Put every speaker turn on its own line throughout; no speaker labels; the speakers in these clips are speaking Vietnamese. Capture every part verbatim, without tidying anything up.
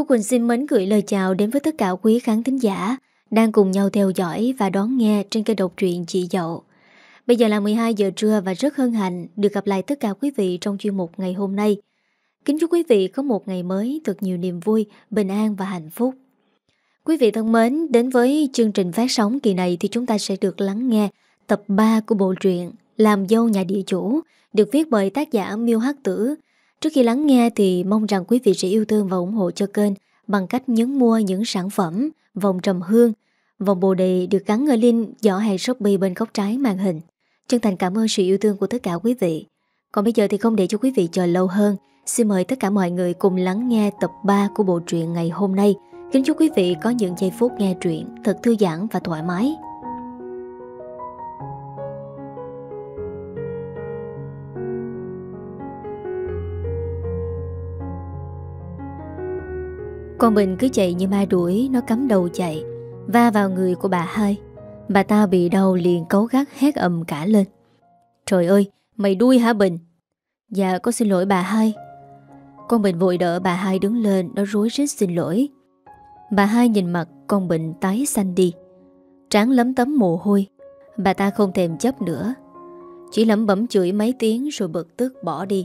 Quỳnh xin mến gửi lời chào đến với tất cả quý khán thính giả đang cùng nhau theo dõi và đón nghe trên kênh đọc truyện Chị Dậu. Bây giờ là mười hai giờ trưa và rất hân hạnh được gặp lại tất cả quý vị trong chuyên mục ngày hôm nay. Kính chúc quý vị có một ngày mới thật nhiều niềm vui, bình an và hạnh phúc. Quý vị thân mến, đến với chương trình phát sóng kỳ này thì chúng ta sẽ được lắng nghe tập ba của bộ truyện Làm dâu nhà địa chủ, được viết bởi tác giả Miêu Hắc Tử. Trước khi lắng nghe thì mong rằng quý vị sẽ yêu thương và ủng hộ cho kênh bằng cách nhấn mua những sản phẩm vòng trầm hương, vòng bồ đề được gắn ở link giỏ hàng Shopee bên góc trái màn hình. Chân thành cảm ơn sự yêu thương của tất cả quý vị. Còn bây giờ thì không để cho quý vị chờ lâu hơn, xin mời tất cả mọi người cùng lắng nghe tập ba của bộ truyện ngày hôm nay. Kính chúc quý vị có những giây phút nghe truyện thật thư giãn và thoải mái. Con Bình cứ chạy như ma đuổi, nó cắm đầu chạy, va vào người của bà hai. Bà ta bị đau liền cấu gắt hét ầm cả lên. Trời ơi, mày đuôi hả Bình? Dạ con xin lỗi bà hai. Con Bình vội đỡ bà hai đứng lên, nó rối rít xin lỗi. Bà hai nhìn mặt con Bình tái xanh đi, trán lấm tấm mồ hôi. Bà ta không thèm chấp nữa, chỉ lẩm bẩm chửi mấy tiếng rồi bực tức bỏ đi.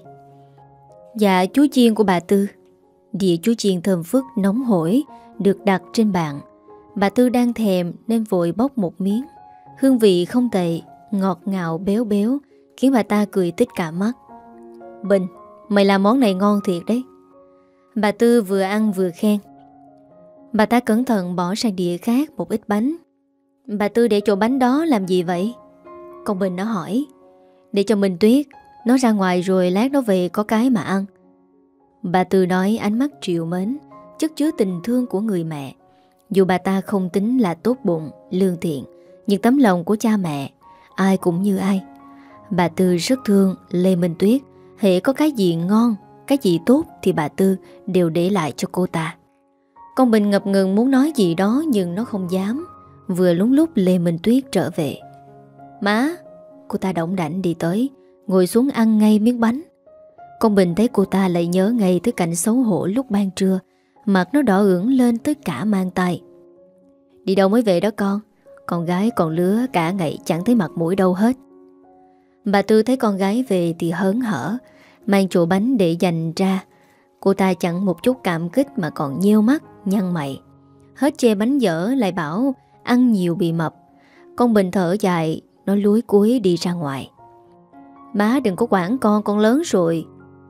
Dạ chú chiên của bà Tư. Đĩa chú chiên thơm phức nóng hổi được đặt trên bàn. Bà Tư đang thèm nên vội bóc một miếng. Hương vị không tệ, ngọt ngào béo béo, khiến bà ta cười tít cả mắt. Bình, mày làm món này ngon thiệt đấy. Bà Tư vừa ăn vừa khen. Bà ta cẩn thận bỏ sang đĩa khác một ít bánh. Bà Tư để chỗ bánh đó làm gì vậy? Con Bình nó hỏi. Để cho Minh Tuyết, nó ra ngoài rồi lát nó về có cái mà ăn. Bà Tư nói ánh mắt trìu mến, chất chứa tình thương của người mẹ. Dù bà ta không tính là tốt bụng, lương thiện, nhưng tấm lòng của cha mẹ ai cũng như ai. Bà Tư rất thương Lê Minh Tuyết. Hễ có cái gì ngon, cái gì tốt thì bà Tư đều để lại cho cô ta. Con Bình ngập ngừng muốn nói gì đó nhưng nó không dám. Vừa đúng lúc Lê Minh Tuyết trở về. Má. Cô ta đỏng đảnh đi tới, ngồi xuống ăn ngay miếng bánh. Con Bình thấy cô ta lại nhớ ngay tới cảnh xấu hổ lúc ban trưa. Mặt nó đỏ ửng lên tới cả mang tay. Đi đâu mới về đó con? Con gái còn lứa cả ngày chẳng thấy mặt mũi đâu hết. Bà Tư thấy con gái về thì hớn hở, mang chỗ bánh để dành ra. Cô ta chẳng một chút cảm kích mà còn nheo mắt, nhăn mày. Hết chê bánh dở lại bảo ăn nhiều bị mập. Con Bình thở dài, nó lúi cúi đi ra ngoài. Má đừng có quản con, con lớn rồi.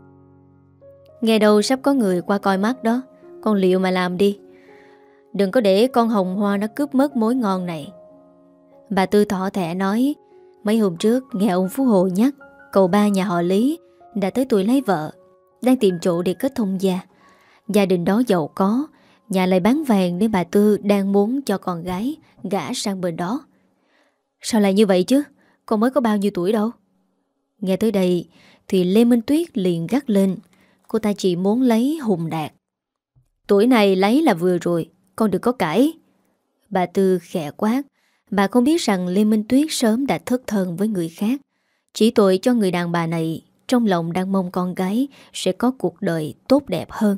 Nghe đâu sắp có người qua coi mắt đó, con liệu mà làm đi. Đừng có để con Hồng Hoa nó cướp mất mối ngon này. Bà Tư thỏ thẻ nói. Mấy hôm trước nghe ông Phú Hồ nhắc cậu ba nhà họ Lý đã tới tuổi lấy vợ, đang tìm chỗ để kết thông gia. Gia đình đó giàu có, nhà lại bán vàng nên bà Tư đang muốn cho con gái gả sang bên đó. Sao lại như vậy chứ? Con mới có bao nhiêu tuổi đâu. Nghe tới đây thì Lê Minh Tuyết liền gắt lên. Cô ta chỉ muốn lấy Hùng Đạt. Tuổi này lấy là vừa rồi, con đừng có cãi. Bà Tư khẽ quát. Bà không biết rằng Lê Minh Tuyết sớm đã thất thân với người khác. Chỉ tội cho người đàn bà này trong lòng đang mong con gái sẽ có cuộc đời tốt đẹp hơn.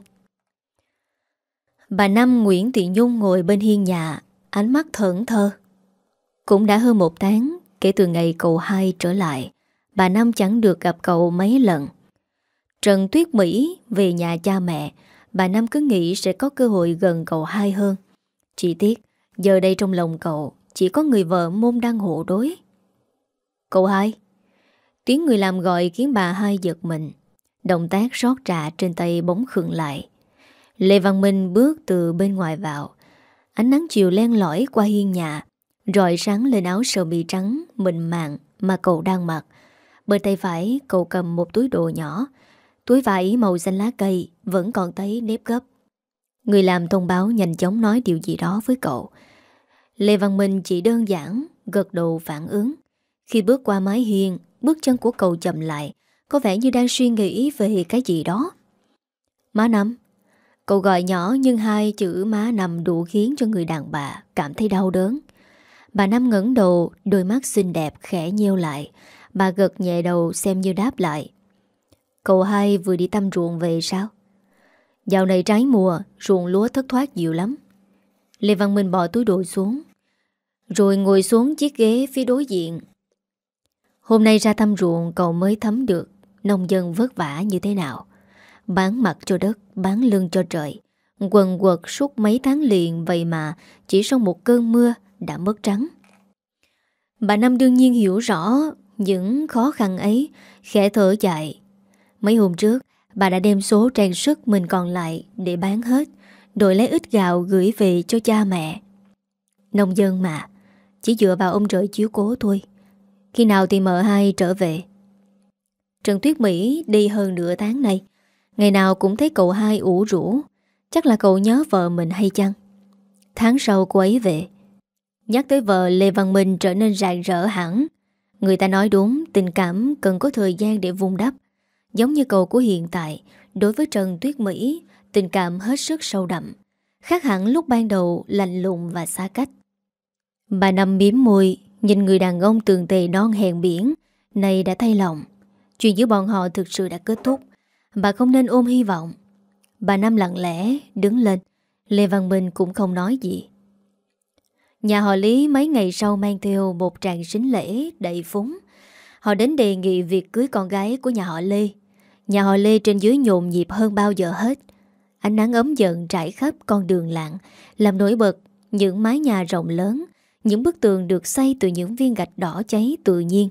Bà Năm Nguyễn Thị Nhung ngồi bên hiên nhà, ánh mắt thẫn thờ. Cũng đã hơn một tháng kể từ ngày cậu hai trở lại. Bà Năm chẳng được gặp cậu mấy lần. Trần Tuyết Mỹ về nhà cha mẹ, bà Năm cứ nghĩ sẽ có cơ hội gần cậu hai hơn. Chỉ tiếc giờ đây trong lòng cậu chỉ có người vợ môn đăng hộ đối. Cậu hai. Tiếng người làm gọi khiến bà hai giật mình. Động tác rót trà trên tay bỗng khựng lại. Lê Văn Minh bước từ bên ngoài vào. Ánh nắng chiều len lỏi qua hiên nhà, rọi sáng lên áo sơ mi trắng mịn màng mà cậu đang mặc. Bên tay phải cậu cầm một túi đồ nhỏ. Túi vải màu xanh lá cây vẫn còn thấy nếp gấp. Người làm thông báo nhanh chóng nói điều gì đó với cậu. Lê Văn Minh chỉ đơn giản gật đầu phản ứng. Khi bước qua mái hiên, bước chân của cậu chậm lại, có vẻ như đang suy nghĩ về cái gì đó. Má Năm. Cậu gọi nhỏ nhưng hai chữ má Năm đủ khiến cho người đàn bà cảm thấy đau đớn. Bà Năm ngẩng đầu, đôi mắt xinh đẹp khẽ nheo lại. Bà gật nhẹ đầu xem như đáp lại. Cậu hai vừa đi tăm ruộng về sao? Dạo này trái mùa, ruộng lúa thất thoát nhiều lắm. Lê Văn Minh bỏ túi đồ xuống, rồi ngồi xuống chiếc ghế phía đối diện. Hôm nay ra thăm ruộng cậu mới thấm được nông dân vất vả như thế nào. Bán mặt cho đất, bán lưng cho trời, quần quật suốt mấy tháng liền. Vậy mà chỉ sau một cơn mưa đã mất trắng. Bà Năm đương nhiên hiểu rõ những khó khăn ấy, khẽ thở dài. Mấy hôm trước bà đã đem số trang sức mình còn lại để bán hết, đổi lấy ít gạo gửi về cho cha mẹ. Nông dân mà, chỉ dựa vào ông trời chiếu cố thôi. Khi nào thì mợ hai trở về? Trần Tuyết Mỹ đi hơn nửa tháng nay, ngày nào cũng thấy cậu hai ủ rũ. Chắc là cậu nhớ vợ mình hay chăng? Tháng sau cô ấy về. Nhắc tới vợ, Lê Văn Minh trở nên rạng rỡ hẳn. Người ta nói đúng, tình cảm cần có thời gian để vun đắp. Giống như cậu của hiện tại, đối với Trần Tuyết Mỹ, tình cảm hết sức sâu đậm, khác hẳn lúc ban đầu lạnh lùng và xa cách. Bà Năm mím môi, nhìn người đàn ông tường tề non hèn biển này đã thay lòng. Chuyện giữa bọn họ thực sự đã kết thúc. Bà không nên ôm hy vọng. Bà Năm lặng lẽ đứng lên. Lê Văn Minh cũng không nói gì. Nhà họ Lý mấy ngày sau mang theo một tràng sính lễ đầy phúng. Họ đến đề nghị việc cưới con gái của nhà họ Lê. Nhà họ Lê trên dưới nhộn nhịp hơn bao giờ hết. Ánh nắng ấm dần trải khắp con đường làng, làm nổi bật những mái nhà rộng lớn, những bức tường được xây từ những viên gạch đỏ cháy tự nhiên.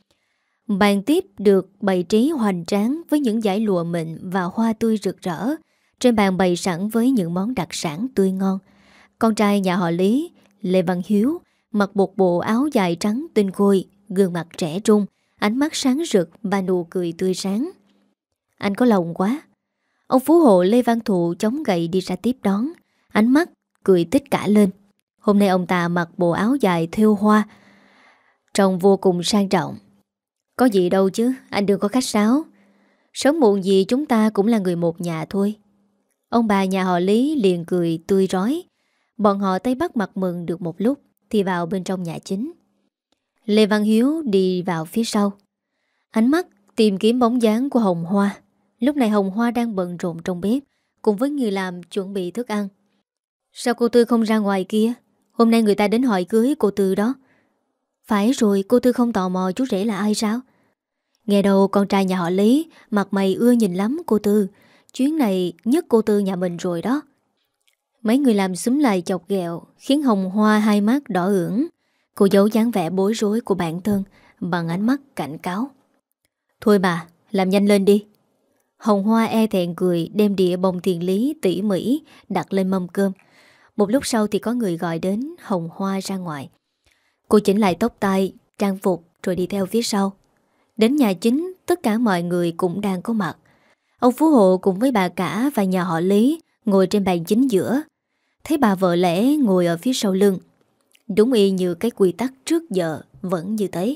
Bàn tiếp được bày trí hoành tráng với những dải lụa mịn và hoa tươi rực rỡ. Trên bàn bày sẵn với những món đặc sản tươi ngon. Con trai nhà họ Lý, Lê Văn Hiếu, mặc một bộ áo dài trắng tinh khôi, gương mặt trẻ trung, ánh mắt sáng rực và nụ cười tươi sáng. Anh có lòng quá. Ông phú hộ Lê Văn Thụ chống gậy đi ra tiếp đón, ánh mắt cười tít cả lên. Hôm nay ông ta mặc bộ áo dài thêu hoa, trông vô cùng sang trọng. Có gì đâu chứ, anh đừng có khách sáo. Sớm muộn gì chúng ta cũng là người một nhà thôi. Ông bà nhà họ Lý liền cười tươi rói. Bọn họ tay bắt mặt mừng được một lúc thì vào bên trong nhà chính. Lê Văn Hiếu đi vào phía sau, ánh mắt tìm kiếm bóng dáng của Hồng Hoa. Lúc này Hồng Hoa đang bận rộn trong bếp cùng với người làm chuẩn bị thức ăn. Sao cô Tư không ra ngoài kia? Hôm nay người ta đến hỏi cưới cô Tư đó. Phải rồi, cô Tư không tò mò chú rể là ai sao? Nghe đâu con trai nhà họ Lý mặt mày ưa nhìn lắm cô Tư. Chuyến này nhất cô Tư nhà mình rồi đó. Mấy người làm xúm lại chọc ghẹo, khiến Hồng Hoa hai mắt đỏ ửng. Cô giấu dáng vẻ bối rối của bản thân bằng ánh mắt cảnh cáo. Thôi bà, làm nhanh lên đi. Hồng Hoa e thẹn cười, đem đĩa bông tiền lý tỉ mỉ đặt lên mâm cơm. Một lúc sau thì có người gọi đến Hồng Hoa ra ngoài. Cô chỉnh lại tóc tai, trang phục rồi đi theo phía sau. Đến nhà chính, tất cả mọi người cũng đang có mặt. Ông phú hộ cùng với bà cả và nhà họ Lý ngồi trên bàn chính giữa. Thấy bà vợ lẽ ngồi ở phía sau lưng. Đúng y như cái quy tắc trước giờ vẫn như thế.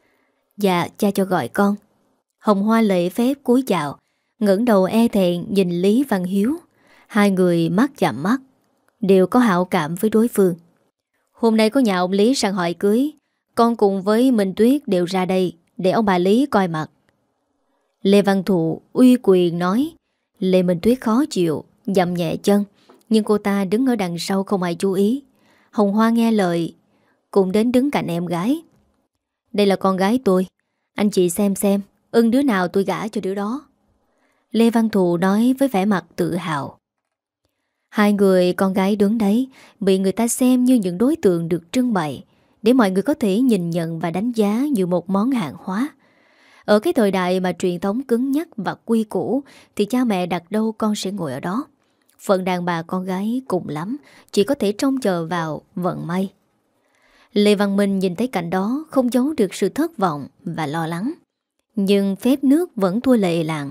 Dạ, cha cho gọi con. Hồng Hoa lễ phép cúi chào, ngẩng đầu e thẹn nhìn Lý Văn Hiếu. Hai người mắt chạm mắt, đều có hảo cảm với đối phương. Hôm nay có nhà ông Lý sang hỏi cưới, con cùng với Minh Tuyết đều ra đây để ông bà Lý coi mặt. Lê Văn Thụ uy quyền nói. Lê Minh Tuyết khó chịu, dậm nhẹ chân, nhưng cô ta đứng ở đằng sau không ai chú ý. Hồng Hoa nghe lời cũng đến đứng cạnh em gái. Đây là con gái tôi, anh chị xem xem, ưng đứa nào tôi gả cho đứa đó. Lê Văn Thụ nói với vẻ mặt tự hào. Hai người con gái đứng đấy bị người ta xem như những đối tượng được trưng bày, để mọi người có thể nhìn nhận và đánh giá như một món hàng hóa. Ở cái thời đại mà truyền thống cứng nhắc và quy củ thì cha mẹ đặt đâu con sẽ ngồi ở đó. Phận đàn bà con gái cùng lắm chỉ có thể trông chờ vào vận may. Lê Văn Minh nhìn thấy cảnh đó không giấu được sự thất vọng và lo lắng. Nhưng phép nước vẫn thua lệ làng.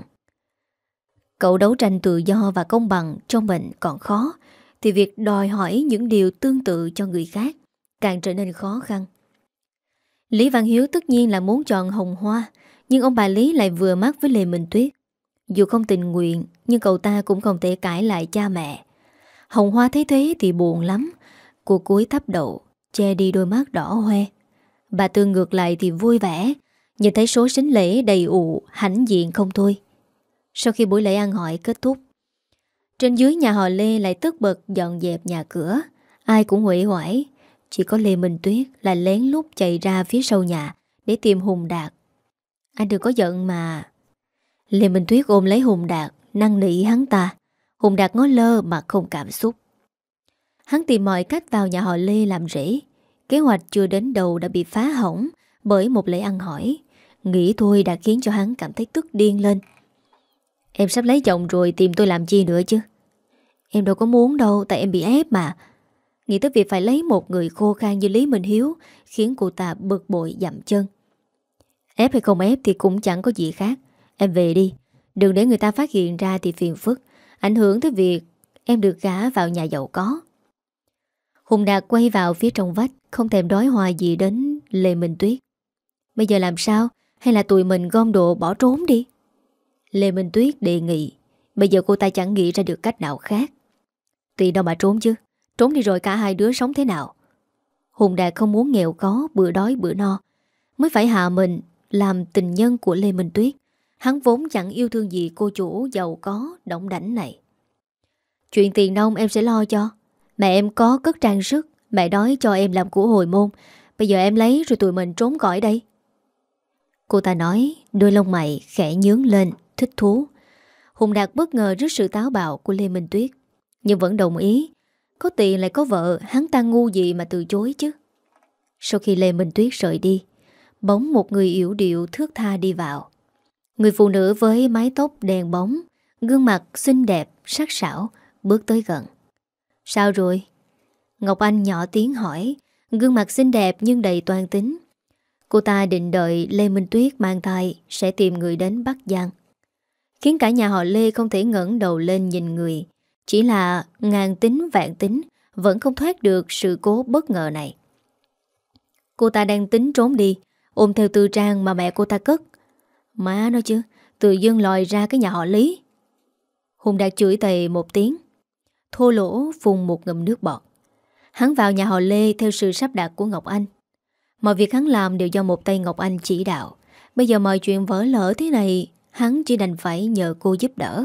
Cậu đấu tranh tự do và công bằng trong mình còn khó, thì việc đòi hỏi những điều tương tự cho người khác càng trở nên khó khăn. Lý Văn Hiếu tất nhiên là muốn chọn Hồng Hoa, nhưng ông bà Lý lại vừa mắt với Lê Minh Tuyết. Dù không tình nguyện, nhưng cậu ta cũng không thể cãi lại cha mẹ. Hồng Hoa thấy thế thì buồn lắm. Cô cúi thấp đầu, che đi đôi mắt đỏ hoe. Bà Tư ngược lại thì vui vẻ, nhìn thấy số sính lễ đầy ụ, hãnh diện không thôi. Sau khi buổi lễ ăn hỏi kết thúc, Trên dưới nhà họ Lê lại tất bật dọn dẹp nhà cửa. Ai cũng uể oải. Chỉ có Lê Minh Tuyết là lén lút chạy ra phía sau nhà để tìm Hùng Đạt. Anh đừng có giận mà. Lê Minh Tuyết ôm lấy Hùng Đạt, năn nỉ hắn ta. Hùng Đạt ngó lơ mà không cảm xúc. Hắn tìm mọi cách vào nhà họ Lê làm rễ. Kế hoạch chưa đến đầu đã bị phá hỏng bởi một lời ăn hỏi. Nghĩ thôi đã khiến cho hắn cảm thấy tức điên lên. Em sắp lấy chồng rồi tìm tôi làm chi nữa chứ? Em đâu có muốn đâu, tại em bị ép mà. Nghĩ tới việc phải lấy một người khô khan như Lý Minh Hiếu khiến cô ta bực bội dậm chân. Ép hay không ép thì cũng chẳng có gì khác. Em về đi, đừng để người ta phát hiện ra thì phiền phức, ảnh hưởng tới việc em được gả vào nhà giàu có. Hùng Đạt quay vào phía trong vách, không thèm đói hoài gì đến Lê Minh Tuyết. Bây giờ làm sao? Hay là tụi mình gom đồ bỏ trốn đi? Lê Minh Tuyết đề nghị. Bây giờ cô ta chẳng nghĩ ra được cách nào khác. Tùy đâu mà trốn chứ. Trốn đi rồi cả hai đứa sống thế nào? Hùng Đạt không muốn nghèo khó, bữa đói bữa no, mới phải hạ mình làm tình nhân của Lê Minh Tuyết. Hắn vốn chẳng yêu thương gì cô chủ giàu có, đỏng đảnh này. Chuyện tiền nông em sẽ lo cho. Mẹ em có cất trang sức, mẹ đói cho em làm của hồi môn. Bây giờ em lấy rồi tụi mình trốn cõi đây. Cô ta nói, đôi lông mày khẽ nhướng lên, thích thú. Hùng Đạt bất ngờ trước sự táo bạo của Lê Minh Tuyết, nhưng vẫn đồng ý. Có tiền lại có vợ, hắn ta ngu gì mà từ chối chứ. Sau khi Lê Minh Tuyết rời đi, bỗng một người yểu điệu thướt tha đi vào. Người phụ nữ với mái tóc đen bóng, gương mặt xinh đẹp, sắc sảo, bước tới gần. Sao rồi? Ngọc Anh nhỏ tiếng hỏi, gương mặt xinh đẹp nhưng đầy toan tính. Cô ta định đợi Lê Minh Tuyết mang thai sẽ tìm người đến Bắc Giang, khiến cả nhà họ Lê không thể ngẩng đầu lên nhìn người. Chỉ là ngàn tính vạn tính vẫn không thoát được sự cố bất ngờ này. Cô ta đang tính trốn đi, ôm theo tư trang mà mẹ cô ta cất. Má nói chứ, tự dưng lòi ra cái nhà họ Lý. Hùng Đạt chửi thề một tiếng, thô lỗ phun một ngụm nước bọt. Hắn vào nhà họ Lê theo sự sắp đặt của Ngọc Anh. Mọi việc hắn làm đều do một tay Ngọc Anh chỉ đạo. Bây giờ mọi chuyện vỡ lỡ thế này, hắn chỉ đành phải nhờ cô giúp đỡ.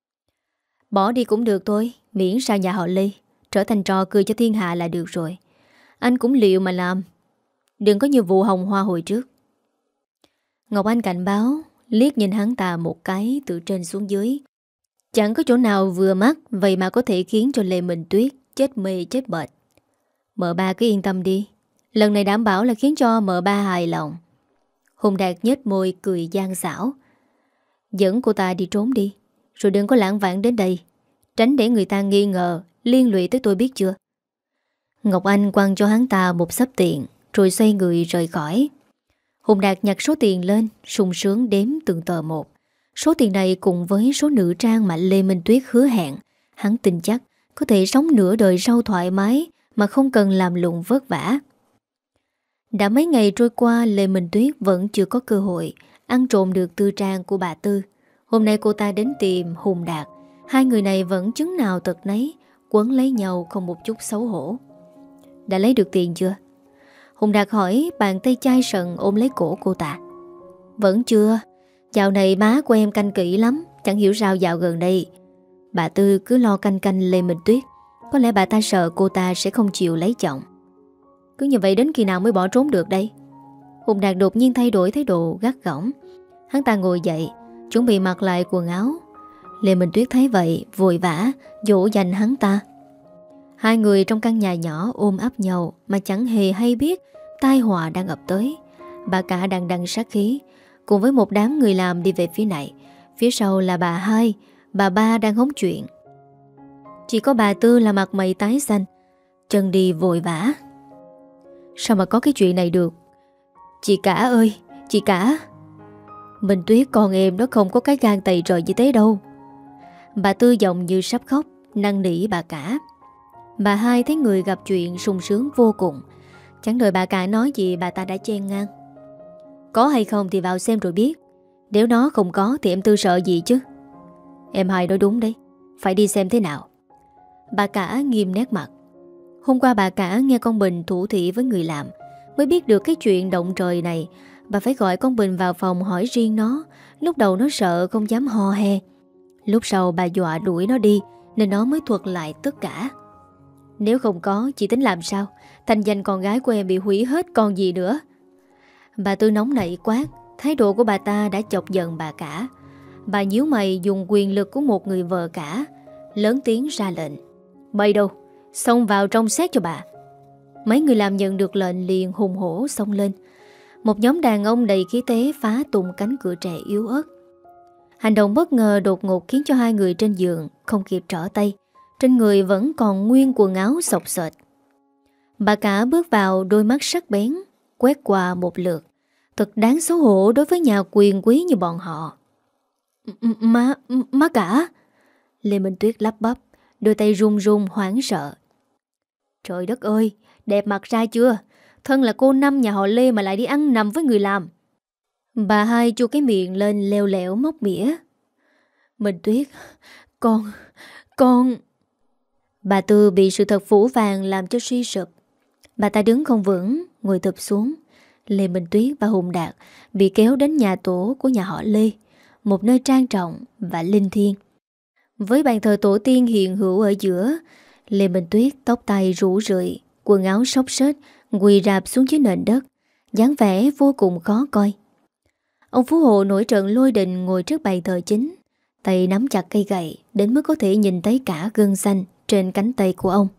Bỏ đi cũng được thôi, miễn sao nhà họ Lê trở thành trò cười cho thiên hạ là được rồi. Anh cũng liệu mà làm, đừng có như vụ hồng hoa hồi trước. Ngọc Anh cảnh báo, liếc nhìn hắn ta một cái từ trên xuống dưới. Chẳng có chỗ nào vừa mắt, vậy mà có thể khiến cho Lê Minh Tuyết chết mê chết bệt. Mợ ba cứ yên tâm đi, lần này đảm bảo là khiến cho mợ ba hài lòng. Hùng Đạt nhếch môi cười gian xảo. Dẫn cô ta đi trốn đi, rồi đừng có lãng vãng đến đây, tránh để người ta nghi ngờ, liên lụy tới tôi biết chưa. Ngọc Anh quăng cho hắn ta một xấp tiền, rồi xoay người rời khỏi. Hùng Đạt nhặt số tiền lên, sung sướng đếm từng tờ một. Số tiền này cùng với số nữ trang mà Lê Minh Tuyết hứa hẹn, hắn tin chắc có thể sống nửa đời sau thoải mái mà không cần làm lụng vất vả. Đã mấy ngày trôi qua, Lê Minh Tuyết vẫn chưa có cơ hội ăn trộm được tư trang của bà Tư. Hôm nay cô ta đến tìm Hùng Đạt. Hai người này vẫn chứng nào tật nấy, quấn lấy nhau không một chút xấu hổ. Đã lấy được tiền chưa? Hùng Đạt hỏi, bàn tay chai sần ôm lấy cổ cô ta. Vẫn chưa. Dạo này má của em canh kỹ lắm, chẳng hiểu sao dạo gần đây bà Tư cứ lo canh canh Lê Minh Tuyết. Có lẽ bà ta sợ cô ta sẽ không chịu lấy chồng. Cứ như vậy đến khi nào mới bỏ trốn được đây? Hùng Đạt đột nhiên thay đổi thái độ gắt gỏng. Hắn ta ngồi dậy, chuẩn bị mặc lại quần áo. Lê Minh Tuyết thấy vậy, vội vã dỗ dành hắn ta. Hai người trong căn nhà nhỏ ôm ấp nhau mà chẳng hề hay biết tai họa đang ập tới. Bà cả đang đằng sát khí, cùng với một đám người làm đi về phía này. Phía sau là bà hai, bà ba đang hóng chuyện. Chỉ có bà Tư là mặt mày tái xanh, chân đi vội vã. Sao mà có cái chuyện này được? Chị cả ơi, chị cả. Minh Tuyết con em nó không có cái gan tày trời như thế đâu. Bà Tư giọng như sắp khóc, năn nỉ bà cả. Bà hai thấy người gặp chuyện sung sướng vô cùng. Chẳng đợi bà cả nói gì, bà ta đã chen ngang. Có hay không thì vào xem rồi biết. Nếu nó không có thì em Tư sợ gì chứ? Em hai nói đúng đấy, phải đi xem thế nào. Bà cả nghiêm nét mặt. Hôm qua bà cả nghe con Bình thủ thỉ với người làm, mới biết được cái chuyện động trời này. Bà phải gọi con Bình vào phòng hỏi riêng nó. Lúc đầu nó sợ không dám ho he. Lúc sau bà dọa đuổi nó đi, nên nó mới thuật lại tất cả. Nếu không có, chị tính làm sao? Thành danh con gái của em bị hủy hết còn gì nữa. Bà Tư nóng nảy quát. Thái độ của bà ta đã chọc giận bà cả. Bà nhíu mày dùng quyền lực của một người vợ cả, lớn tiếng ra lệnh. Mày đâu? Xông vào trong xét cho bà. Mấy người làm nhận được lệnh liền hùng hổ xông lên. Một nhóm đàn ông đầy khí thế phá tung cánh cửa trẻ yếu ớt. Hành động bất ngờ đột ngột khiến cho hai người trên giường không kịp trở tay. Trên người vẫn còn nguyên quần áo xộc xệch. Bà cả bước vào, đôi mắt sắc bén quét qua một lượt. Thật đáng xấu hổ đối với nhà quyền quý như bọn họ. Má, má cả. Lê Minh Tuyết lắp bắp, đôi tay run run hoảng sợ. Trời đất ơi, đẹp mặt ra chưa? Thân là cô Năm nhà họ Lê mà lại đi ăn nằm với người làm. Bà hai chua cái miệng lên leo lẻo móc mỉa. Minh Tuyết, con, con... Bà Tư bị sự thật phủ vàng làm cho suy sụp. Bà ta đứng không vững, ngồi thụp xuống. Lê Minh Tuyết và Hùng Đạt bị kéo đến nhà tổ của nhà họ Lê, một nơi trang trọng và linh thiêng. Với bàn thờ tổ tiên hiện hữu ở giữa, Lê Minh Tuyết tóc tai rủ rượi, quần áo xốc xếch, quỳ rạp xuống dưới nền đất, dáng vẻ vô cùng khó coi. Ông Phú Hộ nổi trận lôi đình ngồi trước bàn thờ chính, tay nắm chặt cây gậy đến mức có thể nhìn thấy cả gân xanh trên cánh tay của ông.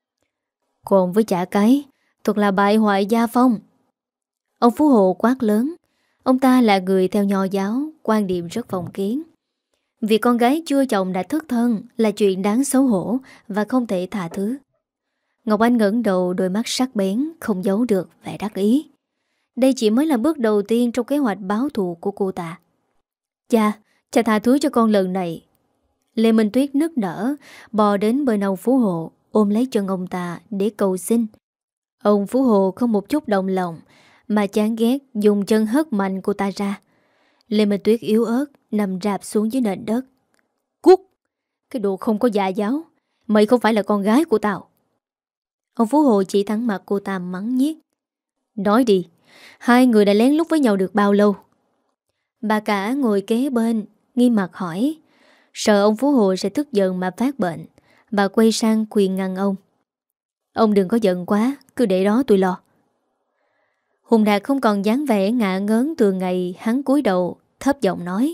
Còn với chả cái, thật là bại hoại gia phong. Ông Phú Hộ quát lớn. Ông ta là người theo nho giáo, quan điểm rất phong kiến. Vì con gái chưa chồng đã thất thân là chuyện đáng xấu hổ và không thể tha thứ. Ngọc Anh ngẩng đầu, đôi mắt sắc bén, không giấu được vẻ đắc ý. Đây chỉ mới là bước đầu tiên trong kế hoạch báo thù của cô ta. Cha, cha tha thứ cho con lần này. Lê Minh Tuyết nức nở, bò đến bên ông Phú Hộ, ôm lấy chân ông ta để cầu xin. Ông Phú Hộ không một chút đồng lòng, mà chán ghét dùng chân hất mạnh cô ta ra. Lê Minh Tuyết yếu ớt nằm rạp xuống dưới nền đất. Cút! Cái đồ không có dạ giáo. Mày không phải là con gái của tao. Ông Phú Hộ chỉ thẳng mặt cô ta mắng nhiếc. Nói đi, hai người đã lén lút với nhau được bao lâu? Bà cả ngồi kế bên, nghi mặt hỏi. Sợ ông Phú Hộ sẽ tức giận mà phát bệnh, bà quay sang khuyên ngăn ông. Ông đừng có giận quá, cứ để đó tôi lo. Hùng Đạt không còn dáng vẻ ngạ ngớn từ ngày hắn cúi đầu, thấp giọng nói.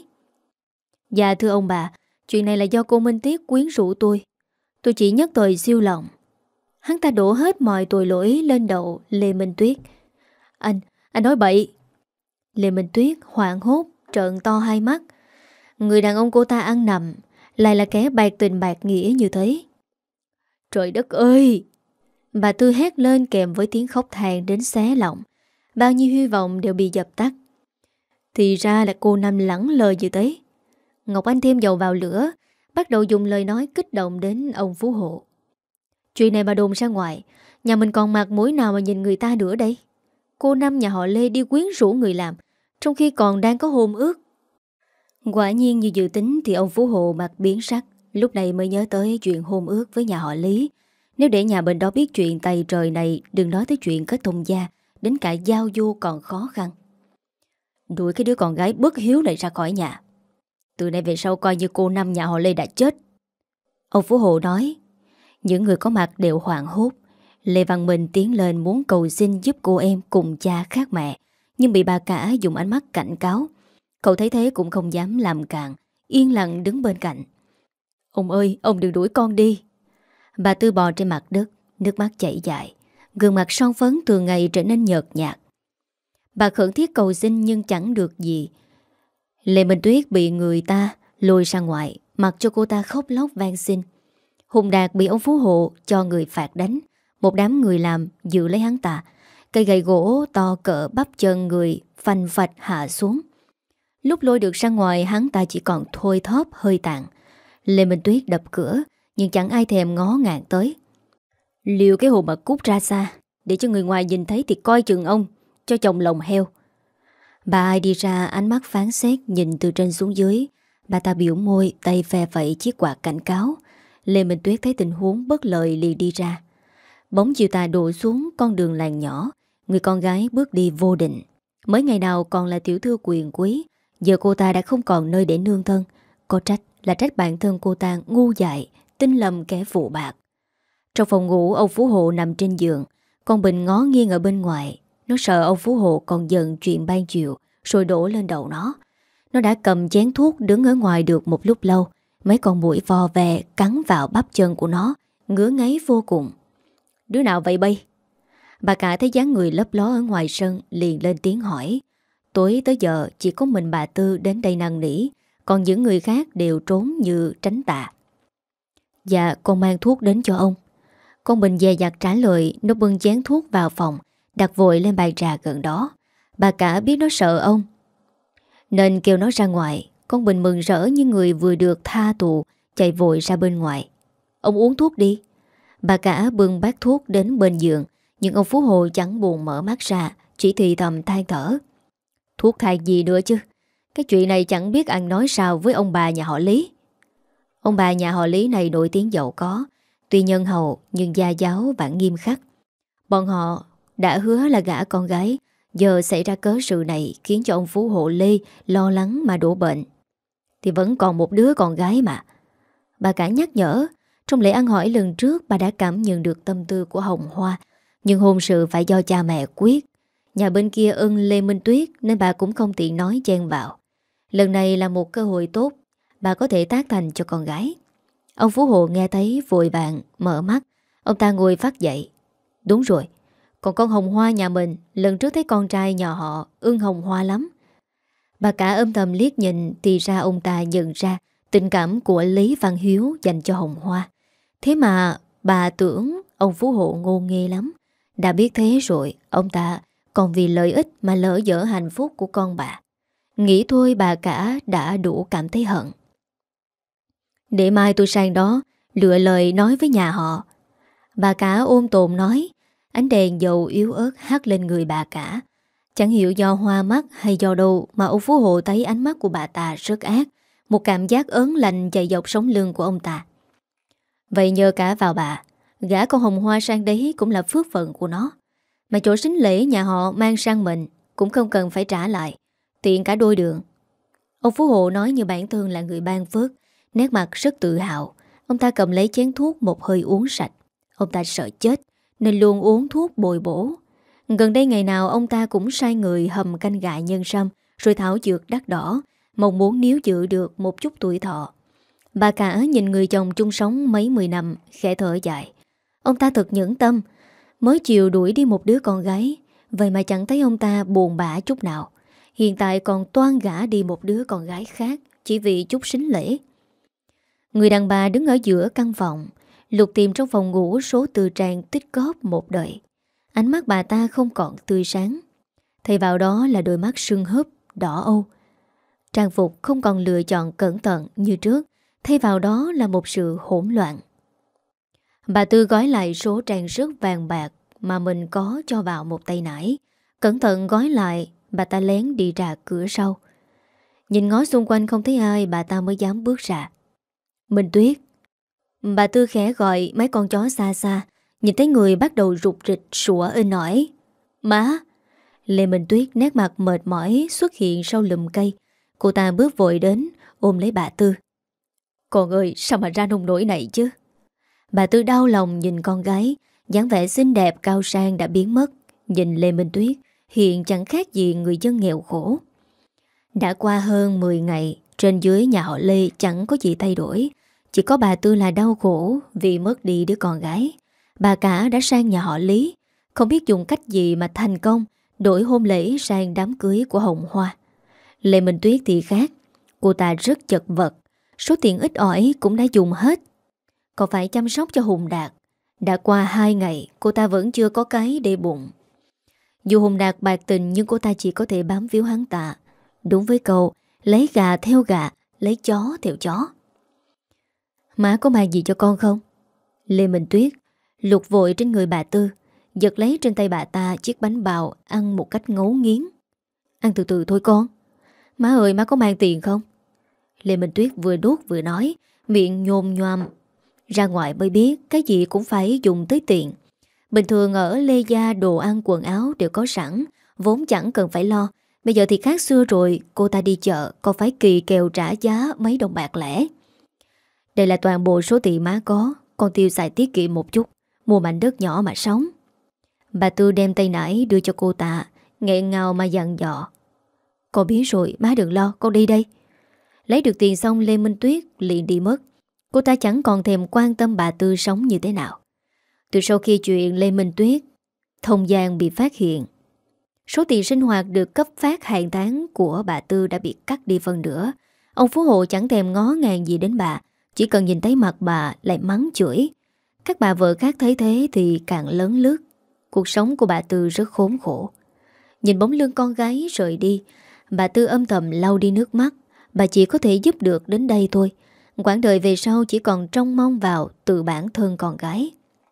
Dạ thưa ông bà, chuyện này là do cô Minh Tuyết quyến rũ tôi. Tôi chỉ nhất thời siêu lòng. Hắn ta đổ hết mọi tội lỗi lên đầu Lê Minh Tuyết. Anh, anh nói bậy. Lê Minh Tuyết hoảng hốt, trợn to hai mắt. Người đàn ông cô ta ăn nằm, lại là kẻ bạc tình bạc nghĩa như thế. Trời đất ơi! Bà Tư hét lên kèm với tiếng khóc than đến xé lòng. Bao nhiêu hy vọng đều bị dập tắt. Thì ra là cô Năm lẳng lời như thế. Ngọc Anh thêm dầu vào lửa, bắt đầu dùng lời nói kích động đến ông Phú Hộ. Chuyện này mà đồn ra ngoài, nhà mình còn mặt mũi nào mà nhìn người ta nữa đây? Cô Năm nhà họ Lê đi quyến rũ người làm, trong khi còn đang có hôn ước. Quả nhiên như dự tính thì ông Phú Hộ mặt biến sắc, lúc này mới nhớ tới chuyện hôn ước với nhà họ Lý. Nếu để nhà bên đó biết chuyện tày trời này, đừng nói tới chuyện kết thông gia, đến cả giao du còn khó khăn. Đuổi cái đứa con gái bất hiếu này ra khỏi nhà. Từ nay về sau coi như cô Năm nhà họ Lê đã chết. Ông Phú Hộ nói. Những người có mặt đều hoảng hốt. Lê Văn Minh tiến lên muốn cầu xin giúp cô em cùng cha khác mẹ, nhưng bị bà cả dùng ánh mắt cảnh cáo. Cậu thấy thế cũng không dám làm càn, yên lặng đứng bên cạnh. Ông ơi, ông đừng đuổi con đi. Bà Tư bò trên mặt đất, nước mắt chảy dài, gương mặt son phấn từ ngày trở nên nhợt nhạt. Bà khẩn thiết cầu xin nhưng chẳng được gì. Lê Minh Tuyết bị người ta lôi ra ngoài, mặc cho cô ta khóc lóc van xin. Hùng Đạt bị ông Phú Hộ cho người phạt đánh. Một đám người làm giữ lấy hắn ta. Cây gậy gỗ to cỡ bắp chân người phanh phạch hạ xuống. Lúc lôi được ra ngoài, hắn ta chỉ còn thôi thóp hơi tàn. Lê Minh Tuyết đập cửa, nhưng chẳng ai thèm ngó ngàng tới. Liều cái hồn mà cút ra xa, để cho người ngoài nhìn thấy thì coi chừng ông, cho chồng lòng heo. Bà ai đi ra, ánh mắt phán xét nhìn từ trên xuống dưới. Bà ta biểu môi, tay phe phẩy chiếc quạt cảnh cáo. Lê Minh Tuyết thấy tình huống bất lợi liền đi ra. Bóng chiều tà đổ xuống con đường làng nhỏ. Người con gái bước đi vô định. Mới ngày nào còn là tiểu thư quyền quý, giờ cô ta đã không còn nơi để nương thân. Có trách là trách bản thân cô ta ngu dại, tin lầm kẻ phụ bạc. Trong phòng ngủ, ông Phú Hộ nằm trên giường, con Bình ngó nghiêng ở bên ngoài. Nó sợ ông Phú Hộ còn giận chuyện ban chiều rồi đổ lên đầu nó. Nó đã cầm chén thuốc đứng ở ngoài được một lúc lâu. Mấy con muỗi vò vè cắn vào bắp chân của nó, ngứa ngáy vô cùng. Đứa nào vậy bay? Bà cả thấy dáng người lấp ló ở ngoài sân liền lên tiếng hỏi. Tối tới giờ chỉ có mình bà Tư đến đây năn nỉ, còn những người khác đều trốn như tránh tà. Dạ, con mang thuốc đến cho ông. Con Bình dè dặt trả lời. Nó bưng chén thuốc vào phòng, đặt vội lên bàn trà gần đó. Bà cả biết nó sợ ông nên kêu nó ra ngoài. Con Bình mừng rỡ như người vừa được tha tù, chạy vội ra bên ngoài. Ông uống thuốc đi. Bà cả bưng bát thuốc đến bên giường, nhưng ông Phú Hộ chẳng buồn mở mắt ra, chỉ thì thầm than thở. Thuốc thang gì nữa chứ? Cái chuyện này chẳng biết ăn nói sao với ông bà nhà họ Lý. Ông bà nhà họ Lý này nổi tiếng giàu có, tuy nhân hậu nhưng gia giáo và nghiêm khắc. Bọn họ đã hứa là gả con gái, giờ xảy ra cớ sự này khiến cho ông Phú Hộ Lê lo lắng mà đổ bệnh. Thì vẫn còn một đứa con gái mà. Bà cả nhắc nhở. Trong lễ ăn hỏi lần trước, bà đã cảm nhận được tâm tư của Hồng Hoa, nhưng hôn sự phải do cha mẹ quyết. Nhà bên kia ưng Lê Minh Tuyết nên bà cũng không tiện nói chen vào. Lần này là một cơ hội tốt, bà có thể tác thành cho con gái. Ông Phú Hộ nghe thấy vội vàng mở mắt. Ông ta ngồi phát dậy. Đúng rồi, còn con Hồng Hoa nhà mình lần trước thấy con trai nhà họ ưng Hồng Hoa lắm. Bà cả âm thầm liếc nhìn thì ra ông ta nhận ra tình cảm của Lý Văn Hiếu dành cho Hồng Hoa. Thế mà bà tưởng ông Phú Hộ ngô nghê lắm. Đã biết thế rồi, ông ta còn vì lợi ích mà lỡ dở hạnh phúc của con bà. Nghĩ thôi bà cả đã đủ cảm thấy hận. Để mai tôi sang đó lựa lời nói với nhà họ. Bà cả ôm tồn nói. Ánh đèn dầu yếu ớt hắt lên người bà cả. Chẳng hiểu do hoa mắt hay do đâu mà ông Phú Hộ thấy ánh mắt của bà ta rất ác. Một cảm giác ớn lạnh chạy dọc sống lưng của ông ta. Vậy nhờ cả vào bà, gả con Hồng Hoa sang đấy cũng là phước phận của nó. Mà chỗ sính lễ nhà họ mang sang mình cũng không cần phải trả lại, tiện cả đôi đường. Ông Phú Hộ nói như bản thân là người ban phước, nét mặt rất tự hào. Ông ta cầm lấy chén thuốc một hơi uống sạch. Ông ta sợ chết nên luôn uống thuốc bồi bổ. Gần đây ngày nào ông ta cũng sai người hầm canh gà nhân sâm rồi thảo dược đắt đỏ, mong muốn níu giữ được một chút tuổi thọ. Bà cả nhìn người chồng chung sống mấy mười năm, khẽ thở dài. Ông ta thật nhẫn tâm, mới chiều đuổi đi một đứa con gái, vậy mà chẳng thấy ông ta buồn bã chút nào. Hiện tại còn toan gả đi một đứa con gái khác chỉ vì chút sính lễ. Người đàn bà đứng ở giữa căn phòng, lục tìm trong phòng ngủ số tư trang tích góp một đời. Ánh mắt bà ta không còn tươi sáng, thay vào đó là đôi mắt sưng húp, đỏ âu. Trang phục không còn lựa chọn cẩn thận như trước, thay vào đó là một sự hỗn loạn. Bà Tư gói lại số trang sức vàng bạc mà mình có cho vào một tay nải. Cẩn thận gói lại, bà ta lén đi ra cửa sau. Nhìn ngó xung quanh không thấy ai, bà ta mới dám bước ra. Minh Tuyết. Bà Tư khẽ gọi mấy con chó xa xa. Nhìn thấy người bắt đầu rụt rịch sủa inh ỏi. Má. Lê Minh Tuyết nét mặt mệt mỏi xuất hiện sau lùm cây. Cô ta bước vội đến ôm lấy bà Tư. Con ơi, sao mà ra nông nỗi này chứ? Bà Tư đau lòng nhìn con gái, dáng vẻ xinh đẹp cao sang đã biến mất. Nhìn Lê Minh Tuyết hiện chẳng khác gì người dân nghèo khổ. Đã qua hơn mười ngày, trên dưới nhà họ Lê chẳng có gì thay đổi. Chỉ có bà Tư là đau khổ vì mất đi đứa con gái. Bà cả đã sang nhà họ Lý, không biết dùng cách gì mà thành công đổi hôn lễ sang đám cưới của Hồng Hoa. Lê Minh Tuyết thì khác. Cô ta rất chật vật, số tiền ít ỏi cũng đã dùng hết. Còn phải chăm sóc cho Hùng Đạt. Đã qua hai ngày, cô ta vẫn chưa có cái để bụng. Dù Hùng Đạt bạc tình nhưng cô ta chỉ có thể bám víu hắn ta. Đúng với câu, lấy gà theo gà, lấy chó theo chó. Má có mang gì cho con không? Lê Minh Tuyết lục vội trên người bà Tư, giật lấy trên tay bà ta chiếc bánh bào ăn một cách ngấu nghiến. Ăn từ từ thôi con. Má ơi, má có mang tiền không? Lê Minh Tuyết vừa đốt vừa nói, miệng nhồm nhoàm. Ra ngoài mới biết cái gì cũng phải dùng tới tiền. Bình thường ở Lê Gia đồ ăn quần áo đều có sẵn, vốn chẳng cần phải lo. Bây giờ thì khác xưa rồi, cô ta đi chợ còn phải kỳ kèo trả giá mấy đồng bạc lẻ. Đây là toàn bộ số tiền má có, con tiêu xài tiết kiệm một chút, mua mảnh đất nhỏ mà sống. Bà Tư đem tay nải đưa cho cô ta, nghẹn ngào mà dặn dò. Con biết rồi, má đừng lo, con đi đây. Lấy được tiền xong Lê Minh Tuyết liền đi mất. Cô ta chẳng còn thèm quan tâm bà Tư sống như thế nào. Từ sau khi chuyện Lê Minh Tuyết thông giang bị phát hiện, số tiền sinh hoạt được cấp phát hàng tháng của bà Tư đã bị cắt đi phần nửa. Ông phú hộ chẳng thèm ngó ngàng gì đến bà, chỉ cần nhìn thấy mặt bà lại mắng chửi. Các bà vợ khác thấy thế thì càng lớn lướt. Cuộc sống của bà Tư rất khốn khổ. Nhìn bóng lưng con gái rời đi, bà Tư âm thầm lau đi nước mắt. Bà chỉ có thể giúp được đến đây thôi. Quãng đời về sau chỉ còn trông mong vào từ bản thân con gái.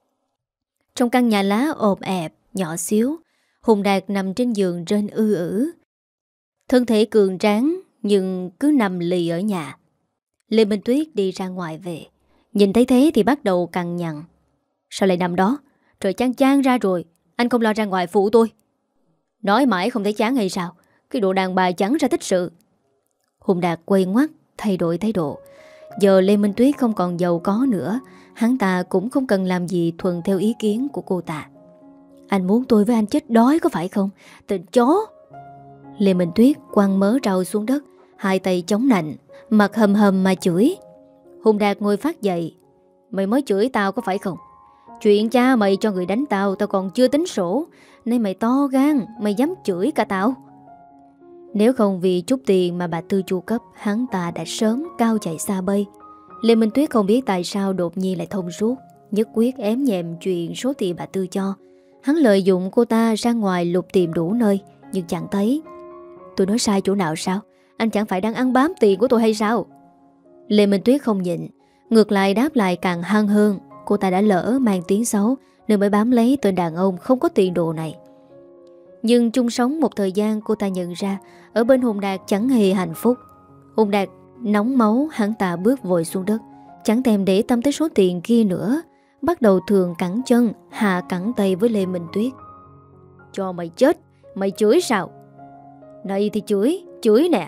Trong căn nhà lá ộp ẹp, nhỏ xíu, Hùng Đạt nằm trên giường rên ư ử. Thân thể cường tráng nhưng cứ nằm lì ở nhà. Lê Minh Tuyết đi ra ngoài về, nhìn thấy thế thì bắt đầu cằn nhằn. Sao lại nằm đó? Trời chang chang ra rồi, anh không lo ra ngoài phụ tôi. Nói mãi không thấy chán hay sao? Cái độ đàn bà chẳng ra tích sự. Hùng Đạt quay ngoắt, thay đổi thái độ. Giờ Lê Minh Tuyết không còn giàu có nữa, hắn ta cũng không cần làm gì thuận theo ý kiến của cô ta. Anh muốn tôi với anh chết đói có phải không? Tên chó! Lê Minh Tuyết quăng mớ rau xuống đất, hai tay chống nạnh, mặt hầm hầm mà chửi. Hùng Đạt ngồi phát dậy. Mày mới chửi tao có phải không? Chuyện cha mày cho người đánh tao, tao còn chưa tính sổ, nên mày to gan, mày dám chửi cả tao. Nếu không vì chút tiền mà bà Tư chu cấp, hắn ta đã sớm cao chạy xa bay. Lê Minh Tuyết không biết tại sao đột nhiên lại thông suốt, nhất quyết ém nhẹm chuyện số tiền bà Tư cho. Hắn lợi dụng cô ta ra ngoài lục tìm đủ nơi, nhưng chẳng thấy. Tôi nói sai chỗ nào sao? Anh chẳng phải đang ăn bám tiền của tôi hay sao? Lê Minh Tuyết không nhịn, ngược lại đáp lại càng hăng hơn. Cô ta đã lỡ mang tiếng xấu nên mới bám lấy tên đàn ông không có tiền đồ này. Nhưng chung sống một thời gian, cô ta nhận ra ở bên Hùng Đạt chẳng hề hạnh phúc. Hùng Đạt nóng máu, hắn ta bước vội xuống đất, chẳng thèm để tâm tới số tiền kia nữa, bắt đầu thường cẳng chân, hạ cẳng tay với Lê Minh Tuyết. Cho mày chết, mày chửi sao? Này thì chửi, chửi nè.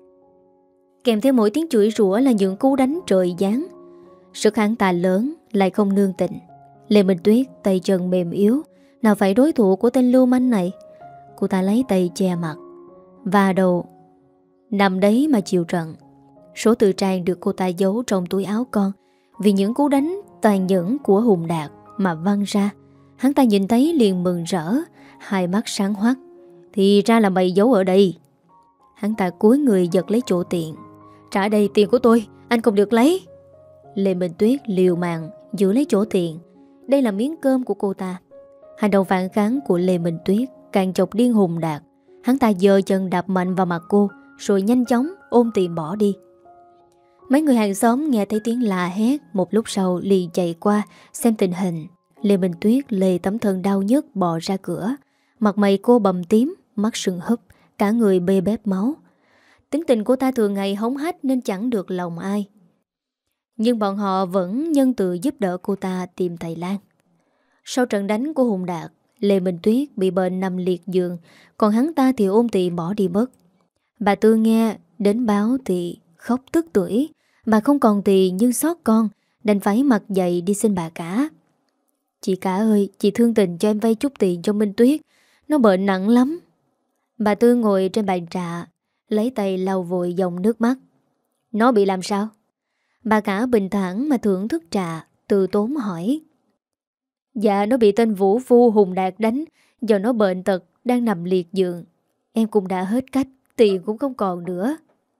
Kèm theo mỗi tiếng chửi rủa là những cú đánh trời giáng. Sức hắn ta lớn, lại không nương tình. Lê Minh Tuyết tay chân mềm yếu, nào phải đối thủ của tên lưu manh này. Cô ta lấy tay che mặt và đầu, nằm đấy mà chịu trận. Số tư trang được cô ta giấu trong túi áo con vì những cú đánh tàn nhẫn của Hùng Đạt mà văng ra. Hắn ta nhìn thấy liền mừng rỡ, hai mắt sáng hoắt. Thì ra là mày giấu ở đây. Hắn ta cúi người giật lấy chỗ tiện. Trả đây tiền của tôi, anh không được lấy. Lê Minh Tuyết liều mạng giữ lấy chỗ tiện. Đây là miếng cơm của cô ta. Hành động phản kháng của Lê Minh Tuyết càng chọc điên Hùng Đạt. Hắn ta giơ chân đạp mạnh vào mặt cô, rồi nhanh chóng ôm tiền bỏ đi. Mấy người hàng xóm nghe thấy tiếng la hét, một lúc sau liền chạy qua xem tình hình. Lê Minh Tuyết lê tấm thân đau nhức bò ra cửa. Mặt mày cô bầm tím, mắt sưng húp, cả người bê bết máu. Tính tình của ta thường ngày hống hách nên chẳng được lòng ai. Nhưng bọn họ vẫn nhân từ giúp đỡ cô ta tìm thầy Lan. Sau trận đánh của Hùng Đạt, Lê Minh Tuyết bị bệnh nằm liệt giường, còn hắn ta thì ôm tiền bỏ đi mất. Bà Tư nghe đến báo thì khóc tức tưởi. Bà không còn tiền nhưng xót con, đành phải mặc dậy đi xin bà cả. Chị cả ơi, chị thương tình cho em vay chút tiền cho Minh Tuyết, nó bệnh nặng lắm. Bà Tư ngồi trên bàn trà, lấy tay lau vội dòng nước mắt. Nó bị làm sao? Bà cả bình thản mà thưởng thức trà, từ tốn hỏi. Dạ, nó bị tên vũ phu Hùng Đạt đánh, giờ nó bệnh tật, đang nằm liệt giường. Em cũng đã hết cách, tiền cũng không còn nữa.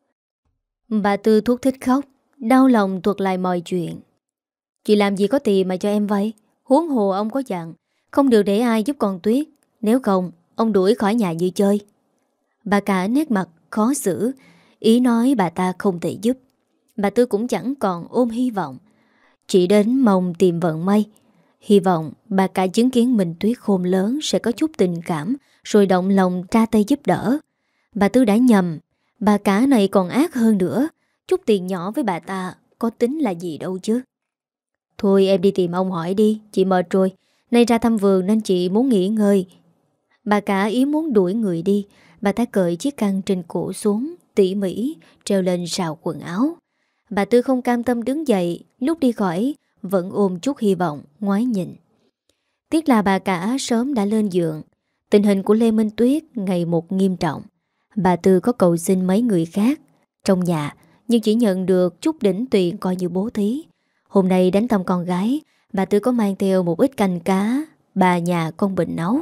Bà Tư thút thít khóc, đau lòng thuật lại mọi chuyện. Chị làm gì có tiền mà cho em vay? Huống hồ ông có dặn không được để ai giúp con Tuyết, nếu không ông đuổi khỏi nhà như chơi. Bà cả nét mặt khó xử, ý nói bà ta không thể giúp. Bà Tư cũng chẳng còn ôm hy vọng, chỉ đến mong tìm vận may. Hy vọng bà cả chứng kiến Minh Tuyết khôn lớn sẽ có chút tình cảm, rồi động lòng ra tay giúp đỡ. Bà Tư đã nhầm, bà cả này còn ác hơn nữa. Chút tiền nhỏ với bà ta có tính là gì đâu chứ. Thôi em đi tìm ông hỏi đi, chị mệt rồi. Nay ra thăm vườn nên chị muốn nghỉ ngơi. Bà cả ý muốn đuổi người đi. Bà ta cởi chiếc khăn trên cổ xuống, tỉ mỉ treo lên rào quần áo. Bà Tư không cam tâm đứng dậy, lúc đi khỏi vẫn ôm chút hy vọng, ngoái nhìn. Tiếc là bà cả sớm đã lên giường. Tình hình của Lê Minh Tuyết ngày một nghiêm trọng. Bà Tư có cầu xin mấy người khác trong nhà, nhưng chỉ nhận được chút đỉnh tiền coi như bố thí. Hôm nay đánh thăm con gái, bà Tư có mang theo một ít canh cá bà nhà con Bình nấu.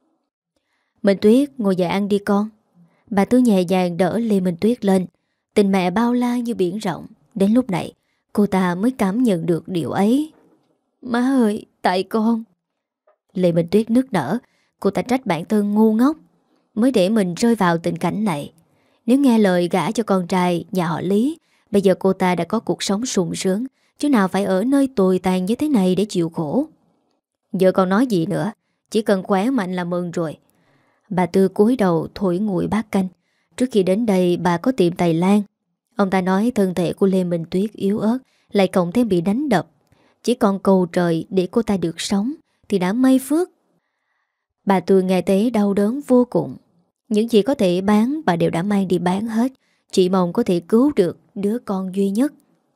Minh Tuyết ngồi dậy ăn đi con. Bà Tư nhẹ nhàng đỡ Lê Minh Tuyết lên. Tình mẹ bao la như biển rộng. Đến lúc này cô ta mới cảm nhận được điều ấy. Má ơi, tại con. Lê Minh Tuyết nức nở. Cô ta trách bản thân ngu ngốc mới để mình rơi vào tình cảnh này. Nếu nghe lời gả cho con trai nhà họ Lý, bây giờ cô ta đã có cuộc sống sung sướng, chứ nào phải ở nơi tồi tàn như thế này để chịu khổ. Giờ còn nói gì nữa, chỉ cần khỏe mạnh là mừng rồi. Bà Tư cúi đầu thổi nguội bát canh. Trước khi đến đây bà có tiệm Tài Lan. Ông ta nói thân thể của Lê Minh Tuyết yếu ớt, lại cộng thêm bị đánh đập, chỉ còn cầu trời để cô ta được sống thì đã may phước. Bà Tư nghe thế đau đớn vô cùng. Những gì có thể bán bà đều đã mang đi bán hết, chỉ mong có thể cứu được đứa con duy nhất.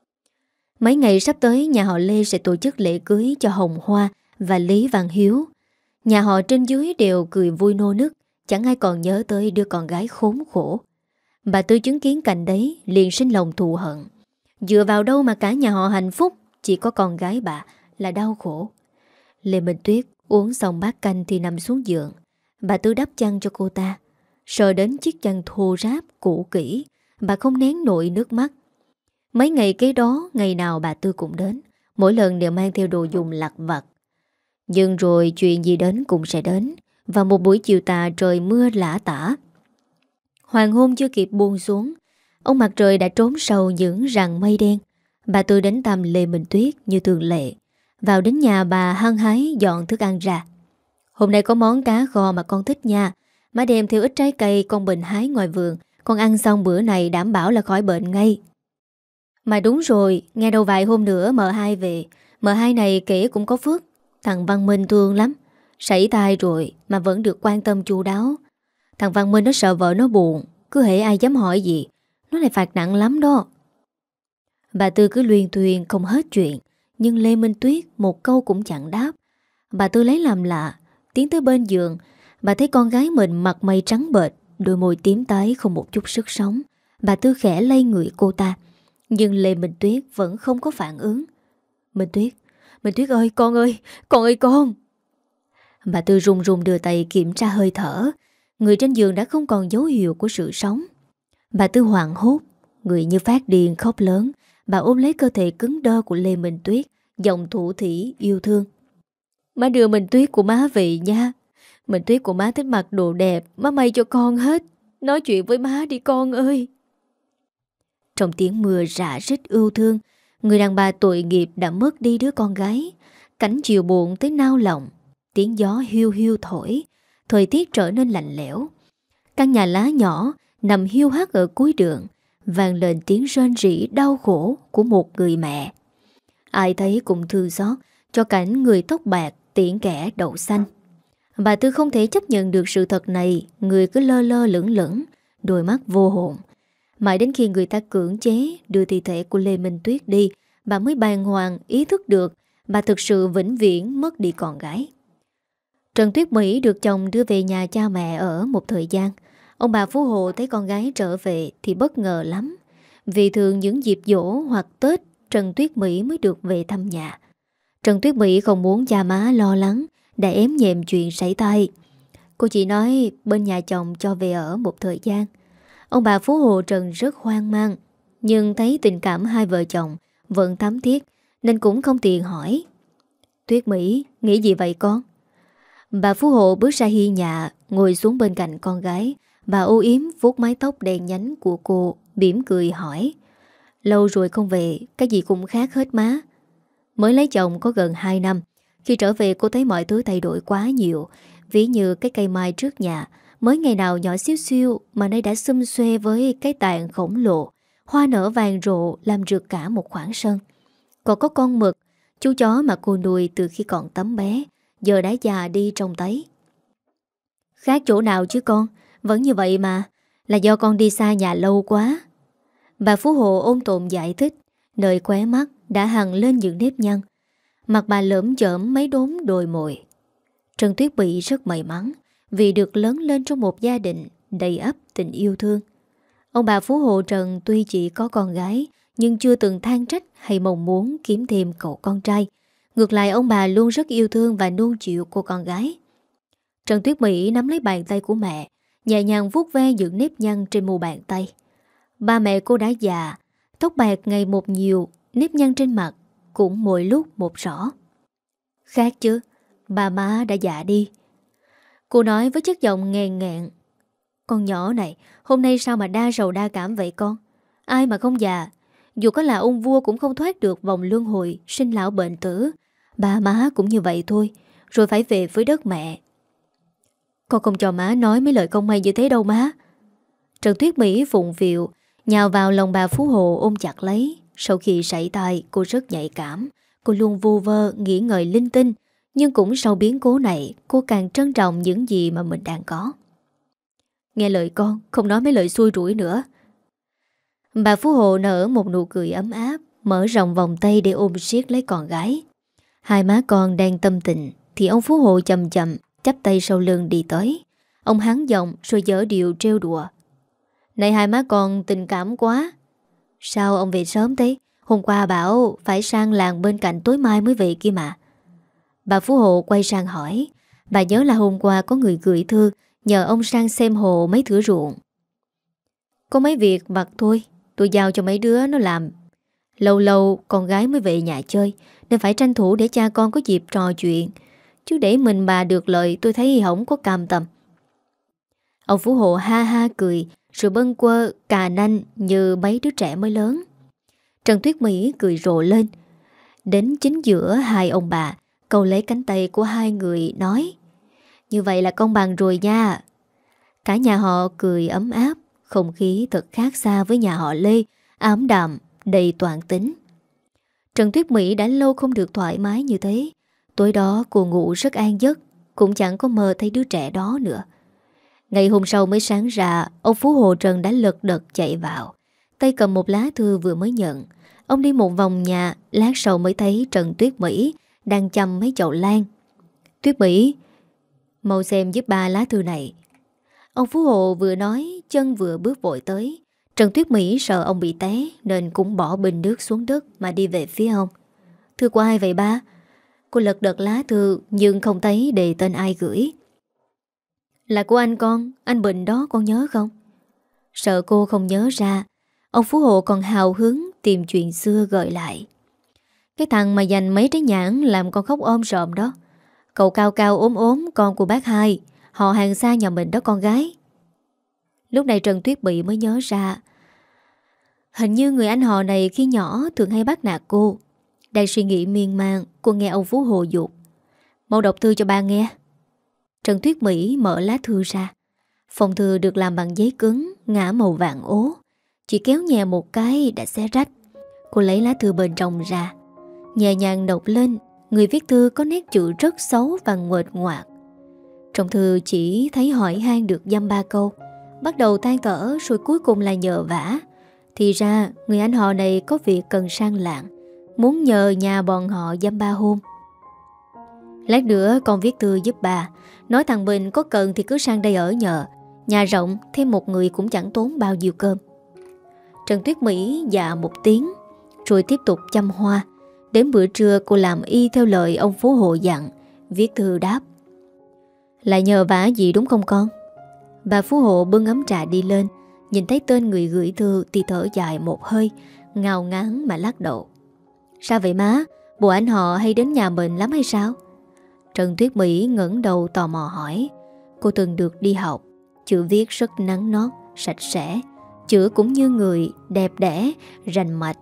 Mấy ngày sắp tới nhà họ Lê sẽ tổ chức lễ cưới cho Hồng Hoa và Lý Văn Hiếu. Nhà họ trên dưới đều cười vui nô nức, chẳng ai còn nhớ tới đứa con gái khốn khổ. Bà Tư chứng kiến cảnh đấy liền sinh lòng thù hận. Dựa vào đâu mà cả nhà họ hạnh phúc, chỉ có con gái bà là đau khổ. Lê Minh Tuyết uống xong bát canh thì nằm xuống giường. Bà Tư đắp chăn cho cô ta. Sờ đến chiếc chăn thô ráp cũ kỹ, bà không nén nổi nước mắt. Mấy ngày kế đó, ngày nào bà Tư cũng đến, mỗi lần đều mang theo đồ dùng lặt vặt. Nhưng rồi chuyện gì đến cũng sẽ đến. Và một buổi chiều tà trời mưa lã tả. Hoàng hôn chưa kịp buông xuống, ông mặt trời đã trốn sâu những rặng mây đen. Bà Tư đến thăm Lê Minh Tuyết như thường lệ. Vào đến nhà bà hăng hái dọn thức ăn ra. Hôm nay có món cá kho mà con thích nha. Má đem theo ít trái cây con Bình hái ngoài vườn. Con ăn xong bữa này đảm bảo là khỏi bệnh ngay. Mà đúng rồi, nghe đâu vài hôm nữa mợ hai về. Mợ hai này kể cũng có phước. Thằng Văn Minh thương lắm. Sảy tai rồi mà vẫn được quan tâm chu đáo. Thằng Văn Minh nó sợ vợ nó buồn. Cứ hễ ai dám hỏi gì nó lại phạt nặng lắm đó. Bà Tư cứ luyên thuyên không hết chuyện. Nhưng Lê Minh Tuyết một câu cũng chẳng đáp. Bà Tư lấy làm lạ. Tiến tới bên giường, bà thấy con gái mình mặt mày trắng bệch, đôi môi tím tái không một chút sức sống. Bà Tư khẽ lay người cô ta. Nhưng Lê Minh Tuyết vẫn không có phản ứng. Minh Tuyết, Minh Tuyết ơi, con ơi, con ơi con. Bà Tư run run đưa tay kiểm tra hơi thở. Người trên giường đã không còn dấu hiệu của sự sống. Bà Tư hoảng hốt, người như phát điên khóc lớn. Bà ôm lấy cơ thể cứng đơ của Lê Minh Tuyết, giọng thủ thỉ yêu thương. Má đưa Minh Tuyết của má về nha. Minh Tuyết của má thích mặc đồ đẹp, má may cho con hết. Nói chuyện với má đi con ơi. Trong tiếng mưa rã rít ưu thương, người đàn bà tội nghiệp đã mất đi đứa con gái. Cảnh chiều buồn tới nao lòng. Tiếng gió hiu hiu thổi. Thời tiết trở nên lạnh lẽo. Căn nhà lá nhỏ nằm hiu hắt ở cuối đường, vang lên tiếng rên rỉ đau khổ của một người mẹ. Ai thấy cũng thương xót cho cảnh người tóc bạc tiễn kẻ đậu xanh. Bà Tư không thể chấp nhận được sự thật này. Người cứ lơ lơ lửng lửng, đôi mắt vô hồn. Mãi đến khi người ta cưỡng chế đưa thi thể của Lê Minh Tuyết đi, bà mới bàng hoàng ý thức được bà thực sự vĩnh viễn mất đi con gái. Trần Tuyết Mỹ được chồng đưa về nhà cha mẹ ở một thời gian. Ông bà Phú Hộ thấy con gái trở về thì bất ngờ lắm. Vì thường những dịp giỗ hoặc Tết, Trần Tuyết Mỹ mới được về thăm nhà. Trần Tuyết Mỹ không muốn cha má lo lắng, đã ém nhẹm chuyện sảy tay. Cô chỉ nói bên nhà chồng cho về ở một thời gian. Ông bà Phú Hộ Trần rất hoang mang, nhưng thấy tình cảm hai vợ chồng vẫn thắm thiết nên cũng không tiện hỏi. Tuyết Mỹ, nghĩ gì vậy con? Bà Phú Hộ bước ra hiên nhà, ngồi xuống bên cạnh con gái. Bà âu yếm vuốt mái tóc đen nhánh của cô, mỉm cười hỏi. Lâu rồi không về, cái gì cũng khác hết má. Mới lấy chồng có gần hai năm. Khi trở về cô thấy mọi thứ thay đổi quá nhiều. Ví như cái cây mai trước nhà, mới ngày nào nhỏ xíu xiu mà nay đã xum xuê với cái tàn khổng lồ. Hoa nở vàng rộ làm rực cả một khoảng sân. Còn có con mực, chú chó mà cô nuôi từ khi còn tấm bé, giờ đã già đi trông thấy. Khác chỗ nào chứ con, vẫn như vậy mà. Là do con đi xa nhà lâu quá. Bà Phú Hộ ôn tồn giải thích. Nơi khóe mắt đã hằn lên những nếp nhăn. Mặt bà lởm chởm mấy đốm đồi mồi. Trần Tuyết Mỹ rất may mắn vì được lớn lên trong một gia đình đầy ắp tình yêu thương. Ông bà phú hộ Trần tuy chỉ có con gái nhưng chưa từng than trách hay mong muốn kiếm thêm cậu con trai. Ngược lại, ông bà luôn rất yêu thương và nuông chiều cô con gái. Trần Tuyết Mỹ nắm lấy bàn tay của mẹ, nhẹ nhàng vuốt ve những nếp nhăn trên mu bàn tay. Ba mẹ cô đã già, tóc bạc ngày một nhiều, nếp nhăn trên mặt cũng mỗi lúc một rõ. Khác chứ, ba má đã già đi. Cô nói với chất giọng nghèn nghẹn. Con nhỏ này, hôm nay sao mà đa sầu đa cảm vậy con? Ai mà không già? Dù có là ông vua cũng không thoát được vòng luân hồi sinh lão bệnh tử. Ba má cũng như vậy thôi, rồi phải về với đất mẹ. Con không cho má nói mấy lời không may như thế đâu má. Trần Tuyết Mỹ phụng phịu nhào vào lòng bà Phú Hộ ôm chặt lấy. Sau khi sảy tai, cô rất nhạy cảm. Cô luôn vu vơ nghĩ ngợi linh tinh. Nhưng cũng sau biến cố này, cô càng trân trọng những gì mà mình đang có. Nghe lời con, không nói mấy lời xui rủi nữa. Bà Phú Hộ nở một nụ cười ấm áp, mở rộng vòng tay để ôm siết lấy con gái. Hai má con đang tâm tình thì ông Phú Hộ chậm chậm chắp tay sau lưng đi tới. Ông hắn giọng rồi dở điệu trêu đùa. Này hai má con tình cảm quá. Sao ông về sớm thế? Hôm qua bảo phải sang làng bên cạnh tối mai mới về kia mà. Bà Phú Hộ quay sang hỏi. Bà nhớ là hôm qua có người gửi thư nhờ ông sang xem hộ mấy thửa ruộng. Có mấy việc vặt thôi, tôi giao cho mấy đứa nó làm. Lâu lâu con gái mới về nhà chơi, nên phải tranh thủ để cha con có dịp trò chuyện. Chứ để mình bà được lợi tôi thấy không có cam tâm. Ông Phú Hộ ha ha cười, rồi bâng quơ cà nanh như mấy đứa trẻ mới lớn. Trần Tuyết Mỹ cười rộ lên. Đến chính giữa hai ông bà, cậu lấy cánh tay của hai người nói. Như vậy là công bằng rồi nha. Cả nhà họ cười ấm áp. Không khí thật khác xa với nhà họ Lê, ám đạm, đầy toạn tính. Trần Tuyết Mỹ đã lâu không được thoải mái như thế. Tối đó cô ngủ rất an giấc, cũng chẳng có mơ thấy đứa trẻ đó nữa. Ngày hôm sau mới sáng ra, ông Phú Hộ Trần đã lật đật chạy vào, tay cầm một lá thư vừa mới nhận. Ông đi một vòng nhà, lát sau mới thấy Trần Tuyết Mỹ đang chăm mấy chậu lan. Tuyết Mỹ, mau xem giúp ba lá thư này. Ông Phú Hộ vừa nói, chân vừa bước vội tới. Trần Tuyết Mỹ sợ ông bị té nên cũng bỏ bình nước xuống đất mà đi về phía ông. Thư của ai vậy ba? Cô lật đật lá thư nhưng không thấy đề tên ai gửi. Là của anh con, anh Bình đó, con nhớ không? Sợ cô không nhớ ra, ông Phú Hộ còn hào hứng tìm chuyện xưa gợi lại. Cái thằng mà dành mấy trái nhãn làm con khóc ôm rộm đó. Cậu cao cao ốm ốm, con của bác hai, họ hàng xa nhà mình đó con gái. Lúc này Trần Tuyết Bị mới nhớ ra, hình như người anh họ này khi nhỏ thường hay bắt nạt cô. Đang suy nghĩ miên man, cô nghe ông Phú Hộ dục. Mau đọc thư cho ba nghe. Trần Tuyết Mỹ mở lá thư ra. Phong thư được làm bằng giấy cứng, ngã màu vàng ố. Chỉ kéo nhẹ một cái đã xé rách. Cô lấy lá thư bên trong ra, nhẹ nhàng đọc lên. Người viết thư có nét chữ rất xấu và nguệch ngoạc. Trong thư chỉ thấy hỏi han được dăm ba câu, bắt đầu than thở rồi cuối cùng là nhờ vả. Thì ra người anh họ này có việc cần sang làng, muốn nhờ nhà bọn họ dăm ba hôm. Lát nữa con viết thư giúp bà, nói thằng Bình có cần thì cứ sang đây ở nhờ. Nhà rộng, thêm một người cũng chẳng tốn bao nhiêu cơm. Trần Tuyết Mỹ dạ một tiếng, rồi tiếp tục chăm hoa. Đến bữa trưa cô làm y theo lời ông Phú Hộ dặn, viết thư đáp. Lại nhờ vả gì đúng không con? Bà Phú Hộ bưng ấm trà đi lên, nhìn thấy tên người gửi thư thì thở dài một hơi, ngao ngán mà lắc đầu. Sao vậy má? Bộ anh họ hay đến nhà mình lắm hay sao? Trần Tuyết Mỹ ngẩng đầu tò mò hỏi. Cô từng được đi học, chữ viết rất nắn nót, sạch sẽ, chữ cũng như người, đẹp đẽ, rành mạch.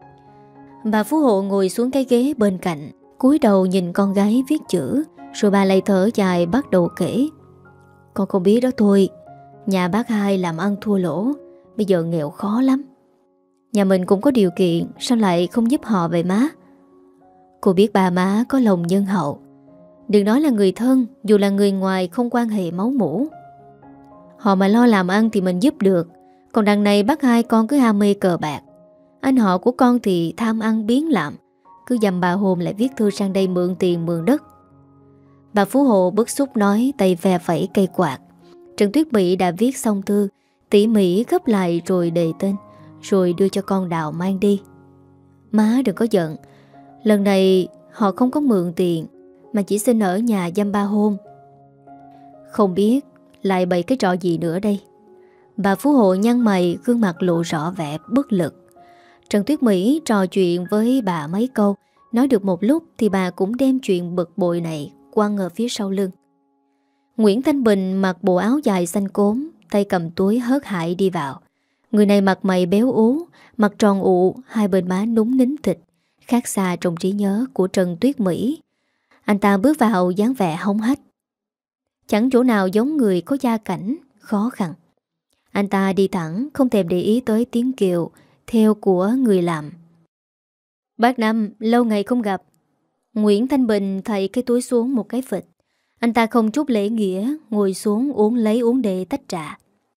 Bà Phú Hộ ngồi xuống cái ghế bên cạnh, cúi đầu nhìn con gái viết chữ, rồi bà lại thở dài bắt đầu kể. Con không biết đó thôi, nhà bác hai làm ăn thua lỗ, bây giờ nghèo khó lắm. Nhà mình cũng có điều kiện, sao lại không giúp họ vậy má? Cô biết bà má có lòng nhân hậu. Đừng nói là người thân, dù là người ngoài không quan hệ máu mủ. Họ mà lo làm ăn thì mình giúp được. Còn đằng này bác hai con cứ ham mê cờ bạc. Anh họ của con thì tham ăn biếng lạm, cứ dằm bà Hồn lại viết thư sang đây mượn tiền mượn đất. Bà Phú Hộ bức xúc nói, tay ve vẫy cây quạt. Trần Tuyết Mỹ đã viết xong thư, tỉ mỉ gấp lại rồi đề tên, rồi đưa cho con Đào mang đi. Má đừng có giận, lần này họ không có mượn tiền, mà chỉ xin ở nhà dăm ba hôm. Không biết lại bày cái trò gì nữa đây. Bà Phú Hộ nhăn mày, gương mặt lộ rõ vẻ bất lực. Trần Tuyết Mỹ trò chuyện với bà mấy câu, nói được một lúc thì bà cũng đem chuyện bực bội này quăng ở phía sau lưng. Nguyễn Thanh Bình mặc bộ áo dài xanh cốm, tay cầm túi hớt hải đi vào. Người này mặt mày béo ú, mặt tròn ụ, hai bên má núng nính thịt, khác xa trong trí nhớ của Trần Tuyết Mỹ. Anh ta bước vào dáng vẻ hống hách, chẳng chỗ nào giống người có gia cảnh khó khăn. Anh ta đi thẳng, không thèm để ý tới tiếng kêu theo của người làm. Bác Năm, lâu ngày không gặp. Nguyễn Thanh Bình thầy cái túi xuống một cái phịch. Anh ta không chút lễ nghĩa, ngồi xuống uống lấy uống để tách trà.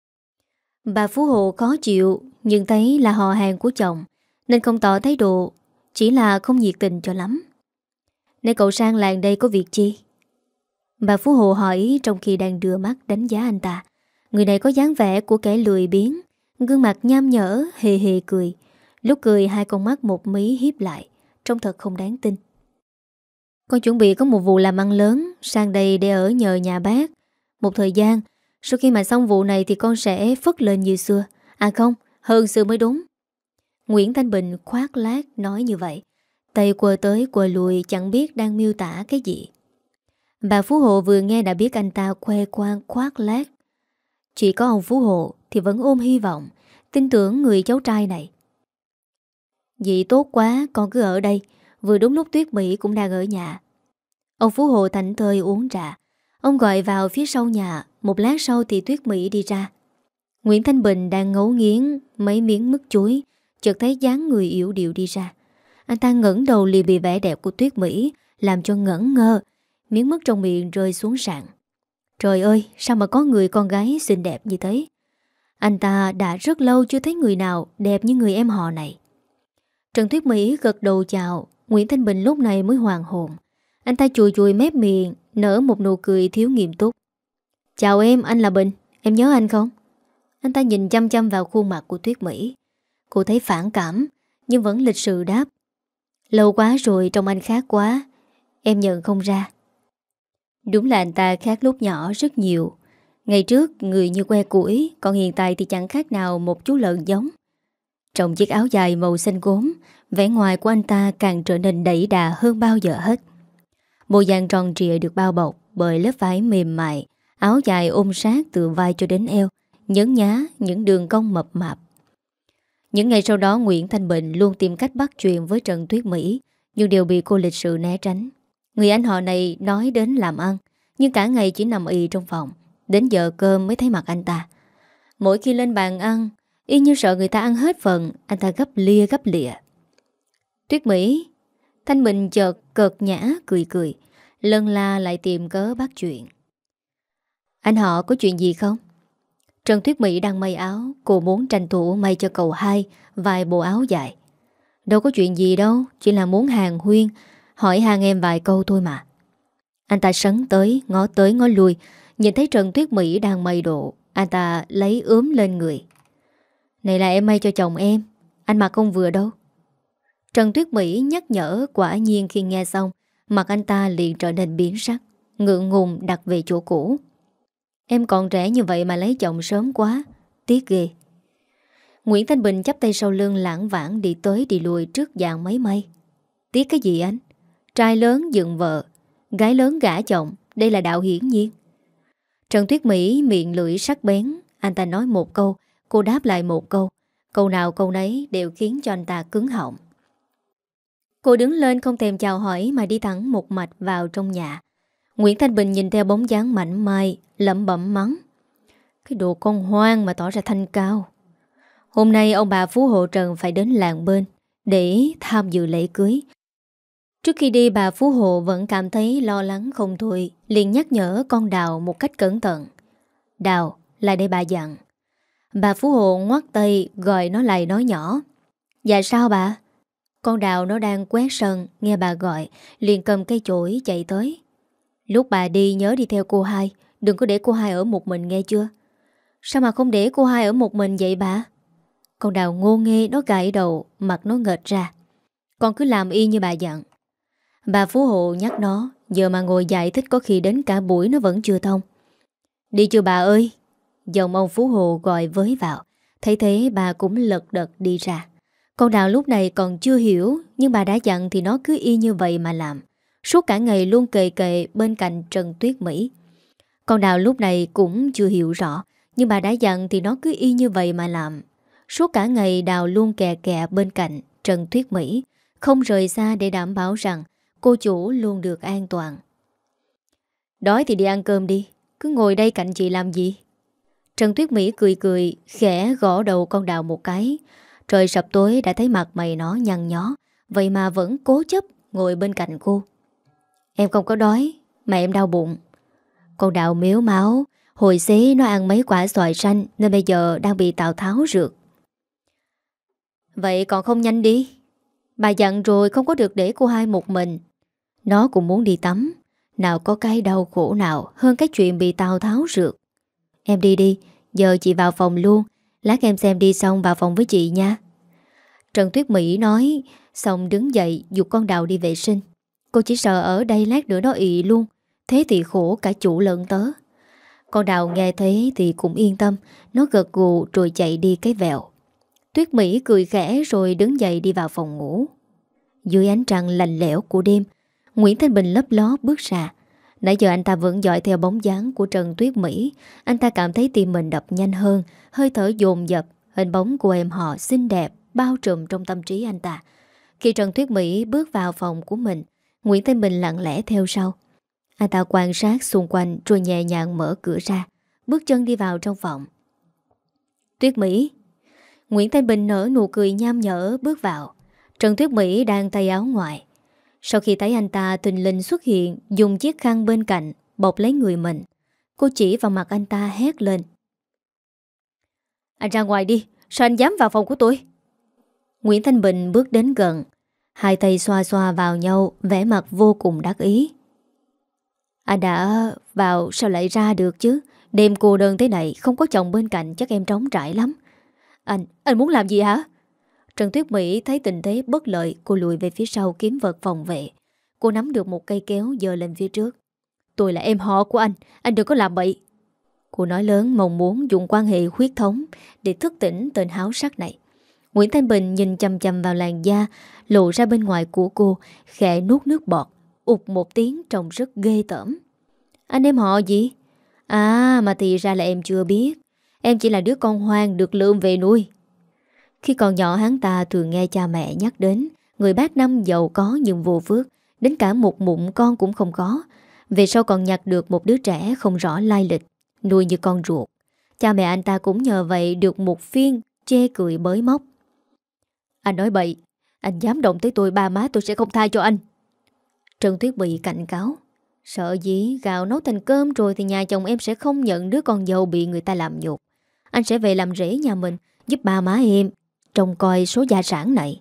Bà Phú Hộ khó chịu, nhưng thấy là họ hàng của chồng nên không tỏ thái độ, chỉ là không nhiệt tình cho lắm. Nơi cậu sang làng đây có việc chi? Bà Phú Hộ hỏi trong khi đang đưa mắt đánh giá anh ta. Người này có dáng vẻ của kẻ lười biếng, gương mặt nham nhở, hề hề cười. Lúc cười hai con mắt một mí híp lại, trông thật không đáng tin. Con chuẩn bị có một vụ làm ăn lớn, sang đây để ở nhờ nhà bác một thời gian. Sau khi mà xong vụ này thì con sẽ phất lên như xưa. À không, hơn xưa mới đúng. Nguyễn Thanh Bình khoác lác nói như vậy, tay quơ tới quơ lùi chẳng biết đang miêu tả cái gì. Bà Phú Hộ vừa nghe đã biết anh ta khoe khoang khoác lác. Chỉ có ông Phú Hộ thì vẫn ôm hy vọng, tin tưởng người cháu trai này. Vậy tốt quá, con cứ ở đây. Vừa đúng lúc Tuyết Mỹ cũng đang ở nhà. Ông Phú Hộ thảnh thơi uống trà. Ông gọi vào phía sau nhà. Một lát sau thì Tuyết Mỹ đi ra. Nguyễn Thanh Bình đang ngấu nghiến mấy miếng mứt chuối, chợt thấy dáng người yếu điệu đi ra. Anh ta ngẩng đầu liền bị vẻ đẹp của Tuyết Mỹ làm cho ngẩn ngơ. Miếng mứt trong miệng rơi xuống sàn. Trời ơi, sao mà có người con gái xinh đẹp như thế? Anh ta đã rất lâu chưa thấy người nào đẹp như người em họ này. Trần Tuyết Mỹ gật đầu chào. Nguyễn Thanh Bình lúc này mới hoàn hồn. Anh ta chùi chùi mép miệng, nở một nụ cười thiếu nghiêm túc. Chào em, anh là Bình. Em nhớ anh không? Anh ta nhìn chăm chăm vào khuôn mặt của Tuyết Mỹ. Cô thấy phản cảm, nhưng vẫn lịch sự đáp. Lâu quá rồi, trông anh khác quá. Em nhận không ra. Đúng là anh ta khác lúc nhỏ rất nhiều. Ngày trước người như que củi, còn hiện tại thì chẳng khác nào một chú lợn giống. Trong chiếc áo dài màu xanh gốm, vẻ ngoài của anh ta càng trở nên đẩy đà hơn bao giờ hết. Bộ dạng tròn trịa được bao bọc bởi lớp vải mềm mại, áo dài ôm sát từ vai cho đến eo, nhấn nhá những đường cong mập mạp. Những ngày sau đó Nguyễn Thanh Bình luôn tìm cách bắt chuyện với Trần Tuyết Mỹ, nhưng đều bị cô lịch sự né tránh. Người anh họ này nói đến làm ăn, nhưng cả ngày chỉ nằm ì trong phòng, đến giờ cơm mới thấy mặt anh ta. Mỗi khi lên bàn ăn, y như sợ người ta ăn hết phần, anh ta gấp lia gấp lịa. Tuyết Mỹ. Thanh Bình chợt cợt nhã cười cười, lân la lại tìm cớ bắt chuyện. Anh họ có chuyện gì không? Trần Tuyết Mỹ đang may áo, cô muốn tranh thủ may cho cậu hai vài bộ áo dài. Đâu có chuyện gì đâu, chỉ là muốn hàng huyên, hỏi hàng em vài câu thôi mà. Anh ta sấn tới, ngó tới ngó lui, nhìn thấy Trần Tuyết Mỹ đang may đồ, anh ta lấy ướm lên người. Này là em may cho chồng em, anh mặc không vừa đâu. Trần Tuyết Mỹ nhắc nhở, quả nhiên khi nghe xong, mặt anh ta liền trở nên biến sắc, ngượng ngùng đặt về chỗ cũ. Em còn trẻ như vậy mà lấy chồng sớm quá, tiếc ghê. Nguyễn Thanh Bình chắp tay sau lưng lãng vãng đi tới đi lui trước dàn máy may. Tiếc cái gì anh? Trai lớn dựng vợ, gái lớn gả chồng, đây là đạo hiển nhiên. Trần Tuyết Mỹ miệng lưỡi sắc bén, anh ta nói một câu, cô đáp lại một câu. Câu nào câu nấy đều khiến cho anh ta cứng họng. Cô đứng lên không thèm chào hỏi mà đi thẳng một mạch vào trong nhà. Nguyễn Thanh Bình nhìn theo bóng dáng mảnh mai, lẩm bẩm mắng. Cái đồ con hoang mà tỏ ra thanh cao. Hôm nay ông bà Phú Hộ Trần phải đến làng bên để tham dự lễ cưới. Trước khi đi bà Phú Hộ vẫn cảm thấy lo lắng không thôi, liền nhắc nhở con Đào một cách cẩn thận. Đào, lại đây bà dặn. Bà Phú Hộ ngoắt tay gọi nó lại nói nhỏ. Dạ sao bà? Con Đào nó đang quét sân, nghe bà gọi, liền cầm cây chổi chạy tới. Lúc bà đi nhớ đi theo cô hai, đừng có để cô hai ở một mình nghe chưa? Sao mà không để cô hai ở một mình vậy bà? Con Đào ngô nghê, nó gãi đầu, mặt nó nghệch ra. Con cứ làm y như bà dặn. Bà Phú Hộ nhắc nó, giờ mà ngồi giải thích có khi đến cả buổi nó vẫn chưa thông. Đi chưa bà ơi? Dòng ông Phú Hộ gọi với vào. Thấy thế bà cũng lật đật đi ra. Con Đào lúc này còn chưa hiểu, nhưng bà đã dặn thì nó cứ y như vậy mà làm. Suốt cả ngày luôn kề kề bên cạnh Trần Tuyết Mỹ. Con Đào lúc này cũng chưa hiểu rõ, nhưng bà đã dặn thì nó cứ y như vậy mà làm. Suốt cả ngày Đào luôn kè kè bên cạnh Trần Tuyết Mỹ, không rời xa để đảm bảo rằng cô chủ luôn được an toàn. Đói thì đi ăn cơm đi, cứ ngồi đây cạnh chị làm gì? Trần Tuyết Mỹ cười cười, khẽ gõ đầu con Đào một cái. Trời sập tối đã thấy mặt mày nó nhăn nhó, vậy mà vẫn cố chấp ngồi bên cạnh cô. Em không có đói, mà em đau bụng. Con Đào mếu máu, hồi xế nó ăn mấy quả xoài xanh nên bây giờ đang bị Tào Tháo rượt. Vậy còn không nhanh đi. Bà dặn rồi không có được để cô hai một mình. Nó cũng muốn đi tắm. Nào có cái đau khổ nào hơn cái chuyện bị Tào Tháo rượt. Em đi đi, giờ chị vào phòng luôn. Lát em xem đi xong vào phòng với chị nha. Trần Tuyết Mỹ nói, xong đứng dậy giục con Đào đi vệ sinh. Cô chỉ sợ ở đây lát nữa nó ị luôn. Thế thì khổ cả chủ lẫn tớ. Con Đào nghe thế thì cũng yên tâm. Nó gật gù rồi chạy đi cái vẹo. Tuyết Mỹ cười khẽ rồi đứng dậy đi vào phòng ngủ. Dưới ánh trăng lạnh lẽo của đêm, Nguyễn Thanh Bình lấp ló bước ra. Nãy giờ anh ta vẫn dõi theo bóng dáng của Trần Tuyết Mỹ. Anh ta cảm thấy tim mình đập nhanh hơn, hơi thở dồn dập. Hình bóng của em họ xinh đẹp bao trùm trong tâm trí anh ta. Khi Trần Tuyết Mỹ bước vào phòng của mình, Nguyễn Thanh Bình lặng lẽ theo sau. Anh ta quan sát xung quanh rồi nhẹ nhàng mở cửa ra, bước chân đi vào trong phòng. Tuyết Mỹ. Nguyễn Thanh Bình nở nụ cười nham nhở bước vào. Trần Tuyết Mỹ đang tay áo ngoài. Sau khi thấy anh ta thình lình xuất hiện, dùng chiếc khăn bên cạnh bọc lấy người mình, cô chỉ vào mặt anh ta hét lên. Anh ra ngoài đi, sao anh dám vào phòng của tôi? Nguyễn Thanh Bình bước đến gần, hai tay xoa xoa vào nhau, vẻ mặt vô cùng đắc ý. Anh đã vào sao lại ra được chứ? Đêm cô đơn thế này, không có chồng bên cạnh chắc em trống trải lắm. Anh, anh muốn làm gì hả? Trần Tuyết Mỹ thấy tình thế bất lợi, cô lùi về phía sau kiếm vật phòng vệ. Cô nắm được một cây kéo giơ lên phía trước. Tôi là em họ của anh, anh đừng có làm bậy. Cô nói lớn mong muốn dùng quan hệ huyết thống để thức tỉnh tên háo sắc này. Nguyễn Thanh Bình nhìn chăm chăm vào làn da lộ ra bên ngoài của cô, khẽ nuốt nước bọt, ụt một tiếng trông rất ghê tởm. Anh em họ gì? À mà thì ra là em chưa biết. Em chỉ là đứa con hoang được lượm về nuôi. Khi còn nhỏ hắn ta thường nghe cha mẹ nhắc đến người bác năm giàu có nhưng vô phước, đến cả một mụn con cũng không có. Về sau còn nhặt được một đứa trẻ không rõ lai lịch, nuôi như con ruột. Cha mẹ anh ta cũng nhờ vậy được một phiên chê cười bới móc. Anh nói bậy, anh dám động tới tôi ba má tôi sẽ không tha cho anh. Trần Tuyết bị cảnh cáo. Sợ gì gạo nấu thành cơm rồi thì nhà chồng em sẽ không nhận đứa con dâu bị người ta làm nhục. Anh sẽ về làm rể nhà mình, giúp ba má em trông coi số gia sản này.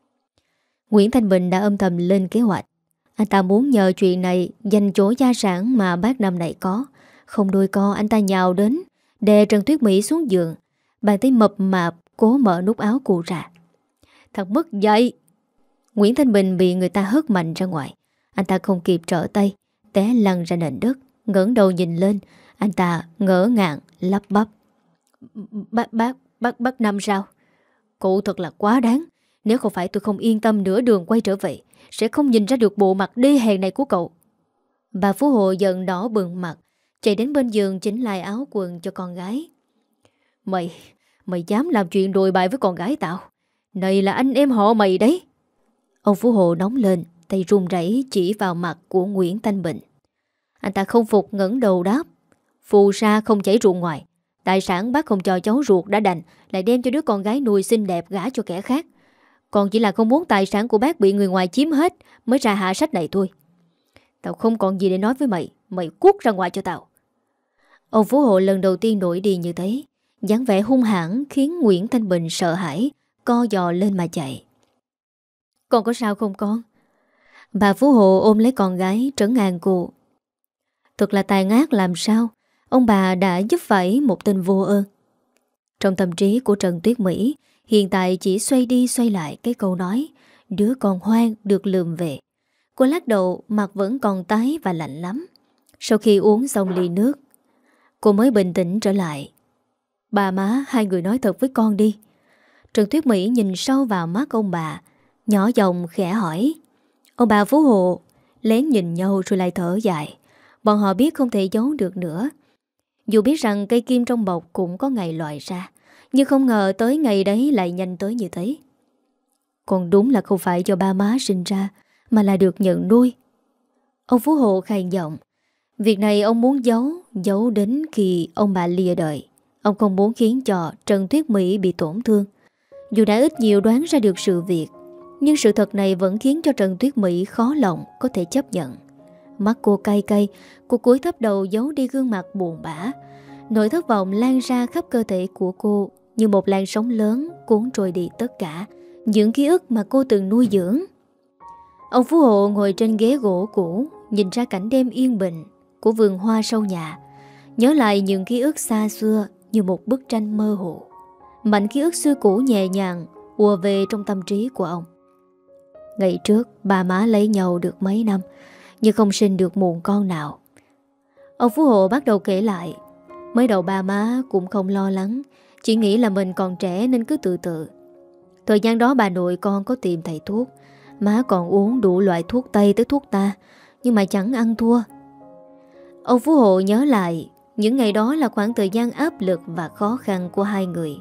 Nguyễn Thanh Bình đã âm thầm lên kế hoạch. Anh ta muốn nhờ chuyện này dành chỗ gia sản mà bác năm này có. Không đôi co anh ta nhào đến, đè Trần Tuyết Mỹ xuống giường. Bàn tay mập mạp cố mở nút áo cô ra. Thằng mất dậy. Nguyễn Thanh Bình bị người ta hất mạnh ra ngoài. Anh ta không kịp trở tay, té lăn ra nền đất, ngẩng đầu nhìn lên. Anh ta ngỡ ngàng lắp bắp. Bác, bác, bác, bác Năm sao? Cụ thật là quá đáng. Nếu không phải tôi không yên tâm nửa đường quay trở về, sẽ không nhìn ra được bộ mặt đê hèn này của cậu. Bà Phú Hộ giận đỏ bừng mặt, chạy đến bên giường chỉnh lại áo quần cho con gái. Mày, mày dám làm chuyện đồi bại với con gái tao? Này là anh em họ mày đấy. Ông Phú Hộ nóng lên, tay run rẩy chỉ vào mặt của Nguyễn Thanh Bình. Anh ta không phục ngẩng đầu đáp. Phù sa không chảy ruộng ngoài. Tài sản bác không cho cháu ruột đã đành, lại đem cho đứa con gái nuôi xinh đẹp gả cho kẻ khác. Còn chỉ là không muốn tài sản của bác bị người ngoài chiếm hết mới ra hạ sách này thôi. Tao không còn gì để nói với mày. Mày cút ra ngoài cho tao. Ông Phú Hộ lần đầu tiên nổi đi như thế, dáng vẻ hung hãn khiến Nguyễn Thanh Bình sợ hãi, co giò lên mà chạy. Con có sao không con? Bà Phú Hộ ôm lấy con gái trấn an cô. Thật là tàn ác làm sao ông bà đã giúp phải một tên vô ơn. Trong tâm trí của Trần Tuyết Mỹ hiện tại chỉ xoay đi xoay lại cái câu nói đứa con hoang được lườm về. Cô lắc đầu, mặt vẫn còn tái và lạnh lắm. Sau khi uống xong ly nước, cô mới bình tĩnh trở lại. Bà má, hai người nói thật với con đi. Trần Tuyết Mỹ nhìn sâu vào mắt ông bà, nhỏ giọng khẽ hỏi. Ông bà Phú Hộ lén nhìn nhau rồi lại thở dài. Bọn họ biết không thể giấu được nữa. Dù biết rằng cây kim trong bọc cũng có ngày loại ra, nhưng không ngờ tới ngày đấy lại nhanh tới như thế. Còn đúng là không phải do ba má sinh ra, mà là được nhận nuôi. Ông Phú Hộ khàn giọng. Việc này ông muốn giấu, giấu đến khi ông bà lìa đời. Ông không muốn khiến cho Trần Tuyết Mỹ bị tổn thương. Dù đã ít nhiều đoán ra được sự việc, nhưng sự thật này vẫn khiến cho Trần Tuyết Mỹ khó lòng có thể chấp nhận. Mắt cô cay cay, cô cúi thấp đầu giấu đi gương mặt buồn bã. Nỗi thất vọng lan ra khắp cơ thể của cô như một làn sóng lớn cuốn trôi đi tất cả những ký ức mà cô từng nuôi dưỡng. Ông Phú Hộ ngồi trên ghế gỗ cũ, nhìn ra cảnh đêm yên bình của vườn hoa sau nhà, nhớ lại những ký ức xa xưa như một bức tranh mơ hồ. Mảnh ký ức xưa cũ nhẹ nhàng ùa về trong tâm trí của ông. Ngày trước bà má lấy nhau được mấy năm, nhưng không sinh được muộn con nào. Ông Phú Hộ bắt đầu kể lại. Mới đầu ba má cũng không lo lắng, chỉ nghĩ là mình còn trẻ nên cứ từ từ. Thời gian đó bà nội con có tìm thầy thuốc, má còn uống đủ loại thuốc Tây tới thuốc ta, nhưng mà chẳng ăn thua. Ông Phú Hộ nhớ lại, những ngày đó là khoảng thời gian áp lực và khó khăn của hai người.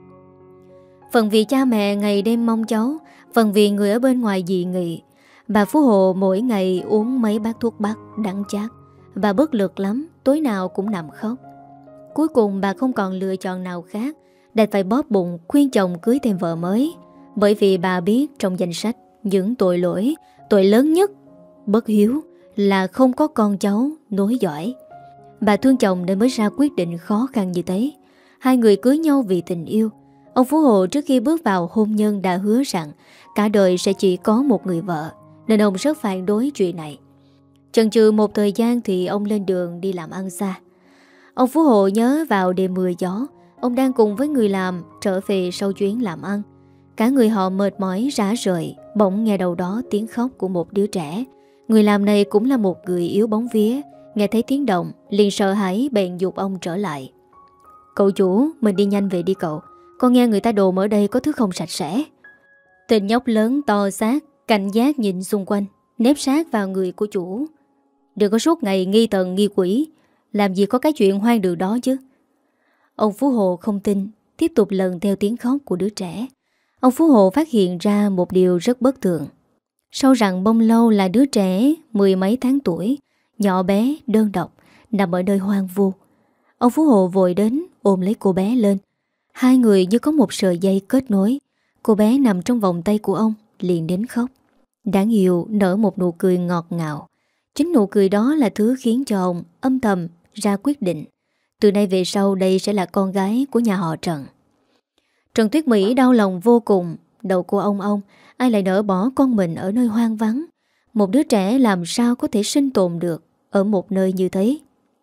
Phần vì cha mẹ ngày đêm mong cháu, phần vì người ở bên ngoài dị nghị. Bà Phú Hộ mỗi ngày uống mấy bát thuốc bắc đắng chát. Bà bất lực lắm, tối nào cũng nằm khóc. Cuối cùng bà không còn lựa chọn nào khác, đành phải bóp bụng khuyên chồng cưới thêm vợ mới. Bởi vì bà biết trong danh sách những tội lỗi, tội lớn nhất, bất hiếu, là không có con cháu nối dõi. Bà thương chồng nên mới ra quyết định khó khăn như thế. Hai người cưới nhau vì tình yêu. Ông Phú Hộ trước khi bước vào hôn nhân đã hứa rằng cả đời sẽ chỉ có một người vợ, nên ông rất phản đối chuyện này. Chần chừ một thời gian thì ông lên đường đi làm ăn xa. Ông Phú Hộ nhớ vào đêm mưa gió, ông đang cùng với người làm trở về sau chuyến làm ăn. Cả người họ mệt mỏi rã rời, bỗng nghe đầu đó tiếng khóc của một đứa trẻ. Người làm này cũng là một người yếu bóng vía, nghe thấy tiếng động liền sợ hãi bèn giục ông trở lại. Cậu chủ, mình đi nhanh về đi cậu. Con nghe người ta đồn ở đây có thứ không sạch sẽ. Tên nhóc lớn to xác, cảnh giác nhìn xung quanh, nép sát vào người của chủ. Đừng có suốt ngày nghi thần nghi quỷ, làm gì có cái chuyện hoang đường đó chứ. Ông Phú Hộ không tin, tiếp tục lần theo tiếng khóc của đứa trẻ. Ông Phú Hộ phát hiện ra một điều rất bất thường. Sau rằng bông lâu là đứa trẻ mười mấy tháng tuổi, nhỏ bé, đơn độc, nằm ở nơi hoang vu. Ông Phú Hộ vội đến ôm lấy cô bé lên. Hai người như có một sợi dây kết nối. Cô bé nằm trong vòng tay của ông liền đến khóc. Đáng yêu nở một nụ cười ngọt ngào. Chính nụ cười đó là thứ khiến cho ông âm thầm ra quyết định. Từ nay về sau đây sẽ là con gái của nhà họ Trần. Trần Tuyết Mỹ đau lòng vô cùng. Đầu cô ông ông, ai lại nỡ bỏ con mình ở nơi hoang vắng. Một đứa trẻ làm sao có thể sinh tồn được ở một nơi như thế.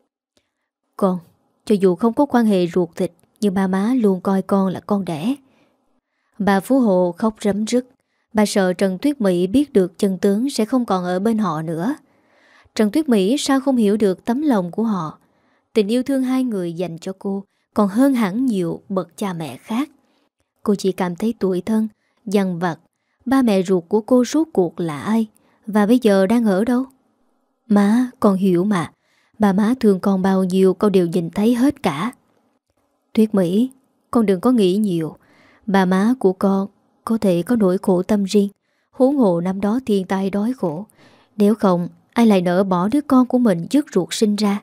Con, cho dù không có quan hệ ruột thịt, nhưng ba má luôn coi con là con đẻ. Bà Phú Hộ khóc rấm rứt. Bà sợ Trần Tuyết Mỹ biết được chân tướng sẽ không còn ở bên họ nữa. Trần Tuyết Mỹ sao không hiểu được tấm lòng của họ. Tình yêu thương hai người dành cho cô còn hơn hẳn nhiều bậc cha mẹ khác. Cô chỉ cảm thấy tủi thân, dằn vặt. Ba mẹ ruột của cô rốt cuộc là ai, và bây giờ đang ở đâu? Má, con hiểu mà. Bà má thương con bao nhiêu con đều nhìn thấy hết cả. Tuyết Mỹ, con đừng có nghĩ nhiều. Bà má của con có thể có nỗi khổ tâm riêng. Huống hồ năm đó thiên tai đói khổ. Nếu không, ai lại nỡ bỏ đứa con của mình dứt ruột sinh ra.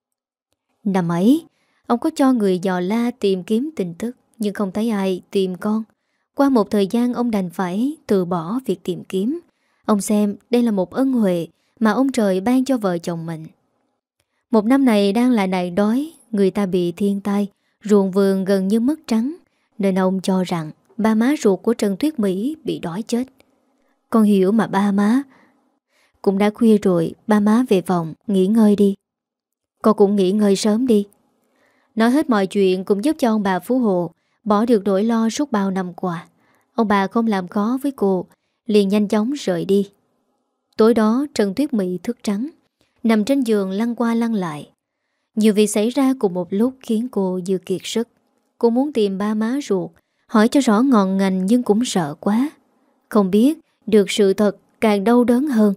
Năm ấy, ông có cho người dò la tìm kiếm tin tức, nhưng không thấy ai tìm con. Qua một thời gian ông đành phải từ bỏ việc tìm kiếm. Ông xem đây là một ân huệ mà ông trời ban cho vợ chồng mình. Một năm này đang là nạn đói, người ta bị thiên tai, ruộng vườn gần như mất trắng, nên ông cho rằng ba má ruột của Trần Tuyết Mỹ bị đói chết. Con hiểu mà ba má. Cũng đã khuya rồi, ba má về phòng nghỉ ngơi đi. Con cũng nghỉ ngơi sớm đi. Nói hết mọi chuyện cũng giúp cho ông bà Phú Hộ bỏ được nỗi lo suốt bao năm qua. Ông bà không làm khó với cô, liền nhanh chóng rời đi. Tối đó Trần Tuyết Mỹ thức trắng, nằm trên giường lăn qua lăn lại. Nhiều việc xảy ra cùng một lúc khiến cô dư kiệt sức. Cô muốn tìm ba má ruột, hỏi cho rõ ngọn ngành nhưng cũng sợ quá. Không biết được sự thật càng đau đớn hơn.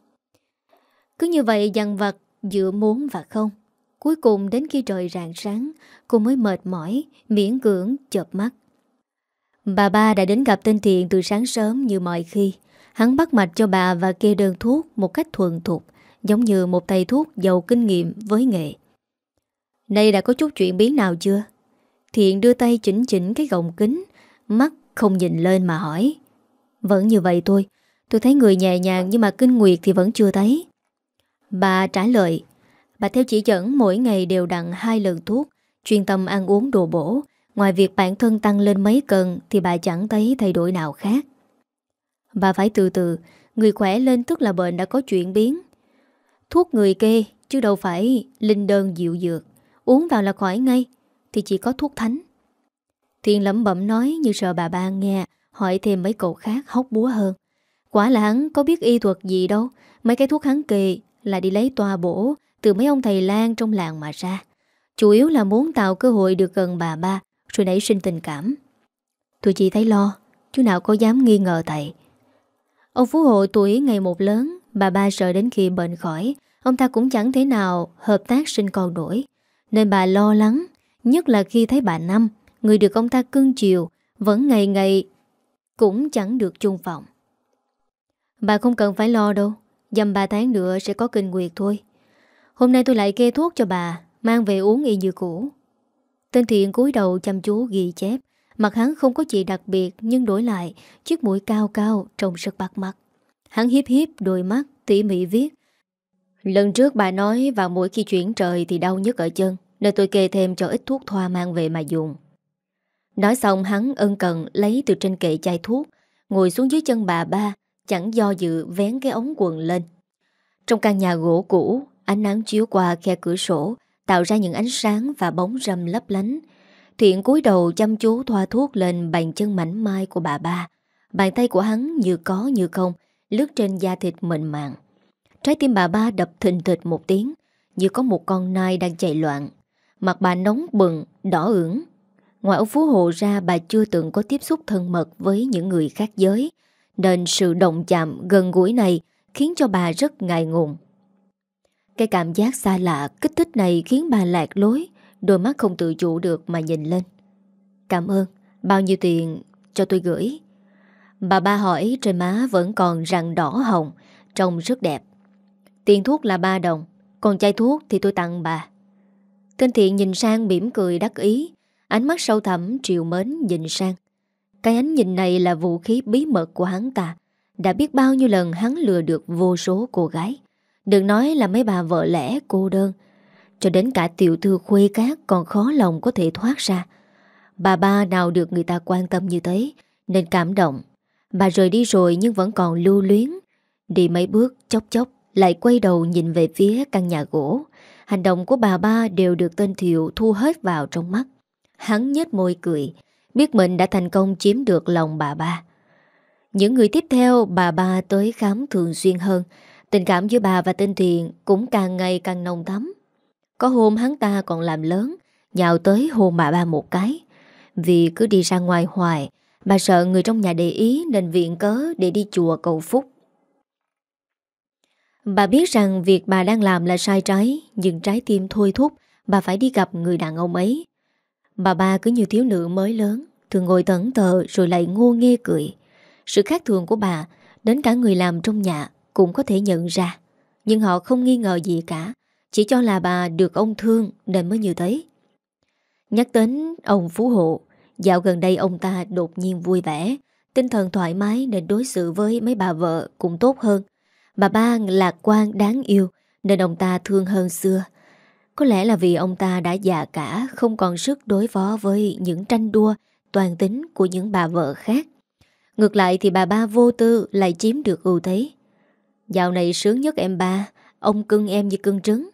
Cứ như vậy dằn vặt giữa muốn và không. Cuối cùng đến khi trời rạng sáng, cô mới mệt mỏi, miễn cưỡng chợp mắt. Bà ba đã đến gặp tên Thiện từ sáng sớm như mọi khi. Hắn bắt mạch cho bà và kê đơn thuốc một cách thuần thục, giống như một thầy thuốc giàu kinh nghiệm với nghề. Nay đã có chút chuyển biến nào chưa? Thiện đưa tay chỉnh chỉnh cái gọng kính, mắt không nhìn lên mà hỏi. Vẫn như vậy thôi, tôi thấy người nhẹ nhàng nhưng mà kinh nguyệt thì vẫn chưa thấy. Bà trả lời. Bà theo chỉ dẫn mỗi ngày đều đặn hai lần thuốc, chuyên tâm ăn uống đồ bổ. Ngoài việc bản thân tăng lên mấy cân thì bà chẳng thấy thay đổi nào khác. Bà phải từ từ, người khỏe lên tức là bệnh đã có chuyển biến. Thuốc người kê chứ đâu phải linh đơn diệu dược, uống vào là khỏi ngay, thì chỉ có thuốc thánh. Thiện lẩm bẩm nói như sợ bà ba nghe, hỏi thêm mấy cậu khác hóc búa hơn. Quả là hắn có biết y thuật gì đâu, mấy cái thuốc hắn kê là đi lấy toa bổ từ mấy ông thầy lang trong làng mà ra. Chủ yếu là muốn tạo cơ hội được gần bà ba, rồi nảy sinh tình cảm. Tôi chỉ thấy lo, chứ nào có dám nghi ngờ thầy. Ông Phú Hộ tuổi ngày một lớn, bà ba sợ đến khi bệnh khỏi, ông ta cũng chẳng thể nào hợp tác sinh con nổi. Nên bà lo lắng, nhất là khi thấy bà Năm, người được ông ta cưng chiều, vẫn ngày ngày cũng chẳng được chung phòng. Bà không cần phải lo đâu, dăm ba tháng nữa sẽ có kinh nguyệt thôi. Hôm nay tôi lại kê thuốc cho bà, mang về uống y như cũ. Tên Thiện cúi đầu chăm chú ghi chép. Mặt hắn không có gì đặc biệt, nhưng đổi lại chiếc mũi cao cao trông rất bắt mắt. Hắn hiếp hiếp đôi mắt tỉ mỉ viết. Lần trước bà nói vào mỗi khi chuyển trời thì đau nhức ở chân, nên tôi kê thêm cho ít thuốc thoa mang về mà dùng. Nói xong hắn ân cần lấy từ trên kệ chai thuốc, ngồi xuống dưới chân bà ba, chẳng do dự vén cái ống quần lên. Trong căn nhà gỗ cũ, ánh nắng chiếu qua khe cửa sổ, tạo ra những ánh sáng và bóng râm lấp lánh. Thiện cúi đầu chăm chú thoa thuốc lên bàn chân mảnh mai của bà ba. Bàn tay của hắn như có như không, lướt trên da thịt mịn màng. Trái tim bà ba đập thình thịch một tiếng, như có một con nai đang chạy loạn. Mặt bà nóng bừng, đỏ ửng. Ngoài ông Phú Hộ ra, bà chưa từng có tiếp xúc thân mật với những người khác giới, nên sự động chạm gần gũi này khiến cho bà rất ngại ngùng. Cái cảm giác xa lạ, kích thích này khiến bà lạc lối, đôi mắt không tự chủ được mà nhìn lên. Cảm ơn, bao nhiêu tiền cho tôi gửi? Bà ba hỏi trên má vẫn còn răng đỏ hồng, trông rất đẹp. Tiền thuốc là ba đồng, còn chai thuốc thì tôi tặng bà. Tên Thiện nhìn sang mỉm cười đắc ý, ánh mắt sâu thẳm trìu mến nhìn sang. Cái ánh nhìn này là vũ khí bí mật của hắn ta. Đã biết bao nhiêu lần hắn lừa được vô số cô gái. Đừng nói là mấy bà vợ lẽ cô đơn, cho đến cả tiểu thư khuê cát còn khó lòng có thể thoát ra. Bà ba nào được người ta quan tâm như thế, nên cảm động. Bà rời đi rồi nhưng vẫn còn lưu luyến. Đi mấy bước chốc chốc lại quay đầu nhìn về phía căn nhà gỗ. Hành động của bà ba đều được tên Thiệu thu hết vào trong mắt. Hắn nhếch môi cười, biết mình đã thành công chiếm được lòng bà ba. Những người tiếp theo bà ba tới khám thường xuyên hơn. Tình cảm giữa bà và tên Thiện cũng càng ngày càng nồng thắm. Có hôm hắn ta còn làm lớn, nhào tới hôn bà ba một cái. Vì cứ đi ra ngoài hoài, bà sợ người trong nhà để ý nên viện cớ để đi chùa cầu phúc. Bà biết rằng việc bà đang làm là sai trái, nhưng trái tim thôi thúc bà phải đi gặp người đàn ông ấy. Bà ba cứ như thiếu nữ mới lớn, thường ngồi thẫn thờ rồi lại ngô nghê cười. Sự khác thường của bà đến cả người làm trong nhà cũng có thể nhận ra. Nhưng họ không nghi ngờ gì cả, chỉ cho là bà được ông thương nên mới như thế. Nhắc đến ông Phú Hộ, dạo gần đây ông ta đột nhiên vui vẻ, tinh thần thoải mái nên đối xử với mấy bà vợ cũng tốt hơn. Bà ba lạc quan đáng yêu nên ông ta thương hơn xưa. Có lẽ là vì ông ta đã già cả, không còn sức đối phó với những tranh đua toan tính của những bà vợ khác. Ngược lại thì bà ba vô tư lại chiếm được ưu thế. Dạo này sướng nhất em ba, ông cưng em như cưng trứng.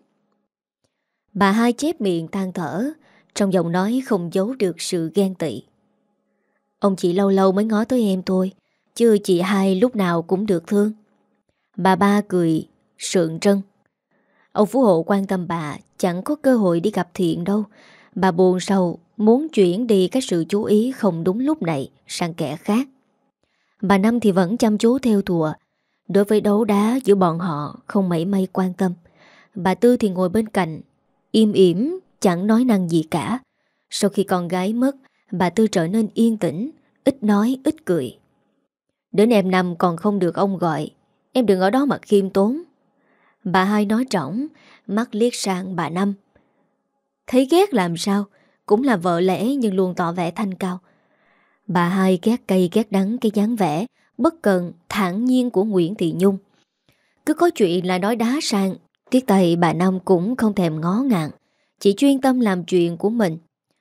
Bà hai chép miệng than thở, trong giọng nói không giấu được sự ghen tị. Ông chỉ lâu lâu mới ngó tới em thôi, chứ chị hai lúc nào cũng được thương. Bà ba cười sượng trân. Ông Phú Hộ quan tâm bà chẳng có cơ hội đi gặp Thiện đâu. Bà buồn sầu muốn chuyển đi cái sự chú ý không đúng lúc này sang kẻ khác. Bà Năm thì vẫn chăm chú theo thùa. Đối với đấu đá giữa bọn họ không mảy may quan tâm. Bà Tư thì ngồi bên cạnh, im ỉm chẳng nói năng gì cả. Sau khi con gái mất, bà Tư trở nên yên tĩnh, ít nói ít cười. Đến em Năm còn không được ông gọi, em đừng ở đó mà khiêm tốn. Bà hai nói trỏng, mắt liếc sang bà Năm. Thấy ghét làm sao, cũng là vợ lẽ nhưng luôn tỏ vẻ thanh cao. Bà hai ghét cay ghét đắng cái dáng vẻ bất cần, thản nhiên của Nguyễn Thị Nhung. Cứ có chuyện là nói đá sang, tiếc tay bà Năm cũng không thèm ngó ngàng, chỉ chuyên tâm làm chuyện của mình.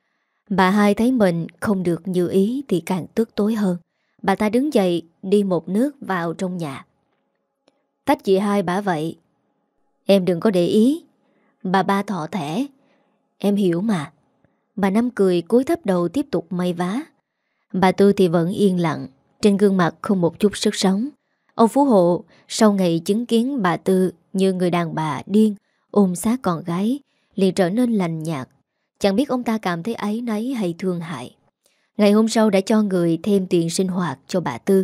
Bà hai thấy mình không được như ý thì càng tức tối hơn. Bà ta đứng dậy đi một nước vào trong nhà. Tách chị hai bả vậy. Em đừng có để ý. Bà ba thọ thẻ. Em hiểu mà. Bà Năm cười cúi thấp đầu tiếp tục may vá. Bà Tư thì vẫn yên lặng, trên gương mặt không một chút sức sống. Ông Phú Hộ sau ngày chứng kiến bà Tư như người đàn bà điên ôm sát con gái liền trở nên lạnh nhạt. Chẳng biết ông ta cảm thấy áy náy hay thương hại. Ngày hôm sau đã cho người thêm tiền sinh hoạt cho bà Tư.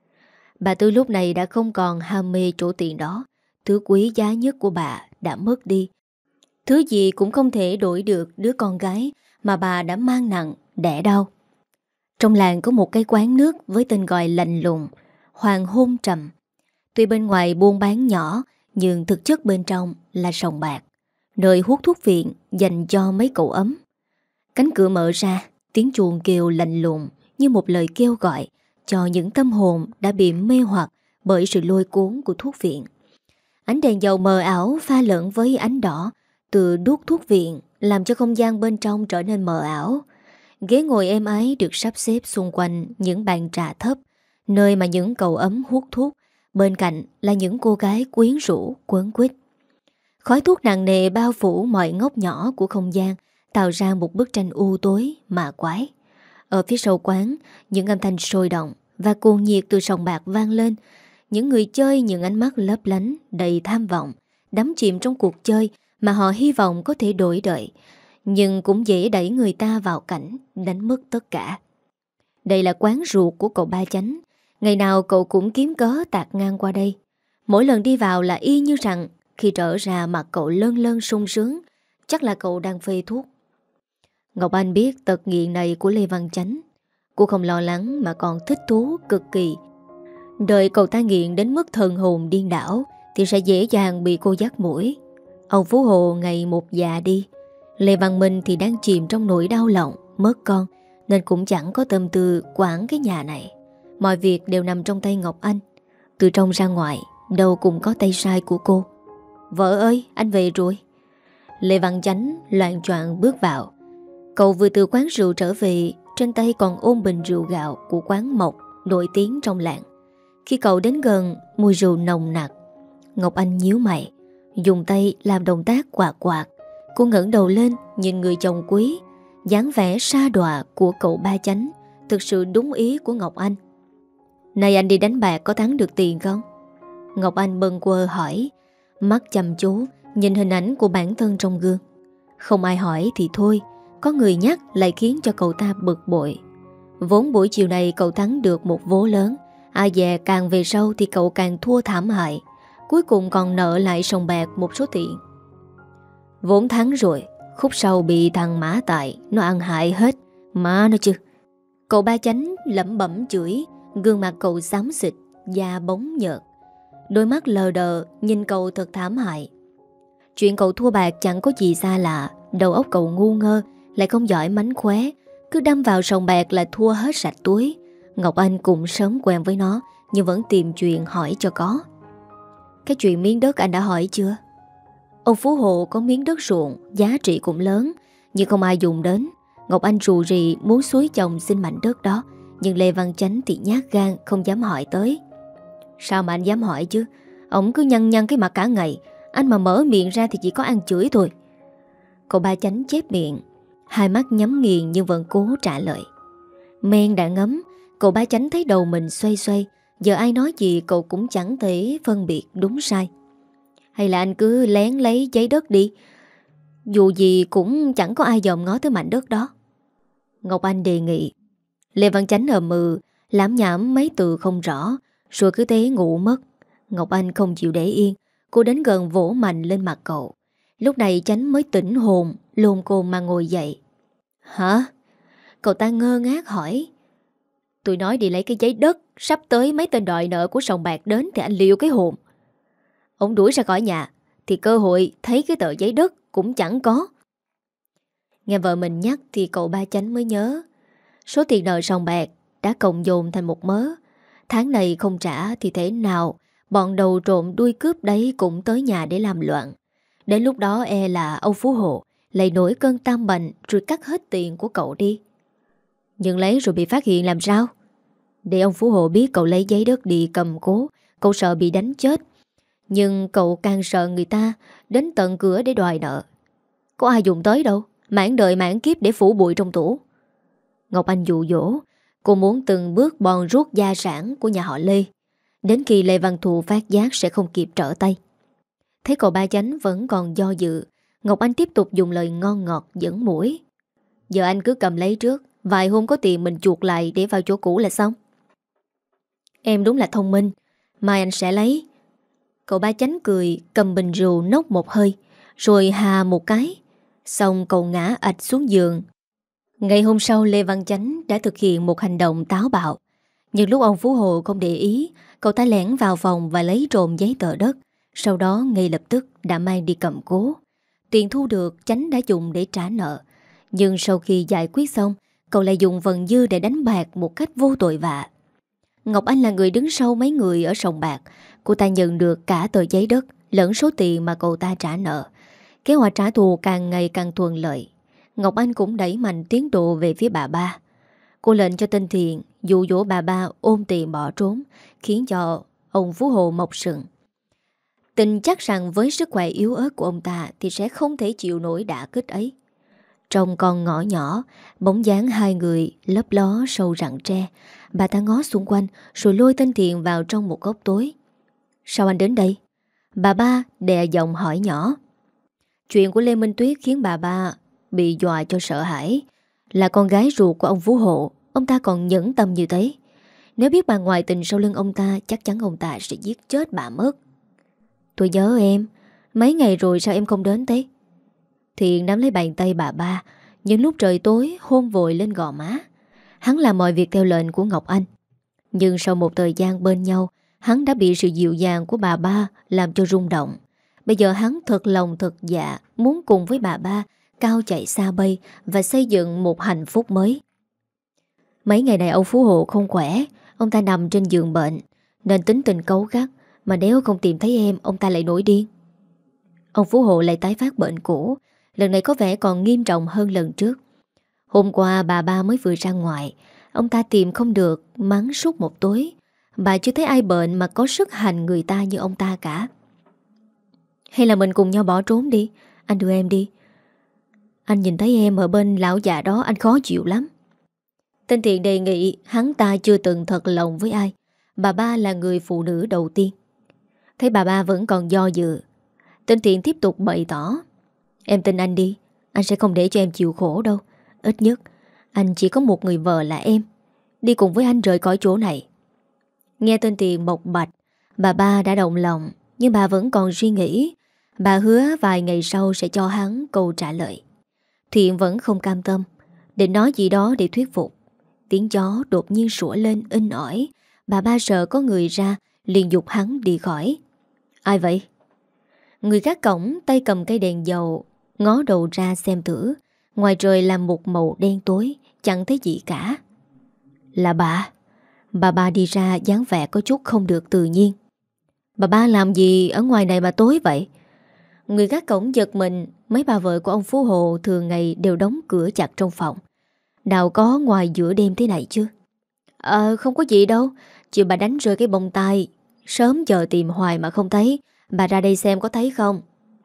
Bà Tư lúc này đã không còn ham mê chỗ tiền đó. Thứ quý giá nhất của bà đã mất đi. Thứ gì cũng không thể đổi được đứa con gái mà bà đã mang nặng, đẻ đau. Trong làng có một cái quán nước với tên gọi lạnh lùng, Hoàng Hôn Trầm. Tuy bên ngoài buôn bán nhỏ, nhưng thực chất bên trong là sòng bạc, nơi hút thuốc viện dành cho mấy cậu ấm. Cánh cửa mở ra, tiếng chuông kêu lạnh lùng như một lời kêu gọi cho những tâm hồn đã bị mê hoặc bởi sự lôi cuốn của thuốc viện. Ánh đèn dầu mờ ảo pha lẫn với ánh đỏ từ đuốc thuốc viện làm cho không gian bên trong trở nên mờ ảo. Ghế ngồi êm ái được sắp xếp xung quanh những bàn trà thấp, nơi mà những cậu ấm hút thuốc. Bên cạnh là những cô gái quyến rũ quấn quýt. Khói thuốc nặng nề bao phủ mọi ngóc nhỏ của không gian, tạo ra một bức tranh u tối mà quái. Ở phía sau quán, những âm thanh sôi động và cuồng nhiệt từ sòng bạc vang lên. Những người chơi những ánh mắt lấp lánh đầy tham vọng, đắm chìm trong cuộc chơi mà họ hy vọng có thể đổi đời, nhưng cũng dễ đẩy người ta vào cảnh đánh mất tất cả. Đây là quán ruột của cậu Ba Chánh. Ngày nào cậu cũng kiếm cớ tạt ngang qua đây. Mỗi lần đi vào là y như rằng khi trở ra mặt cậu lơn lơn sung sướng, chắc là cậu đang phê thuốc. Ngọc Anh biết tật nghiện này của Lê Văn Chánh. Cô không lo lắng mà còn thích thú cực kỳ. Đợi cậu ta nghiện đến mức thần hồn điên đảo thì sẽ dễ dàng bị cô dắt mũi. Ông Phú Hộ ngày một già đi. Lê Văn Minh thì đang chìm trong nỗi đau lòng mất con, nên cũng chẳng có tâm tư quản cái nhà này. Mọi việc đều nằm trong tay Ngọc Anh. Từ trong ra ngoài đâu cũng có tay sai của cô. Vợ ơi, anh về rồi. Lê Văn Chánh loạng choạng bước vào. Cậu vừa từ quán rượu trở về, trên tay còn ôm bình rượu gạo của quán Mộc nổi tiếng trong làng. Khi cậu đến gần, mùi rượu nồng nặc. Ngọc Anh nhíu mày, dùng tay làm động tác quạt quạt. Cô ngẩng đầu lên nhìn người chồng quý. Dáng vẻ sa đọa của cậu Ba Chánh thực sự đúng ý của Ngọc Anh. Này anh đi đánh bạc có thắng được tiền không? Ngọc Anh bâng quơ hỏi, mắt chăm chú nhìn hình ảnh của bản thân trong gương. Không ai hỏi thì thôi, có người nhắc lại khiến cho cậu ta bực bội. Vốn buổi chiều này cậu thắng được một vố lớn, ai dè càng về sau thì cậu càng thua thảm hại. Cuối cùng còn nợ lại sòng bạc một số tiền. Vốn thắng rồi, khúc sau bị thằng Mã Tài nó ăn hại hết. Má nó chứ. Cậu Ba Chánh lẩm bẩm chửi. Gương mặt cậu xám xịt, da bóng nhợt, đôi mắt lờ đờ nhìn cậu thật thảm hại. Chuyện cậu thua bạc chẳng có gì xa lạ. Đầu óc cậu ngu ngơ, lại không giỏi mánh khóe, cứ đâm vào sòng bạc là thua hết sạch túi. Ngọc Anh cũng sớm quen với nó, nhưng vẫn tìm chuyện hỏi cho có. Cái chuyện miếng đất anh đã hỏi chưa? Ông Phú Hộ có miếng đất ruộng, giá trị cũng lớn, nhưng không ai dùng đến. Ngọc Anh rù rì muốn xúi chồng xin mảnh đất đó, nhưng Lê Văn Chánh thì nhát gan không dám hỏi tới. Sao mà anh dám hỏi chứ? Ông cứ nhăn nhăn cái mặt cả ngày, anh mà mở miệng ra thì chỉ có ăn chửi thôi. Cậu ba Chánh chép miệng, hai mắt nhắm nghiền nhưng vẫn cố trả lời. Men đã ngấm, cậu ba Chánh thấy đầu mình xoay xoay. Giờ ai nói gì cậu cũng chẳng thể phân biệt đúng sai. Hay là anh cứ lén lấy giấy đất đi, dù gì cũng chẳng có ai dòm ngó tới mảnh đất đó, Ngọc Anh đề nghị. Lê Văn Chánh ầm ừ, lảm nhảm mấy từ không rõ, rồi cứ thế ngủ mất. Ngọc Anh không chịu để yên, cô đến gần vỗ mạnh lên mặt cậu. Lúc này Chánh mới tỉnh hồn, lồn cồn mà ngồi dậy. Hả? Cậu ta ngơ ngác hỏi. Tôi nói đi lấy cái giấy đất, sắp tới mấy tên đòi nợ của sòng bạc đến thì anh liều cái hồn. Ông đuổi ra khỏi nhà thì cơ hội thấy cái tờ giấy đất cũng chẳng có. Nghe vợ mình nhắc thì cậu ba Chánh mới nhớ. Số tiền nợ sòng bạc đã cộng dồn thành một mớ. Tháng này không trả thì thế nào bọn đầu trộm đuôi cướp đấy cũng tới nhà để làm loạn. Đến lúc đó e là ông Phú Hộ lại nổi cơn tam bệnh rồi cắt hết tiền của cậu đi. Nhưng lấy rồi bị phát hiện làm sao? Để ông Phú Hộ biết cậu lấy giấy đất đi cầm cố, cậu sợ bị đánh chết. Nhưng cậu càng sợ người ta đến tận cửa để đòi nợ. Có ai dùng tới đâu, mãn đời mãn kiếp để phủ bụi trong tủ. Ngọc Anh dụ dỗ, cô muốn từng bước bòn rút gia sản của nhà họ Lê, đến khi Lê Văn Thụ phát giác sẽ không kịp trở tay. Thấy cậu ba Chánh vẫn còn do dự, Ngọc Anh tiếp tục dùng lời ngon ngọt dẫn mũi. Giờ anh cứ cầm lấy trước, vài hôm có tiền mình chuộc lại để vào chỗ cũ là xong. Em đúng là thông minh, mai anh sẽ lấy. Cậu ba Chánh cười, cầm bình rượu nốc một hơi, rồi hà một cái. Xong cậu ngã ạch xuống giường. Ngày hôm sau Lê Văn Chánh đã thực hiện một hành động táo bạo. Nhưng lúc ông Phú Hộ không để ý, cậu ta lẻn vào phòng và lấy trộm giấy tờ đất. Sau đó ngay lập tức đã mang đi cầm cố. Tiền thu được Chánh đã dùng để trả nợ. Nhưng sau khi giải quyết xong, cậu lại dùng phần dư để đánh bạc một cách vô tội vạ. Ngọc Anh là người đứng sau mấy người ở sòng bạc. Cô ta nhận được cả tờ giấy đất lẫn số tiền mà cậu ta trả nợ. Kế hoạch trả thù càng ngày càng thuận lợi. Ngọc Anh cũng đẩy mạnh tiến độ về phía bà ba. Cô lệnh cho tên Thiện dụ dỗ bà ba ôm tiền bỏ trốn, khiến cho ông Phú Hộ mọc sừng. Tin chắc rằng với sức khỏe yếu ớt của ông ta thì sẽ không thể chịu nổi đả kích ấy. Trong con ngõ nhỏ, bóng dáng hai người lấp ló sâu rặng tre. Bà ta ngó xung quanh rồi lôi tên Thiện vào trong một góc tối. Sao anh đến đây? Bà ba đè giọng hỏi nhỏ. Chuyện của Lê Minh Tuyết khiến bà ba bị dọa cho sợ hãi. Là con gái ruột của ông Phú Hộ, ông ta còn nhẫn tâm như thế. Nếu biết bà ngoại tình sau lưng ông ta, chắc chắn ông ta sẽ giết chết bà mất. Tôi nhớ em, mấy ngày rồi sao em không đến thế? Thiện nắm lấy bàn tay bà ba, nhưng lúc trời tối hôn vội lên gò má. Hắn làm mọi việc theo lệnh của Ngọc Anh. Nhưng sau một thời gian bên nhau, hắn đã bị sự dịu dàng của bà ba làm cho rung động. Bây giờ hắn thật lòng thật dạ muốn cùng với bà ba cao chạy xa bay và xây dựng một hạnh phúc mới. Mấy ngày này ông Phú Hộ không khỏe, ông ta nằm trên giường bệnh nên tính tình cáu gắt, mà nếu không tìm thấy em ông ta lại nổi điên. Ông Phú Hộ lại tái phát bệnh cũ, lần này có vẻ còn nghiêm trọng hơn lần trước. Hôm qua bà ba mới vừa ra ngoài, ông ta tìm không được, mắng suốt một tối. Bà chưa thấy ai bệnh mà có sức hành người ta như ông ta cả. Hay là mình cùng nhau bỏ trốn đi, anh đưa em đi. Anh nhìn thấy em ở bên lão già đó anh khó chịu lắm. Tên Thiện đề nghị, hắn ta chưa từng thật lòng với ai. Bà ba là người phụ nữ đầu tiên. Thấy bà ba vẫn còn do dự, tên Thiện tiếp tục bày tỏ. Em tin anh đi, anh sẽ không để cho em chịu khổ đâu. Ít nhất anh chỉ có một người vợ là em. Đi cùng với anh rời khỏi chỗ này. Nghe tên Thiện bộc bạch, bà ba đã động lòng, nhưng bà vẫn còn suy nghĩ. Bà hứa vài ngày sau sẽ cho hắn câu trả lời. Thiện vẫn không cam tâm, định nói gì đó để thuyết phục. Tiếng gió đột nhiên sủa lên inh ỏi. Bà ba sợ có người ra, liền dục hắn đi khỏi. Ai vậy? Người gác cổng tay cầm cây đèn dầu, ngó đầu ra xem thử. Ngoài trời là một màu đen tối, chẳng thấy gì cả. Là bà. Bà ba đi ra dáng vẻ có chút không được tự nhiên. Bà ba làm gì ở ngoài này mà tối vậy? Người gác cổng giật mình. Mấy bà vợ của ông Phú Hộ thường ngày đều đóng cửa chặt trong phòng. Nào có ngoài giữa đêm thế này chứ. Ờ không có gì đâu. Chiều bà đánh rơi cái bông tai. Sớm chờ tìm hoài mà không thấy. Bà ra đây xem có thấy không.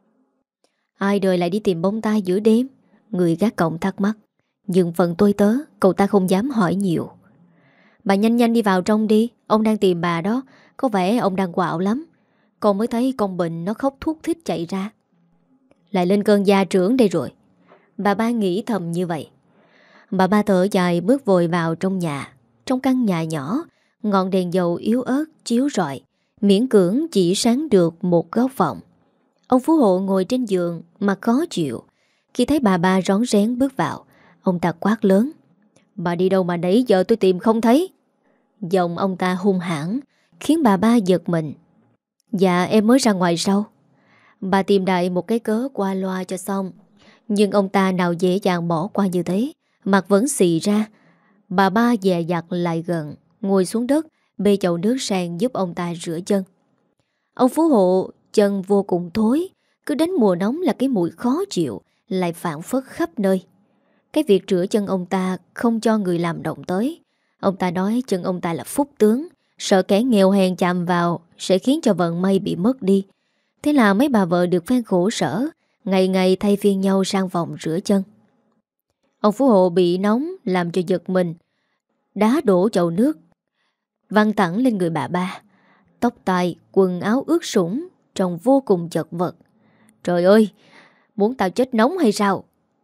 Ai đời lại đi tìm bông tai giữa đêm? Người gác cổng thắc mắc. Nhưng phần tôi tớ, cậu ta không dám hỏi nhiều. Bà nhanh nhanh đi vào trong đi. Ông đang tìm bà đó. Có vẻ ông đang quạo lắm. Con mới thấy con Bình nó khóc thút thít chạy ra. Lại lên cơn gia trưởng đây rồi. Bà ba nghĩ thầm như vậy. Bà ba thở dài bước vội vào trong nhà. Trong căn nhà nhỏ, ngọn đèn dầu yếu ớt chiếu rọi, miễn cưỡng chỉ sáng được một góc phòng. Ông Phú Hộ ngồi trên giường mà khó chịu. Khi thấy bà ba rón rén bước vào, ông ta quát lớn. Bà đi đâu mà nãy giờ tôi tìm không thấy? Giọng ông ta hung hãn, khiến bà ba giật mình. Dạ em mới ra ngoài sau. Bà tìm đại một cái cớ qua loa cho xong. Nhưng ông ta nào dễ dàng bỏ qua như thế. Mặt vẫn xì ra. Bà ba dè dặt lại gần, ngồi xuống đất, bê chậu nước sang giúp ông ta rửa chân. Ông Phú Hộ chân vô cùng thối. Cứ đến mùa nóng là cái mùi khó chịu lại phản phất khắp nơi. Cái việc rửa chân ông ta không cho người làm động tới. Ông ta nói chân ông ta là phúc tướng, sợ kẻ nghèo hèn chạm vào sẽ khiến cho vận may bị mất đi. Thế là mấy bà vợ được phen khổ sở, ngày ngày thay phiên nhau sang phòng rửa chân. Ông Phú Hộ bị nóng làm cho giật mình, đá đổ chậu nước văng thẳng lên người bà ba. Tóc tai, quần áo ướt sũng, trông vô cùng chật vật. Trời ơi, muốn tao chết nóng hay sao?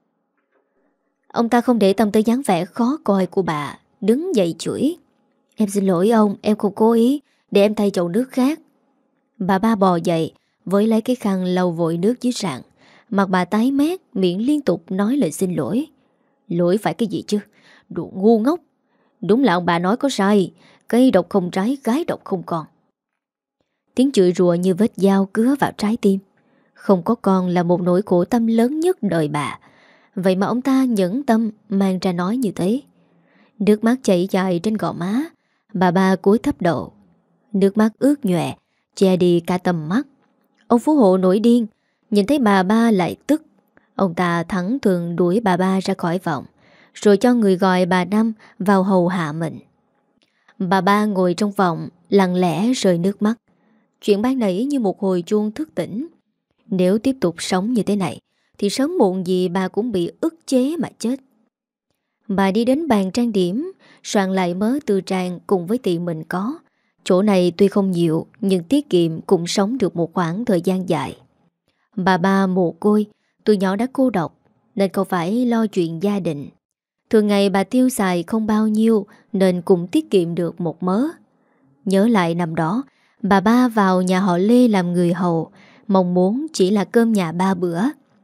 Ông ta không để tâm tới dáng vẻ khó coi của bà, đứng dậy chửi. Em xin lỗi ông, em không cố ý, để em thay chậu nước khác. Bà ba bò dậy, với lấy cái khăn lau vội nước dưới sàn. Mặt bà tái mét, miệng liên tục nói lời xin lỗi. Lỗi phải cái gì chứ? Đồ ngu ngốc. Đúng là ông bà nói có sai, cây độc không trái, gái độc không con. Tiếng chửi rủa như vết dao cứa vào trái tim. Không có con là một nỗi khổ tâm lớn nhất đời bà. Vậy mà ông ta nhẫn tâm mang ra nói như thế. Nước mắt chảy dài trên gò má. Bà ba cúi thấp đầu. Nước mắt ướt nhòe, che đi cả tầm mắt. Ông Phú Hộ nổi điên. Nhìn thấy bà ba lại tức. Ông ta thẳng thường đuổi bà ba ra khỏi phòng, rồi cho người gọi bà Năm vào hầu hạ mình. Bà ba ngồi trong phòng, lặng lẽ rơi nước mắt. Chuyện ban nãy như một hồi chuông thức tỉnh. Nếu tiếp tục sống như thế này thì sớm muộn gì bà cũng bị ức chế mà chết. Bà đi đến bàn trang điểm, soạn lại mớ tư trang cùng với tiền mình có. Chỗ này tuy không nhiều, nhưng tiết kiệm cũng sống được một khoảng thời gian dài. Bà ba mồ côi, từ nhỏ đã cô độc, nên không phải lo chuyện gia đình. Thường ngày bà tiêu xài không bao nhiêu, nên cũng tiết kiệm được một mớ. Nhớ lại năm đó, bà ba vào nhà họ Lê làm người hầu, mong muốn chỉ là cơm nhà ba bữa,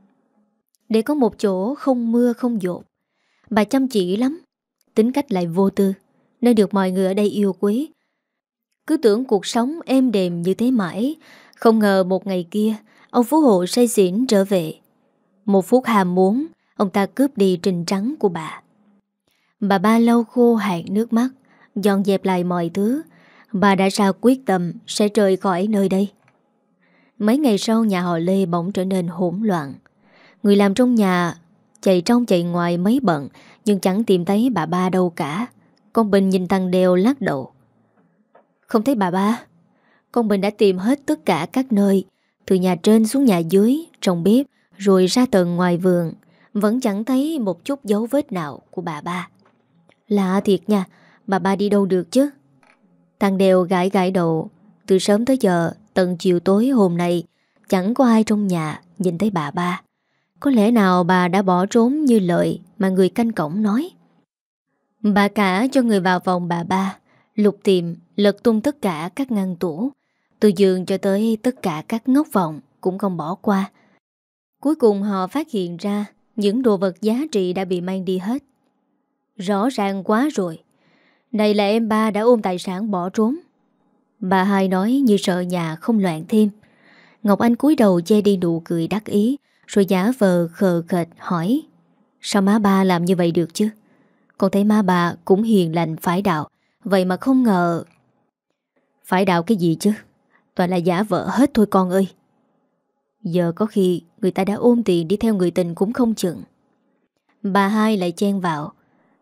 để có một chỗ không mưa không dột. Bà chăm chỉ lắm, tính cách lại vô tư, nên được mọi người ở đây yêu quý. Cứ tưởng cuộc sống êm đềm như thế mãi. Không ngờ một ngày kia ông Phú Hộ say xỉn trở về. Một phút ham muốn, ông ta cướp đi trình trắng của bà. Bà ba lau khô hạt nước mắt, dọn dẹp lại mọi thứ. Bà đã ra quyết tâm sẽ rời khỏi nơi đây. Mấy ngày sau, nhà họ Lê bỗng trở nên hỗn loạn. Người làm trong nhà chạy trong chạy ngoài mấy bận, nhưng chẳng tìm thấy bà ba đâu cả. Con Bình nhìn thằng Đều lắc đầu. Không thấy bà ba. Con Bình đã tìm hết tất cả các nơi, từ nhà trên xuống nhà dưới, trong bếp, rồi ra tận ngoài vườn. Vẫn chẳng thấy một chút dấu vết nào của bà ba. Lạ thiệt nha, bà ba đi đâu được chứ? Thằng Đều gãi gãi đầu. Từ sớm tới giờ, tận chiều tối hôm nay, chẳng có ai trong nhà nhìn thấy bà ba. Có lẽ nào bà đã bỏ trốn như lời mà người canh cổng nói. Bà cả cho người vào phòng bà ba, lục tìm, lật tung tất cả các ngăn tủ, từ giường cho tới tất cả các ngóc phòng cũng không bỏ qua. Cuối cùng họ phát hiện ra những đồ vật giá trị đã bị mang đi hết. Rõ ràng quá rồi. Này là em ba đã ôm tài sản bỏ trốn. Bà hai nói như sợ nhà không loạn thêm. Ngọc Anh cúi đầu che đi nụ cười đắc ý, rồi giả vờ khờ khệt hỏi: Sao má ba làm như vậy được chứ? Con thấy má bà cũng hiền lành phải đạo, vậy mà không ngờ. Phải đạo cái gì chứ? Toàn là giả vợ hết thôi con ơi. Giờ có khi người ta đã ôm tiền đi theo người tình cũng không chừng. Bà hai lại chen vào: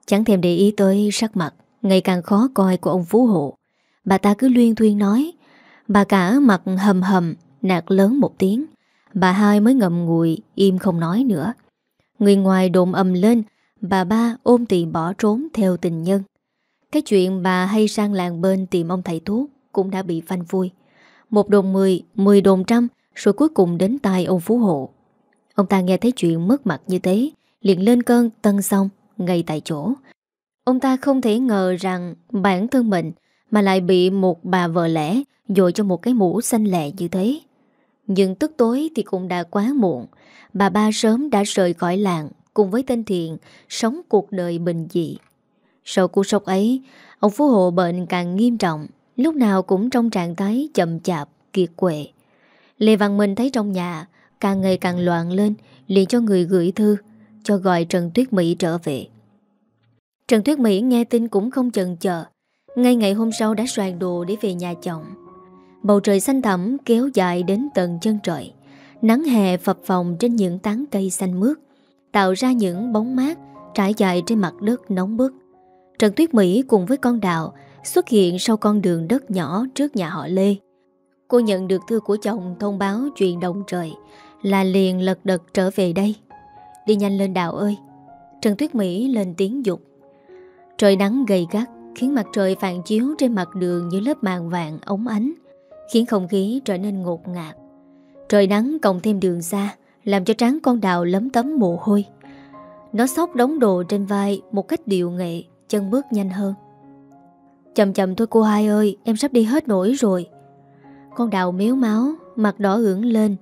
Chẳng thèm để ý tới sắc mặt ngày càng khó coi của ông Phú Hộ. Bà ta cứ luyên thuyên nói. Bà cả mặt hầm hầm nạt lớn một tiếng. Bà hai mới ngậm ngùi im không nói nữa. Người ngoài đồn ầm lên. Bà ba ôm tiền bỏ trốn theo tình nhân. Cái chuyện bà hay sang làng bên tìm ông thầy thuốc cũng đã bị phanh phui. Một đồn mười, mười đồn trăm, rồi cuối cùng đến tai ông Phú Hộ. Ông ta nghe thấy chuyện mất mặt như thế, liền lên cơn tân xong ngay tại chỗ. Ông ta không thể ngờ rằng bản thân mình mà lại bị một bà vợ lẽ dội cho một cái mũ xanh lẹ như thế. Nhưng tức tối thì cũng đã quá muộn. Bà ba sớm đã rời khỏi làng cùng với tên Thiện sống cuộc đời bình dị. Sau cú sốc ấy, ông Phú Hộ bệnh càng nghiêm trọng, lúc nào cũng trong trạng thái chậm chạp, kiệt quệ. Lê Văn Minh thấy trong nhà càng ngày càng loạn lên, liền cho người gửi thư cho gọi Trần Tuyết Mỹ trở về. Trần Tuyết Mỹ nghe tin cũng không chần chờ, ngay ngày hôm sau đã soạn đồ để về nhà chồng. Bầu trời xanh thẳm kéo dài đến tận chân trời. Nắng hè phập phồng trên những tán cây xanh mướt, tạo ra những bóng mát trải dài trên mặt đất nóng bức. Trần Tuyết Mỹ cùng với con Đào xuất hiện sau con đường đất nhỏ trước nhà họ Lê. Cô nhận được thư của chồng thông báo chuyện động trời, là liền lật đật trở về đây. Đi nhanh lên Đào ơi. Trần Tuyết Mỹ lên tiếng dục. Trời nắng gay gắt khiến mặt trời phản chiếu trên mặt đường như lớp màn vàng óng ánh, khiến không khí trở nên ngột ngạt. Trời nắng cộng thêm đường xa làm cho trán con Đào lấm tấm mồ hôi. Nó xốc đống đồ trên vai một cách điệu nghệ, chân bước nhanh hơn. Chậm chậm thôi cô hai ơi, em sắp đi hết nổi rồi. Con Đào mếu máu, mặt đỏ ửng lên.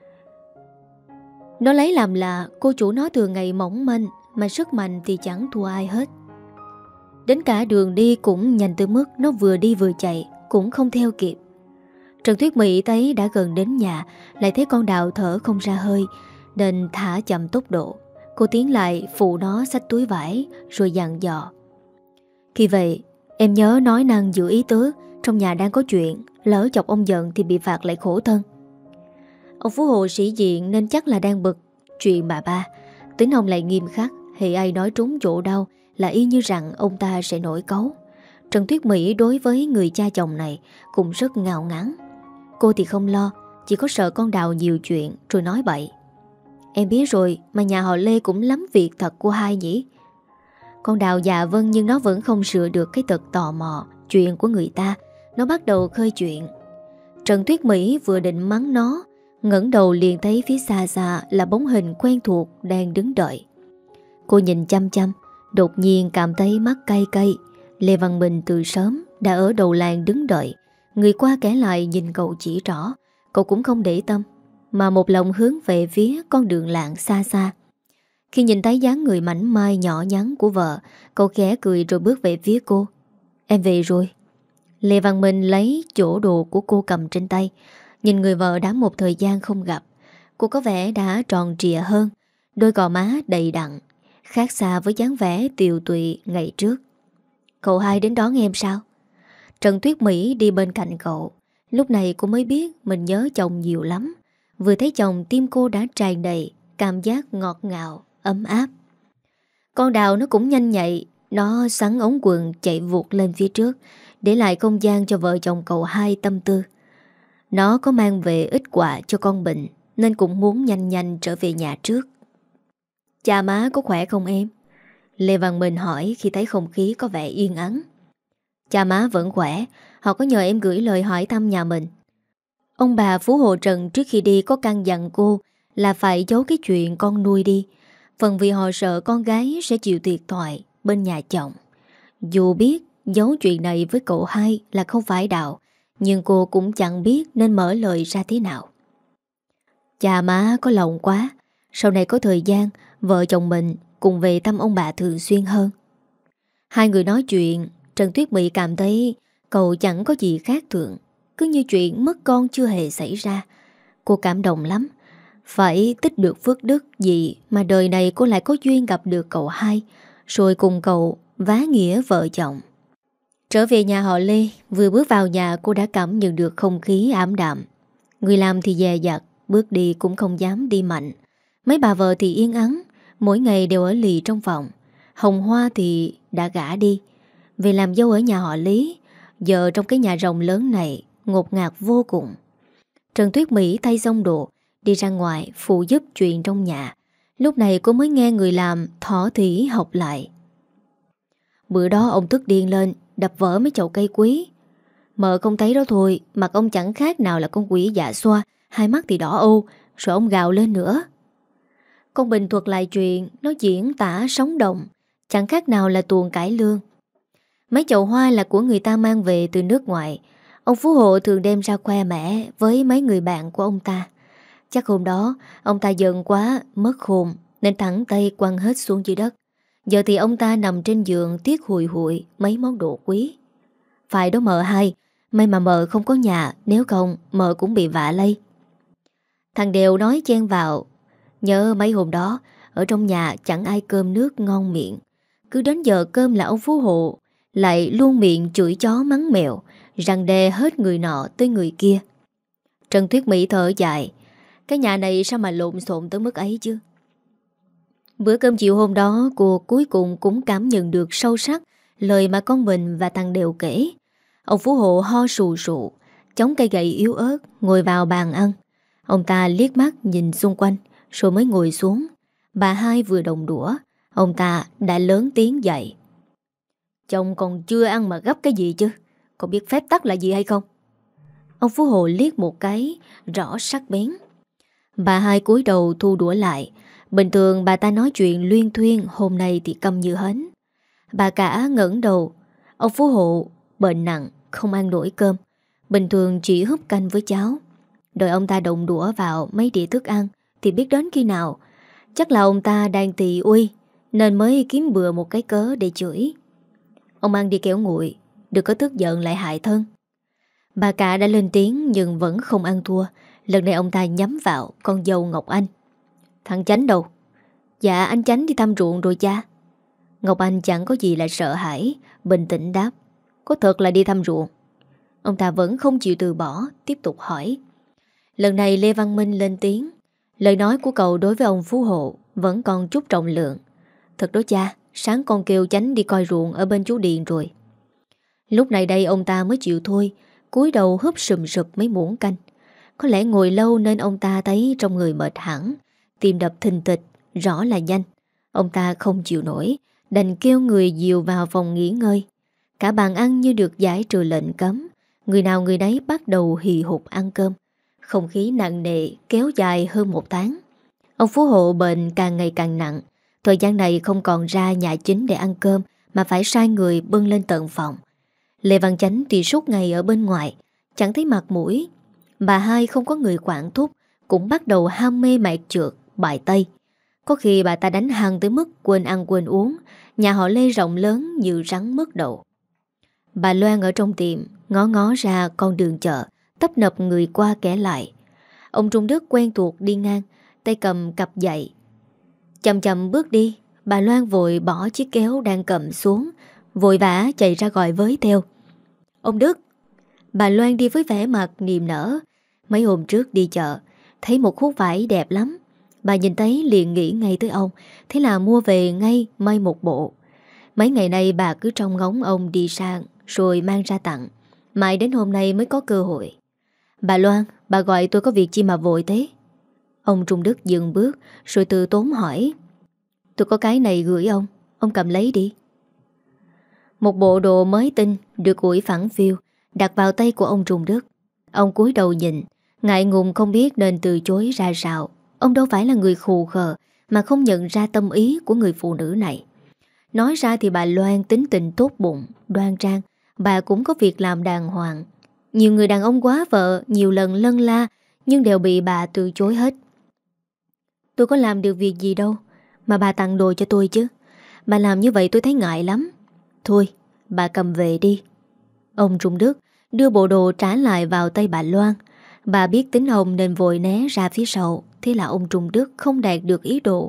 Nó lấy làm lạ, cô chủ nó thường ngày mỏng manh mà sức mạnh thì chẳng thua ai hết. Đến cả đường đi cũng nhanh tới mức nó vừa đi vừa chạy cũng không theo kịp. Trần Tuyết Mỹ thấy đã gần đến nhà, lại thấy con Đào thở không ra hơi, nên thả chậm tốc độ. Cô tiến lại phụ nó xách túi vải rồi dặn dò. Khi vậy em nhớ nói năng giữ ý tứ, trong nhà đang có chuyện, lỡ chọc ông giận thì bị phạt lại khổ thân. Ông Phú Hộ sĩ diện nên chắc là đang bực chuyện bà ba. Tính ông lại nghiêm khắc, hễ ai nói trúng chỗ đau là y như rằng ông ta sẽ nổi cáu. Trần Tuyết Mỹ đối với người cha chồng này cũng rất ngao ngán. Cô thì không lo, chỉ có sợ con Đào nhiều chuyện rồi nói bậy. Em biết rồi, mà nhà họ Lê cũng lắm việc thật của hai nhỉ. Con Đào dạ vâng, nhưng nó vẫn không sửa được cái tật tò mò chuyện của người ta. Nó bắt đầu khơi chuyện. Trần Tuyết Mỹ vừa định mắng nó, ngẩng đầu liền thấy phía xa xa là bóng hình quen thuộc đang đứng đợi. Cô nhìn chăm chăm, đột nhiên cảm thấy mắt cay cay. Lê Văn Bình từ sớm đã ở đầu làng đứng đợi. Người qua kẻ lại nhìn cậu chỉ rõ. Cậu cũng không để tâm, mà một lòng hướng về phía con đường làng xa xa. Khi nhìn thấy dáng người mảnh mai nhỏ nhắn của vợ, cậu khẽ cười rồi bước về phía cô. Em về rồi. Lê Văn Minh lấy chỗ đồ của cô cầm trên tay. Nhìn người vợ đã một thời gian không gặp, cô có vẻ đã tròn trịa hơn, đôi gò má đầy đặn, khác xa với dáng vẻ tiều tụy ngày trước. Cậu hai đến đón em sao? Trần Tuyết Mỹ đi bên cạnh cậu. Lúc này cô mới biết mình nhớ chồng nhiều lắm. Vừa thấy chồng tim cô đã tràn đầy cảm giác ngọt ngào, ấm áp. Con Đào nó cũng nhanh nhạy. Nó sắn ống quần chạy vụt lên phía trước, để lại không gian cho vợ chồng cậu hai tâm tư. Nó có mang về ít quà cho con bệnh, nên cũng muốn nhanh nhanh trở về nhà trước. Cha má có khỏe không em? Lê Văn Minh hỏi khi thấy không khí có vẻ yên ắng. Cha má vẫn khỏe. Họ có nhờ em gửi lời hỏi thăm nhà mình. Ông bà Phú Hộ Trần trước khi đi có căn dặn cô là phải giấu cái chuyện con nuôi đi, phần vì họ sợ con gái sẽ chịu thiệt thòi bên nhà chồng. Dù biết giấu chuyện này với cậu hai là không phải đạo, nhưng cô cũng chẳng biết nên mở lời ra thế nào. Cha má có lòng quá, sau này có thời gian vợ chồng mình cùng về thăm ông bà thường xuyên hơn. Hai người nói chuyện, Trần Tuyết Mỹ cảm thấy cậu chẳng có gì khác thường, cứ như chuyện mất con chưa hề xảy ra. Cô cảm động lắm. Phải tích được phước đức gì mà đời này cô lại có duyên gặp được cậu hai, rồi cùng cậu vá nghĩa vợ chồng. Trở về nhà họ Lê, vừa bước vào nhà cô đã cảm nhận được không khí ảm đạm. Người làm thì dè dặt, bước đi cũng không dám đi mạnh. Mấy bà vợ thì yên ắng, mỗi ngày đều ở lì trong phòng. Hồng Hoa thì đã gả đi về làm dâu ở nhà họ Lý. Giờ trong cái nhà rộng lớn này ngột ngạt vô cùng. Trần Tuyết Mỹ thay xong đồ, đi ra ngoài phụ giúp chuyện trong nhà. Lúc này cô mới nghe người làm thỏ thỉ học lại. Bữa đó ông tức điên lên, đập vỡ mấy chậu cây quý. Mợ không thấy đó thôi, mặt ông chẳng khác nào là con quỷ dạ xoa, hai mắt thì đỏ âu, rồi ông gào lên nữa. Con Bình thuật lại chuyện, nó diễn tả sống động, chẳng khác nào là tuồng cải lương. Mấy chậu hoa là của người ta mang về từ nước ngoài. Ông Phú Hộ thường đem ra khoe mẽ với mấy người bạn của ông ta. Chắc hôm đó ông ta giận quá, mất khôn, nên thẳng tay quăng hết xuống dưới đất. Giờ thì ông ta nằm trên giường tiếc hùi hụi mấy món đồ quý. Phải đó mợ hai, may mà mợ không có nhà, nếu không mợ cũng bị vạ lây. Thằng Đều nói chen vào. Nhớ mấy hôm đó, ở trong nhà chẳng ai cơm nước ngon miệng. Cứ đến giờ cơm là ông Phú Hộ lại luôn miệng chửi chó mắng mèo, răng đe hết người nọ tới người kia. Trần Tuyết Mỹ thở dài. Cái nhà này sao mà lộn xộn tới mức ấy chứ. Bữa cơm chiều hôm đó, cô cuối cùng cũng cảm nhận được sâu sắc lời mà con Bình và thằng Đều kể. Ông Phú Hộ ho sù sụ, chống cây gậy yếu ớt, ngồi vào bàn ăn. Ông ta liếc mắt nhìn xung quanh, rồi mới ngồi xuống. Bà hai vừa đồng đũa, ông ta đã lớn tiếng dậy. Chồng còn chưa ăn mà gấp cái gì chứ? Con biết phép tắc là gì hay không? Ông Phú Hộ liếc một cái, rõ sắc bén. Bà hai cúi đầu thu đũa lại. Bình thường bà ta nói chuyện luyên thuyên, hôm nay thì câm như hến. Bà cả ngẩng đầu. Ông Phú Hộ bệnh nặng, không ăn nổi cơm. Bình thường chỉ húp canh với cháo. Đợi ông ta động đũa vào mấy đĩa thức ăn thì biết đến khi nào. Chắc là ông ta đang tỳ uy, nên mới kiếm bừa một cái cớ để chửi. Ông ăn đi kéo nguội, đừng có tức giận lại hại thân. Bà cả đã lên tiếng nhưng vẫn không ăn thua. Lần này ông ta nhắm vào con dâu Ngọc Anh. Thằng Chánh đâu? Dạ anh Chánh đi thăm ruộng rồi cha. Ngọc Anh chẳng có gì là sợ hãi, bình tĩnh đáp. Có thật là đi thăm ruộng? Ông ta vẫn không chịu từ bỏ, tiếp tục hỏi. Lần này Lê Văn Minh lên tiếng. Lời nói của cậu đối với ông Phú Hộ vẫn còn chút trọng lượng. Thật đó cha, sáng con kêu Chánh đi coi ruộng ở bên chú Điền rồi. Lúc này đây ông ta mới chịu thôi, cúi đầu húp sùm sụp mấy muỗng canh. Có lẽ ngồi lâu nên ông ta thấy trong người mệt hẳn, tim đập thình thịch, rõ là nhanh. Ông ta không chịu nổi, đành kêu người dìu vào phòng nghỉ ngơi. Cả bàn ăn như được giải trừ lệnh cấm. Người nào người nấy bắt đầu hì hục ăn cơm. Không khí nặng nề kéo dài hơn một tháng. Ông Phú Hộ bệnh càng ngày càng nặng. Thời gian này không còn ra nhà chính để ăn cơm, mà phải sai người bưng lên tận phòng. Lê Văn Chánh thì suốt ngày ở bên ngoài, chẳng thấy mặt mũi. Bà hai không có người quản thúc, cũng bắt đầu ham mê mạt trượt, bài tây. Có khi bà ta đánh hăng tới mức quên ăn quên uống. Nhà họ Lê rộng lớn như rắn mất đầu. Bà Loan ở trong tiệm, ngó ngó ra con đường chợ, tấp nập người qua kẻ lại. Ông Trung Đức quen thuộc đi ngang, tay cầm cặp giày. Chậm chậm bước đi, bà Loan vội bỏ chiếc kéo đang cầm xuống, vội vã chạy ra gọi với theo. Ông Đức! Bà Loan đi với vẻ mặt niềm nở. Mấy hôm trước đi chợ, thấy một khúc vải đẹp lắm. Bà nhìn thấy liền nghĩ ngay tới ông, thế là mua về ngay may một bộ. Mấy ngày nay bà cứ trông ngóng ông đi sang rồi mang ra tặng. Mãi đến hôm nay mới có cơ hội. Bà Loan, bà gọi tôi có việc chi mà vội thế? Ông Trung Đức dừng bước rồi từ tốn hỏi. Tôi có cái này gửi ông, ông cầm lấy đi. Một bộ đồ mới tinh được ủi phẳng phiu đặt vào tay của ông Trung Đức. Ông cúi đầu nhìn, ngại ngùng không biết nên từ chối ra sao. Ông đâu phải là người khù khờ mà không nhận ra tâm ý của người phụ nữ này. Nói ra thì bà Loan tính tình tốt bụng, đoan trang. Bà cũng có việc làm đàng hoàng. Nhiều người đàn ông quá vợ nhiều lần lân la, nhưng đều bị bà từ chối hết. Tôi có làm được việc gì đâu mà bà tặng đồ cho tôi chứ. Bà làm như vậy tôi thấy ngại lắm. Thôi, bà cầm về đi. Ông Trung Đức đưa bộ đồ trả lại vào tay bà Loan. Bà biết tính ông nên vội né ra phía sau. Thế là ông Trung Đức không đạt được ý đồ.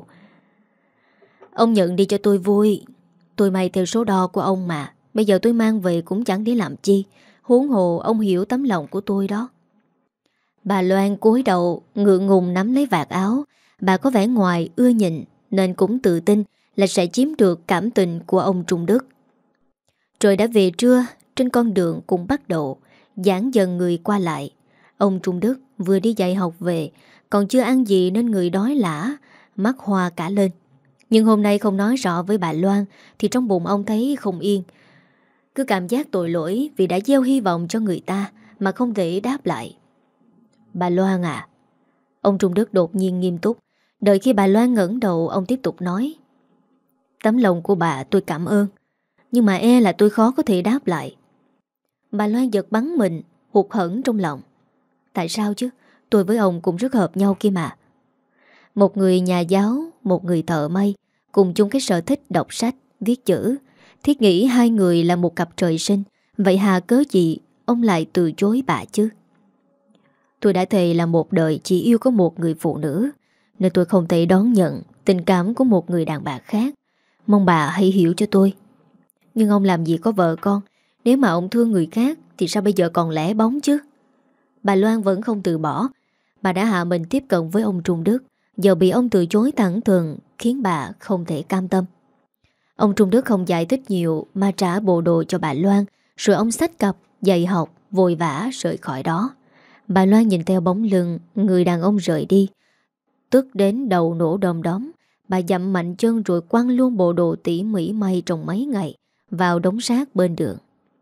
Ông nhận đi cho tôi vui. Tôi may theo số đo của ông mà. Bây giờ tôi mang về cũng chẳng để làm chi. Huống hồ ông hiểu tấm lòng của tôi đó. Bà Loan cúi đầu ngượng ngùng nắm lấy vạt áo. Bà có vẻ ngoài ưa nhìn nên cũng tự tin là sẽ chiếm được cảm tình của ông Trung Đức. Trời đã về trưa, trên con đường cũng bắt đầu giãn dần người qua lại. Ông Trung Đức vừa đi dạy học về, còn chưa ăn gì nên người đói lả, mắt hoa cả lên. Nhưng hôm nay không nói rõ với bà Loan thì trong bụng ông thấy không yên. Cứ cảm giác tội lỗi vì đã gieo hy vọng cho người ta mà không thể đáp lại. Bà Loan à? Ông Trung Đức đột nhiên nghiêm túc. Đợi khi bà Loan ngẩng đầu, ông tiếp tục nói: Tấm lòng của bà tôi cảm ơn, nhưng mà e là tôi khó có thể đáp lại. Bà Loan giật bắn mình, hụt hẫng trong lòng. Tại sao chứ? Tôi với ông cũng rất hợp nhau kia mà. Một người nhà giáo, một người thợ may, cùng chung cái sở thích đọc sách, viết chữ. Thiết nghĩ hai người là một cặp trời sinh. Vậy hà cớ gì ông lại từ chối bà chứ? Tôi đã thề là một đời chỉ yêu có một người phụ nữ, nên tôi không thể đón nhận tình cảm của một người đàn bà khác. Mong bà hãy hiểu cho tôi. Nhưng ông làm gì có vợ con. Nếu mà ông thương người khác thì sao bây giờ còn lẻ bóng chứ? Bà Loan vẫn không từ bỏ. Bà đã hạ mình tiếp cận với ông Trung Đức, giờ bị ông từ chối thẳng thừng khiến bà không thể cam tâm. Ông Trung Đức không giải thích nhiều mà trả bộ đồ cho bà Loan, rồi ông xách cặp, giày học, vội vã rời khỏi đó. Bà Loan nhìn theo bóng lưng người đàn ông rời đi, tức đến đầu nổ đom đóm. Bà dậm mạnh chân rồi quăng luôn bộ đồ tỉ mỉ may trong mấy ngày vào đống rác bên đường.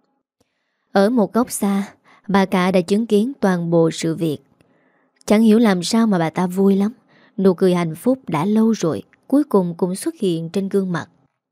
Ở một góc xa, bà cả đã chứng kiến toàn bộ sự việc. Chẳng hiểu làm sao mà bà ta vui lắm. Nụ cười hạnh phúc đã lâu rồi cuối cùng cũng xuất hiện trên gương mặt.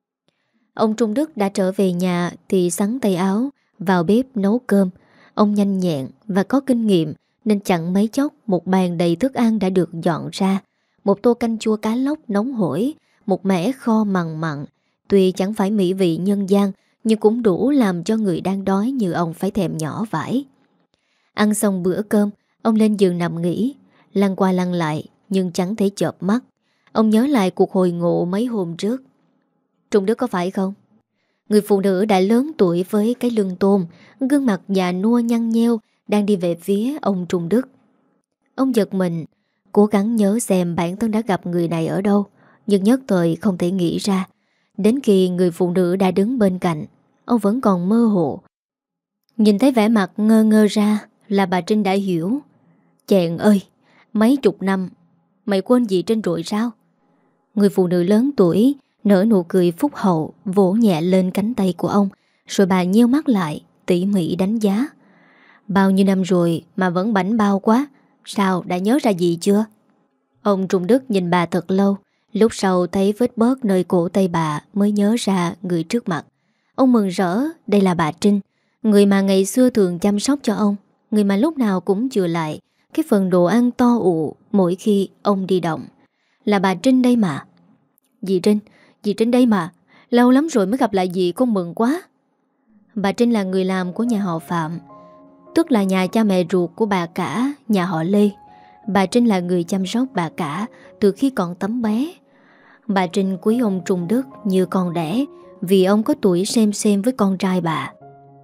Ông Trung Đức đã trở về nhà thì xắn tay áo vào bếp nấu cơm. Ông nhanh nhẹn và có kinh nghiệm nên chẳng mấy chốc một bàn đầy thức ăn đã được dọn ra. Một tô canh chua cá lóc nóng hổi, một mẻ kho mặn mặn. Tuy chẳng phải mỹ vị nhân gian, nhưng cũng đủ làm cho người đang đói như ông phải thèm nhỏ vải. Ăn xong bữa cơm, ông lên giường nằm nghỉ, lăn qua lăn lại nhưng chẳng thể chợp mắt. Ông nhớ lại cuộc hồi ngộ mấy hôm trước. Trung Đức có phải không? Người phụ nữ đã lớn tuổi với cái lưng tôm, gương mặt già nua nhăn nheo đang đi về phía ông Trung Đức. Ông giật mình, cố gắng nhớ xem bản thân đã gặp người này ở đâu, nhưng nhất thời không thể nghĩ ra. Đến khi người phụ nữ đã đứng bên cạnh, ông vẫn còn mơ hồ. Nhìn thấy vẻ mặt ngơ ngơ ra là bà Trinh đã hiểu. Chàng ơi, mấy chục năm mày quên gì Trinh rồi sao? Người phụ nữ lớn tuổi nở nụ cười phúc hậu, vỗ nhẹ lên cánh tay của ông, rồi bà nheo mắt lại tỉ mỉ đánh giá. Bao nhiêu năm rồi mà vẫn bảnh bao quá, sao đã nhớ ra gì chưa? Ông Trung Đức nhìn bà thật lâu, lúc sau thấy vết bớt nơi cổ tay bà mới nhớ ra người trước mặt. Ông mừng rỡ, đây là bà Trinh, người mà ngày xưa thường chăm sóc cho ông, người mà lúc nào cũng chừa lại cái phần đồ ăn to ụ mỗi khi ông đi động. Là bà Trinh đây mà. Dì Trinh, dì Trinh đây mà, lâu lắm rồi mới gặp lại dì, con mừng quá. Bà Trinh là người làm của nhà họ Phạm, tức là nhà cha mẹ ruột của bà cả, nhà họ Lê. Bà Trinh là người chăm sóc bà cả từ khi còn tấm bé. Bà Trinh quý ông Trung Đức như con đẻ, vì ông có tuổi xem xem với con trai bà.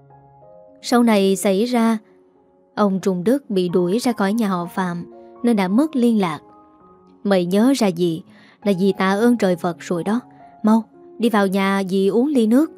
Sau này xảy ra, ông Trung Đức bị đuổi ra khỏi nhà họ Phạm nên đã mất liên lạc. Mày nhớ ra gì là dì tạ ơn trời Phật rồi đó. Mau, đi vào nhà dì uống ly nước.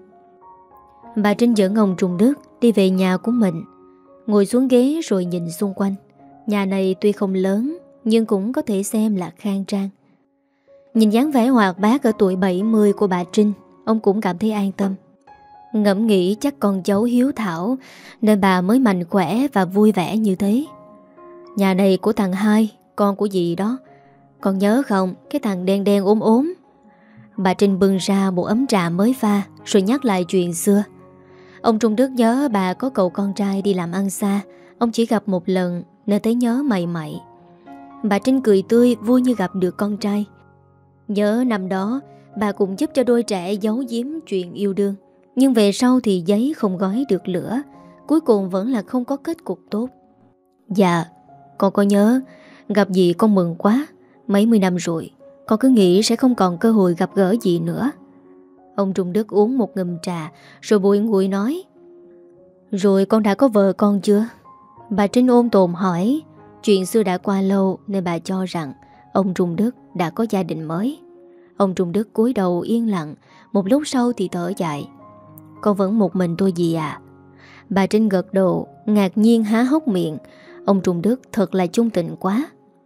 Bà Trinh dẫn ông Trung Đức đi về nhà của mình, ngồi xuống ghế rồi nhìn xung quanh. Nhà này tuy không lớn nhưng cũng có thể xem là khang trang. Nhìn dáng vẻ hoạt bát ở tuổi bảy mươi của bà Trinh, ông cũng cảm thấy an tâm. Ngẫm nghĩ chắc con cháu hiếu thảo nên bà mới mạnh khỏe và vui vẻ như thế. Nhà này của thằng Hai, con của dì đó. Con nhớ không, cái thằng đen đen ốm ốm. Bà Trinh bưng ra một ấm trà mới pha rồi nhắc lại chuyện xưa. Ông Trung Đức nhớ bà có cậu con trai đi làm ăn xa, ông chỉ gặp một lần nên thấy nhớ mày mày. Bà Trinh cười tươi vui như gặp được con trai. Nhớ năm đó bà cũng giúp cho đôi trẻ giấu giếm chuyện yêu đương, nhưng về sau thì giấy không gói được lửa, cuối cùng vẫn là không có kết cục tốt. Dạ, con có nhớ. Gặp dì con mừng quá. Mấy mươi năm rồi, con cứ nghĩ sẽ không còn cơ hội gặp gỡ dì nữa. Ông Trung Đức uống một ngụm trà rồi bùi ngùi nói. Rồi con đã có vợ con chưa? Bà Trinh ôm tồn hỏi. Chuyện xưa đã qua lâu nên bà cho rằng ông Trung Đức đã có gia đình mới. Ông Trung Đức cúi đầu yên lặng. Một lúc sau thì thở dài. Con vẫn một mình tôi dì à? Bà Trinh gật đầu, ngạc nhiên há hốc miệng. Ông Trung Đức thật là chung tình quá.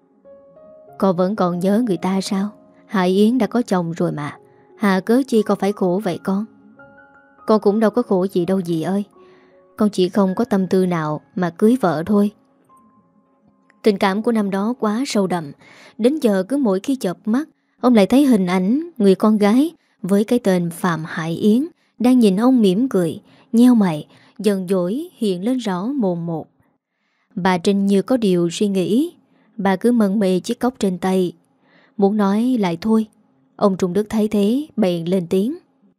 Con vẫn còn nhớ người ta sao? Hải Yến đã có chồng rồi mà. Hà cớ chi con phải khổ vậy con? Con cũng đâu có khổ gì đâu dì ơi. Con chỉ không có tâm tư nào mà cưới vợ thôi. Tình cảm của năm đó quá sâu đậm. Đến giờ cứ mỗi khi chợp mắt, ông lại thấy hình ảnh người con gái với cái tên Phạm Hải Yến đang nhìn ông mỉm cười, nheo mày, dần dỗi hiện lên rõ mồn một. Bà Trinh như có điều suy nghĩ. Bà cứ mân mê chiếc cốc trên tay, muốn nói lại thôi. Ông Trung Đức thấy thế bèn lên tiếng.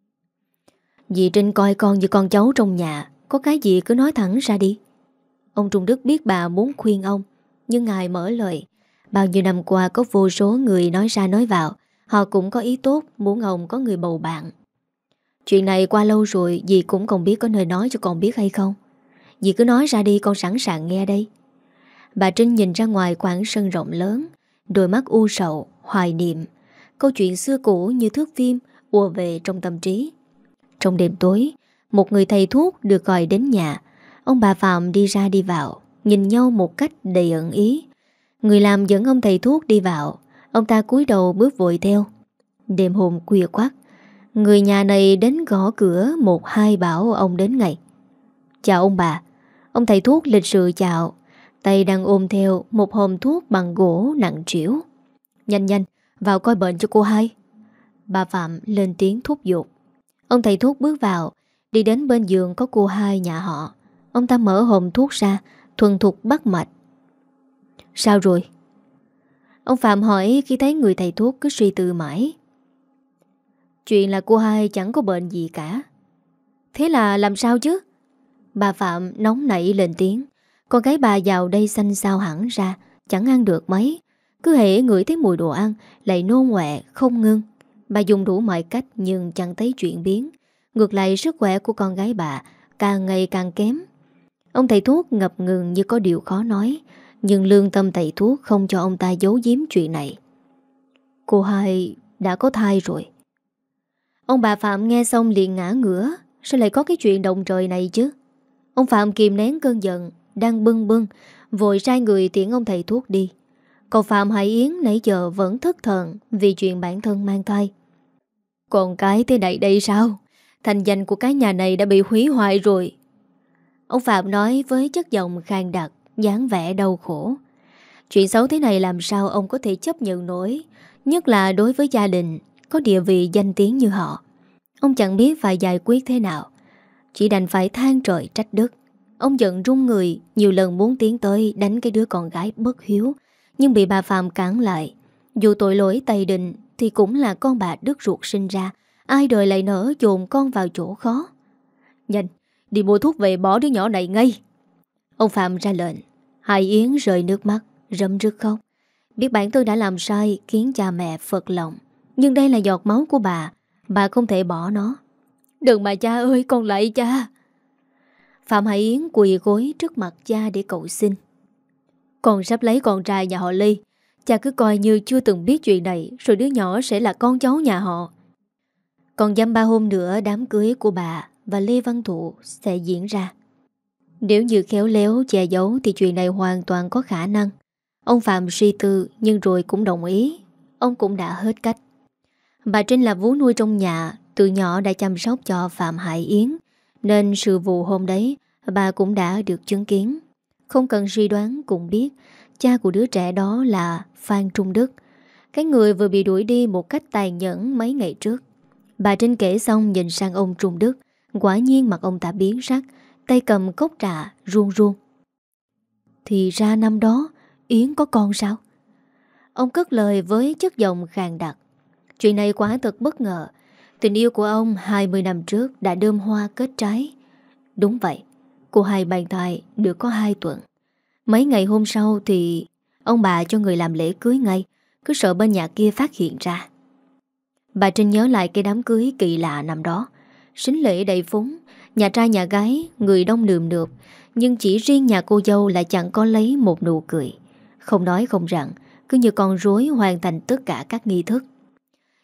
Dì Trinh coi con như con cháu trong nhà, có cái gì cứ nói thẳng ra đi. Ông Trung Đức biết bà muốn khuyên ông, nhưng ngài mở lời. Bao nhiêu năm qua có vô số người nói ra nói vào, họ cũng có ý tốt, muốn ông có người bầu bạn. Chuyện này qua lâu rồi, dì cũng không biết có nơi nói cho con biết hay không. Dì cứ nói ra đi, con sẵn sàng nghe đây. Bà Trinh nhìn ra ngoài khoảng sân rộng lớn, đôi mắt u sầu, hoài niệm. Câu chuyện xưa cũ như thước phim ùa về trong tâm trí. Trong đêm tối, một người thầy thuốc được gọi đến nhà. Ông bà Phạm đi ra đi vào, nhìn nhau một cách đầy ẩn ý. Người làm dẫn ông thầy thuốc đi vào. Ông ta cúi đầu bước vội theo. Đêm hôm khuya khoắt, người nhà này đến gõ cửa một hai bảo ông đến ngay. Chào ông bà. Ông thầy thuốc lịch sự chào, tay đang ôm theo một hòm thuốc bằng gỗ nặng trĩu. Nhanh nhanh, vào coi bệnh cho cô hai. Bà Phạm lên tiếng thúc giục. Ông thầy thuốc bước vào, đi đến bên giường có cô hai nhà họ. Ông ta mở hòm thuốc ra, thuần thục bắt mạch. Sao rồi? Ông Phạm hỏi khi thấy người thầy thuốc cứ suy tư mãi. Chuyện là cô hai chẳng có bệnh gì cả. Thế là làm sao chứ? Bà Phạm nóng nảy lên tiếng. Con gái bà vào đây xanh xao hẳn ra, chẳng ăn được mấy. Cứ hễ ngửi thấy mùi đồ ăn lại nôn ọe không ngưng. Bà dùng đủ mọi cách nhưng chẳng thấy chuyển biến. Ngược lại sức khỏe của con gái bà càng ngày càng kém. Ông thầy thuốc ngập ngừng như có điều khó nói, nhưng lương tâm thầy thuốc không cho ông ta giấu giếm chuyện này. Cô hai đã có thai rồi. Ông bà Phạm nghe xong liền ngã ngửa. Sao lại có cái chuyện động trời này chứ? Ông Phạm kìm nén cơn giận đang bưng bưng, vội sai người tiễn ông thầy thuốc đi. Còn Phạm Hải Yến nãy giờ vẫn thất thần vì chuyện bản thân mang thai. Còn cái thế này đây sao? Thành danh của cái nhà này đã bị hủy hoại rồi. Ông Phạm nói với chất giọng khàn đặc, dáng vẻ đau khổ. Chuyện xấu thế này làm sao ông có thể chấp nhận nổi, nhất là đối với gia đình có địa vị danh tiếng như họ. Ông chẳng biết phải giải quyết thế nào, chỉ đành phải than trời trách đất. Ông giận run người, nhiều lần muốn tiến tới đánh cái đứa con gái bất hiếu, nhưng bị bà Phạm cản lại. Dù tội lỗi tày đình thì cũng là con bà đứt ruột sinh ra, ai đời lại nỡ dồn con vào chỗ khó. Nhanh, đi mua thuốc về bỏ đứa nhỏ này ngay. Ông Phạm ra lệnh. Hải Yến rơi nước mắt, rơm rứt khóc. Biết bản thân đã làm sai khiến cha mẹ phật lòng, nhưng đây là giọt máu của bà, bà không thể bỏ nó. Đừng mà cha ơi, con lạy cha. Phạm Hải Yến quỳ gối trước mặt cha để cầu xin. Con sắp lấy con trai nhà họ Ly, cha cứ coi như chưa từng biết chuyện này, rồi đứa nhỏ sẽ là con cháu nhà họ. Còn dăm ba hôm nữa đám cưới của bà và Lê Văn Thụ sẽ diễn ra. Nếu như khéo léo che giấu thì chuyện này hoàn toàn có khả năng. Ông Phạm suy tư nhưng rồi cũng đồng ý. Ông cũng đã hết cách. Bà Trinh là vú nuôi trong nhà, từ nhỏ đã chăm sóc cho Phạm Hải Yến, nên sự vụ hôm đấy bà cũng đã được chứng kiến. Không cần suy đoán cũng biết cha của đứa trẻ đó là Phan Trung Đức, cái người vừa bị đuổi đi một cách tàn nhẫn mấy ngày trước. Bà Trinh kể xong nhìn sang ông Trung Đức. Quả nhiên mặt ông ta biến sắc, tay cầm cốc trà run run. Thì ra năm đó Yến có con sao? Ông cất lời với chất giọng khàn đặc. Chuyện này quả thật bất ngờ. Tình yêu của ông hai mươi năm trước đã đơm hoa kết trái. Đúng vậy, cô hai mang thai được có hai tuần. Mấy ngày hôm sau thì ông bà cho người làm lễ cưới ngay, cứ sợ bên nhà kia phát hiện ra. Bà Trinh nhớ lại cái đám cưới kỳ lạ năm đó. Sính lễ đầy phúng, nhà trai nhà gái người đông nườm nượp, nhưng chỉ riêng nhà cô dâu là chẳng có lấy một nụ cười. Không nói không rằng, cứ như con rối hoàn thành tất cả các nghi thức.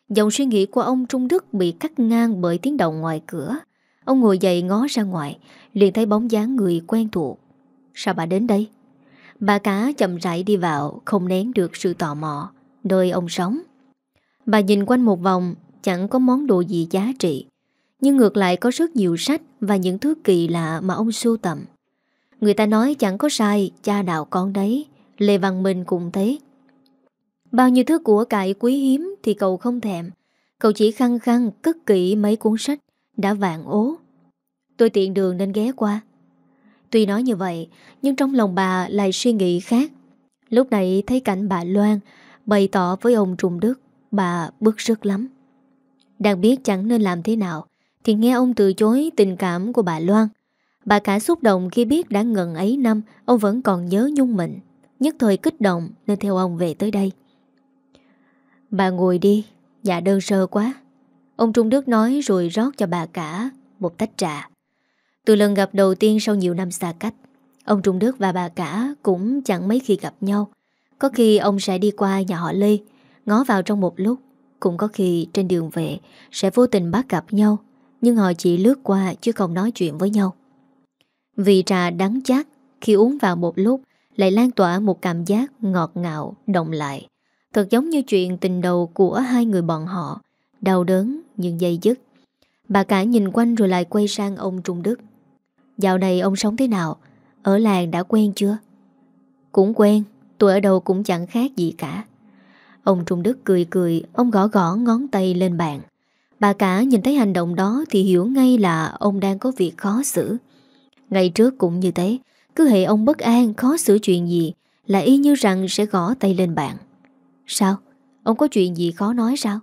Dòng suy nghĩ của ông Trung Đức bị cắt ngang bởi tiếng động ngoài cửa. Ông ngồi dậy ngó ra ngoài, liền thấy bóng dáng người quen thuộc. Sao bà đến đây? Bà cả chậm rãi đi vào, không nén được sự tò mò nơi ông sống. Bà nhìn quanh một vòng, chẳng có món đồ gì giá trị, nhưng ngược lại có rất nhiều sách và những thứ kỳ lạ mà ông sưu tầm. Người ta nói chẳng có sai, cha nào con đấy. Lê Văn Minh cũng thế. Bao nhiêu thứ của cải quý hiếm thì cậu không thèm. Cậu chỉ khăng khăng cất kỹ mấy cuốn sách đã vàng ố. Tôi tiện đường nên ghé qua. Tuy nói như vậy, nhưng trong lòng bà lại suy nghĩ khác. Lúc nãy thấy cảnh bà Loan bày tỏ với ông Trung Đức, bà bức rứt lắm. Đang biết chẳng nên làm thế nào, thì nghe ông từ chối tình cảm của bà Loan. Bà cả xúc động khi biết đã ngần ấy năm ông vẫn còn nhớ nhung mình. Nhất thời kích động nên theo ông về tới đây. Bà ngồi đi, dạ đơn sơ quá. Ông Trung Đức nói rồi rót cho bà cả một tách trà. Từ lần gặp đầu tiên sau nhiều năm xa cách, ông Trung Đức và bà cả cũng chẳng mấy khi gặp nhau. Có khi ông sẽ đi qua nhà họ Lê, ngó vào trong một lúc. Cũng có khi trên đường về sẽ vô tình bắt gặp nhau, nhưng họ chỉ lướt qua chứ không nói chuyện với nhau. Vì trà đắng chát, khi uống vào một lúc lại lan tỏa một cảm giác ngọt ngào, động lại. Thật giống như chuyện tình đầu của hai người bọn họ, đau đớn nhưng dây dứt. Bà cả nhìn quanh rồi lại quay sang ông Trung Đức. Dạo này ông sống thế nào? Ở làng đã quen chưa? Cũng quen, tôi ở đâu cũng chẳng khác gì cả. Ông Trung Đức cười cười, ông gõ gõ ngón tay lên bàn. Bà cả nhìn thấy hành động đó thì hiểu ngay là ông đang có việc khó xử. Ngày trước cũng như thế, cứ hễ ông bất an, khó xử chuyện gì là y như rằng sẽ gõ tay lên bàn. Sao? Ông có chuyện gì khó nói sao?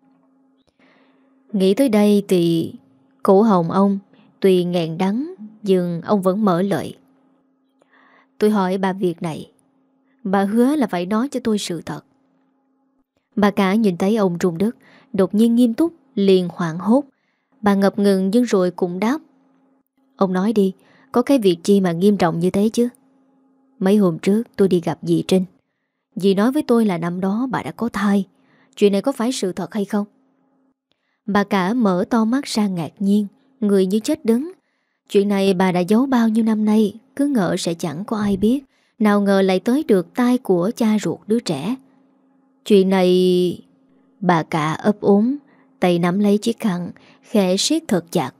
Nghĩ tới đây thì cổ họng ông tuy nghẹn đắng, nhưng ông vẫn mở lời. Tôi hỏi bà việc này, bà hứa là phải nói cho tôi sự thật. Bà cả nhìn thấy ông Trung Đức đột nhiên nghiêm túc, liền hoảng hốt. Bà ngập ngừng nhưng rồi cũng đáp. Ông nói đi, có cái việc chi mà nghiêm trọng như thế chứ? Mấy hôm trước tôi đi gặp dì Trinh. Dì nói với tôi là năm đó bà đã có thai. Chuyện này có phải sự thật hay không? Bà cả mở to mắt ra ngạc nhiên, người như chết đứng. Chuyện này bà đã giấu bao nhiêu năm nay, cứ ngỡ sẽ chẳng có ai biết. Nào ngờ lại tới được tai của cha ruột đứa trẻ. Chuyện này... Bà cả ấp úng, tay nắm lấy chiếc khăn, khẽ siết thật chặt.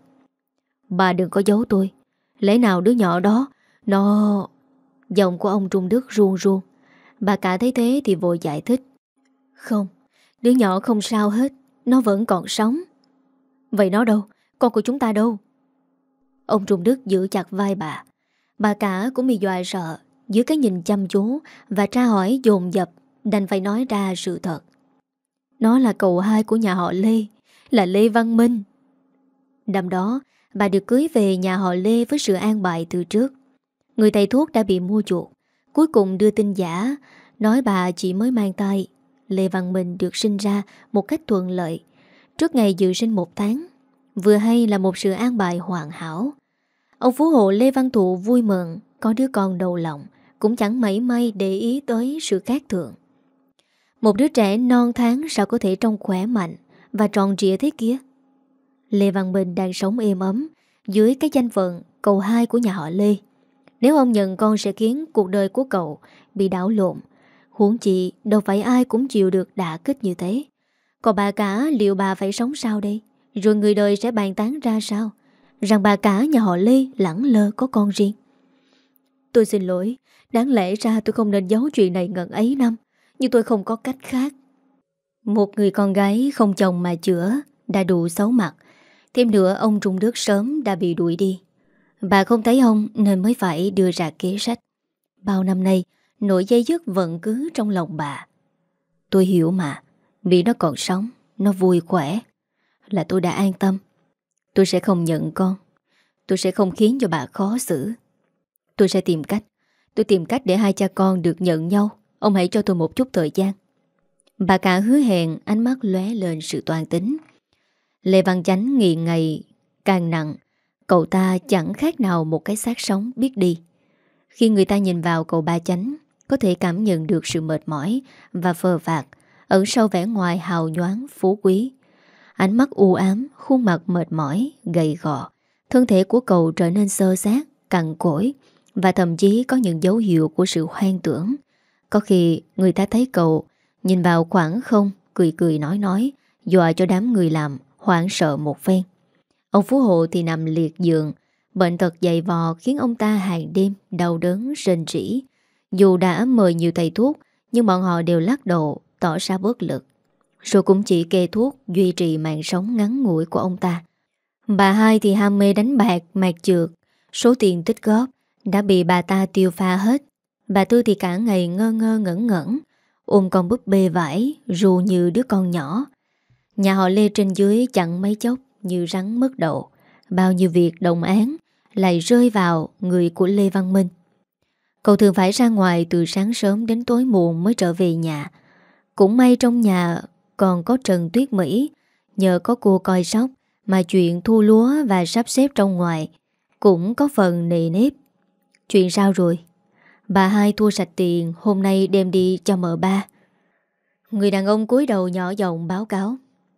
Bà đừng có giấu tôi. Lẽ nào đứa nhỏ đó nó... Giọng của ông Trung Đức ruông ruông. Bà cả thấy thế thì vội giải thích. Không, đứa nhỏ không sao hết, nó vẫn còn sống. Vậy nó đâu? Con của chúng ta đâu? Ông Trung Đức giữ chặt vai bà. Bà cả cũng bị dọa sợ dưới cái nhìn chăm chú và tra hỏi dồn dập, đành phải nói ra sự thật. Nó là cậu hai của nhà họ Lê, là Lê Văn Minh. Năm đó bà được cưới về nhà họ Lê với sự an bài từ trước. Người thầy thuốc đã bị mua chuộc, cuối cùng đưa tin giả nói bà chỉ mới mang thai. Lê Văn Minh được sinh ra một cách thuận lợi trước ngày dự sinh một tháng. Vừa hay là một sự an bài hoàn hảo. Ông phú hộ Lê Văn Thụ vui mừng có đứa con đầu lòng, cũng chẳng mảy may để ý tới sự khác thường. Một đứa trẻ non tháng sao có thể trông khỏe mạnh và tròn trịa thế kia? Lê Văn Minh đang sống êm ấm dưới cái danh phận cậu hai của nhà họ Lê. Nếu ông nhận con sẽ khiến cuộc đời của cậu bị đảo lộn. Huống chi đâu phải ai cũng chịu được đả kích như thế. Còn bà cả, liệu bà phải sống sao đây? Rồi người đời sẽ bàn tán ra sao? Rằng bà cả nhà họ Lê lẳng lơ có con riêng. Tôi xin lỗi, đáng lẽ ra tôi không nên giấu chuyện này ngần ấy năm, nhưng tôi không có cách khác. Một người con gái không chồng mà chữa đã đủ xấu mặt. Thêm nữa ông Trung Đức sớm đã bị đuổi đi. Bà không thấy ông nên mới phải đưa ra kế sách. Bao năm nay nỗi dây dứt vẫn cứ trong lòng bà. Tôi hiểu mà, vì nó còn sống, nó vui khỏe là tôi đã an tâm. Tôi sẽ không nhận con. Tôi sẽ không khiến cho bà khó xử. Tôi sẽ tìm cách. Tôi tìm cách để hai cha con được nhận nhau. Ông hãy cho tôi một chút thời gian. Bà cả hứa hẹn, ánh mắt lóe lên sự toan tính. Lê Văn Chánh nghiền ngày càng nặng. Cậu ta chẳng khác nào một cái xác sống biết đi. Khi người ta nhìn vào cậu ba Chánh, có thể cảm nhận được sự mệt mỏi và phờ phạc. ẩn sau vẻ ngoài hào nhoáng phú quý. Ánh mắt u ám, khuôn mặt mệt mỏi, gầy gò. Thân thể của cậu trở nên xơ xác, cằn cỗi, và thậm chí có những dấu hiệu của sự hoang tưởng. Có khi người ta thấy cậu nhìn vào khoảng không, cười cười nói nói, dọa cho đám người làm hoảng sợ một phen. Ông Phú Hộ thì nằm liệt giường, bệnh tật dày vò khiến ông ta hàng đêm đau đớn rên rỉ. Dù đã mời nhiều thầy thuốc, nhưng bọn họ đều lắc đầu, tỏ ra bất lực. Rồi cũng chỉ kê thuốc duy trì mạng sống ngắn ngủi của ông ta. Bà hai thì ham mê đánh bạc, mạt chược. Số tiền tích góp đã bị bà ta tiêu pha hết. Bà Tư thì cả ngày ngơ ngơ ngẩn ngẩn, ôm con búp bê vải, ru như đứa con nhỏ. Nhà họ Lê trên dưới chẳng mấy chốc như rắn mất đậu. Bao nhiêu việc đồng án lại rơi vào người của Lê Văn Minh. Cậu thường phải ra ngoài từ sáng sớm đến tối muộn mới trở về nhà. Cũng may trong nhà còn có Trần Tuyết Mỹ, nhờ có cô coi sóc mà chuyện thu lúa và sắp xếp trong ngoài cũng có phần nề nếp. Chuyện sao rồi? Bà hai thua sạch tiền, hôm nay đem đi cho mợ ba. Người đàn ông cúi đầu nhỏ giọng báo cáo.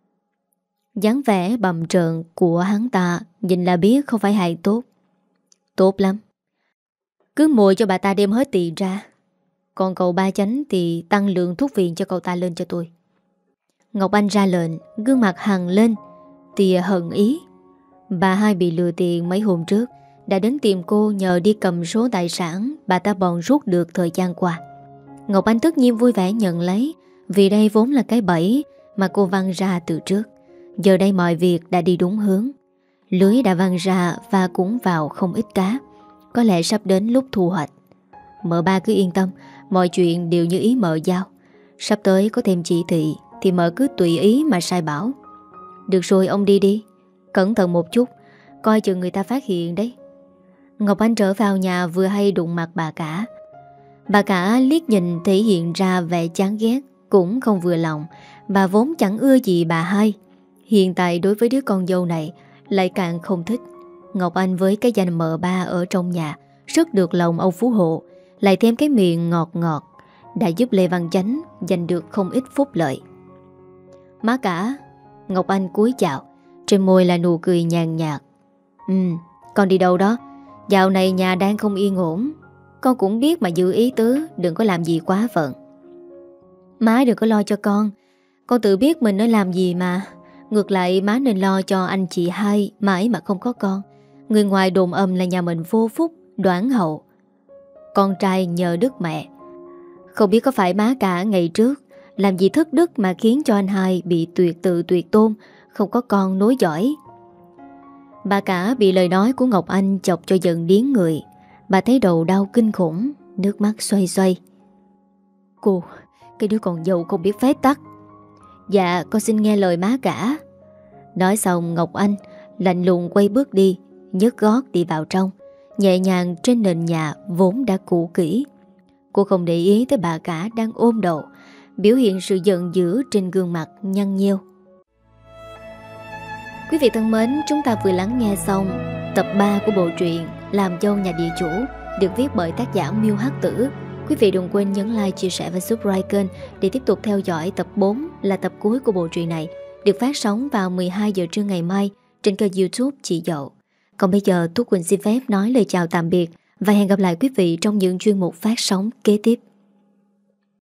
Dáng vẻ bầm trợn của hắn ta nhìn là biết không phải hạng tốt. Tốt lắm. Cứ mồi cho bà ta đem hết tiền ra. Còn cậu ba chánh thì tăng lượng thuốc viện cho cậu ta lên cho tôi. Ngọc Anh ra lệnh, gương mặt hằn lên, tìa hận ý. Bà hai bị lừa tiền mấy hôm trước, đã đến tìm cô nhờ đi cầm số tài sản bà ta bòn rút được thời gian qua. Ngọc Anh tất nhiên vui vẻ nhận lấy, vì đây vốn là cái bẫy mà cô văng ra từ trước. Giờ đây mọi việc đã đi đúng hướng. Lưới đã văng ra và cũng vào không ít cá. Có lẽ sắp đến lúc thu hoạch. Mợ ba cứ yên tâm, mọi chuyện đều như ý mợ giao. Sắp tới có thêm chỉ thị thì mợ cứ tùy ý mà sai bảo. Được rồi, ông đi đi, cẩn thận một chút, coi chừng người ta phát hiện đấy. Ngọc Anh trở vào nhà vừa hay đụng mặt bà cả. Bà cả liếc nhìn thể hiện ra vẻ chán ghét, cũng không vừa lòng. Bà vốn chẳng ưa gì bà hai, hiện tại đối với đứa con dâu này lại càng không thích. Ngọc Anh với cái danh mợ ba ở trong nhà rất được lòng ông Phú Hộ, lại thêm cái miệng ngọt ngọt, đã giúp Lê Văn Chánh giành được không ít phúc lợi. Má cả. Ngọc Anh cúi chào, trên môi là nụ cười nhàn nhạt. Ừ, con đi đâu đó? Dạo này nhà đang không yên ổn, con cũng biết mà giữ ý tứ, đừng có làm gì quá phận. Má đừng có lo cho con, con tự biết mình nên làm gì mà. Ngược lại má nên lo cho anh chị hai mãi mà không có con. Người ngoài đồn ầm là nhà mình vô phúc, đoản hậu, con trai nhờ đức mẹ. Không biết có phải má cả ngày trước làm gì thất đức mà khiến cho anh hai bị tuyệt tự tuyệt tôn, không có con nối dõi. Bà cả bị lời nói của Ngọc Anh chọc cho giận điếng người. Bà thấy đầu đau kinh khủng, nước mắt xoay xoay. Cô, cái đứa con dâu không biết phép tắc. Dạ, con xin nghe lời má cả. Nói xong Ngọc Anh lạnh lùng quay bước đi, nhấc gót đi vào trong, nhẹ nhàng trên nền nhà vốn đã cũ kỹ. Cô không để ý tới bà cả đang ôm đầu, biểu hiện sự giận dữ trên gương mặt nhăn nheo. Quý vị thân mến, chúng ta vừa lắng nghe xong tập ba của bộ truyện Làm Dâu Nhà Địa Chủ, được viết bởi tác giả Miêu Hắc Tử. Quý vị đừng quên nhấn like, chia sẻ và subscribe kênh để tiếp tục theo dõi tập bốn là tập cuối của bộ truyện này, được phát sóng vào mười hai giờ trưa ngày mai trên kênh YouTube Chị Dậu. Còn bây giờ Tú Quỳnh xin phép nói lời chào tạm biệt và hẹn gặp lại quý vị trong những chuyên mục phát sóng kế tiếp.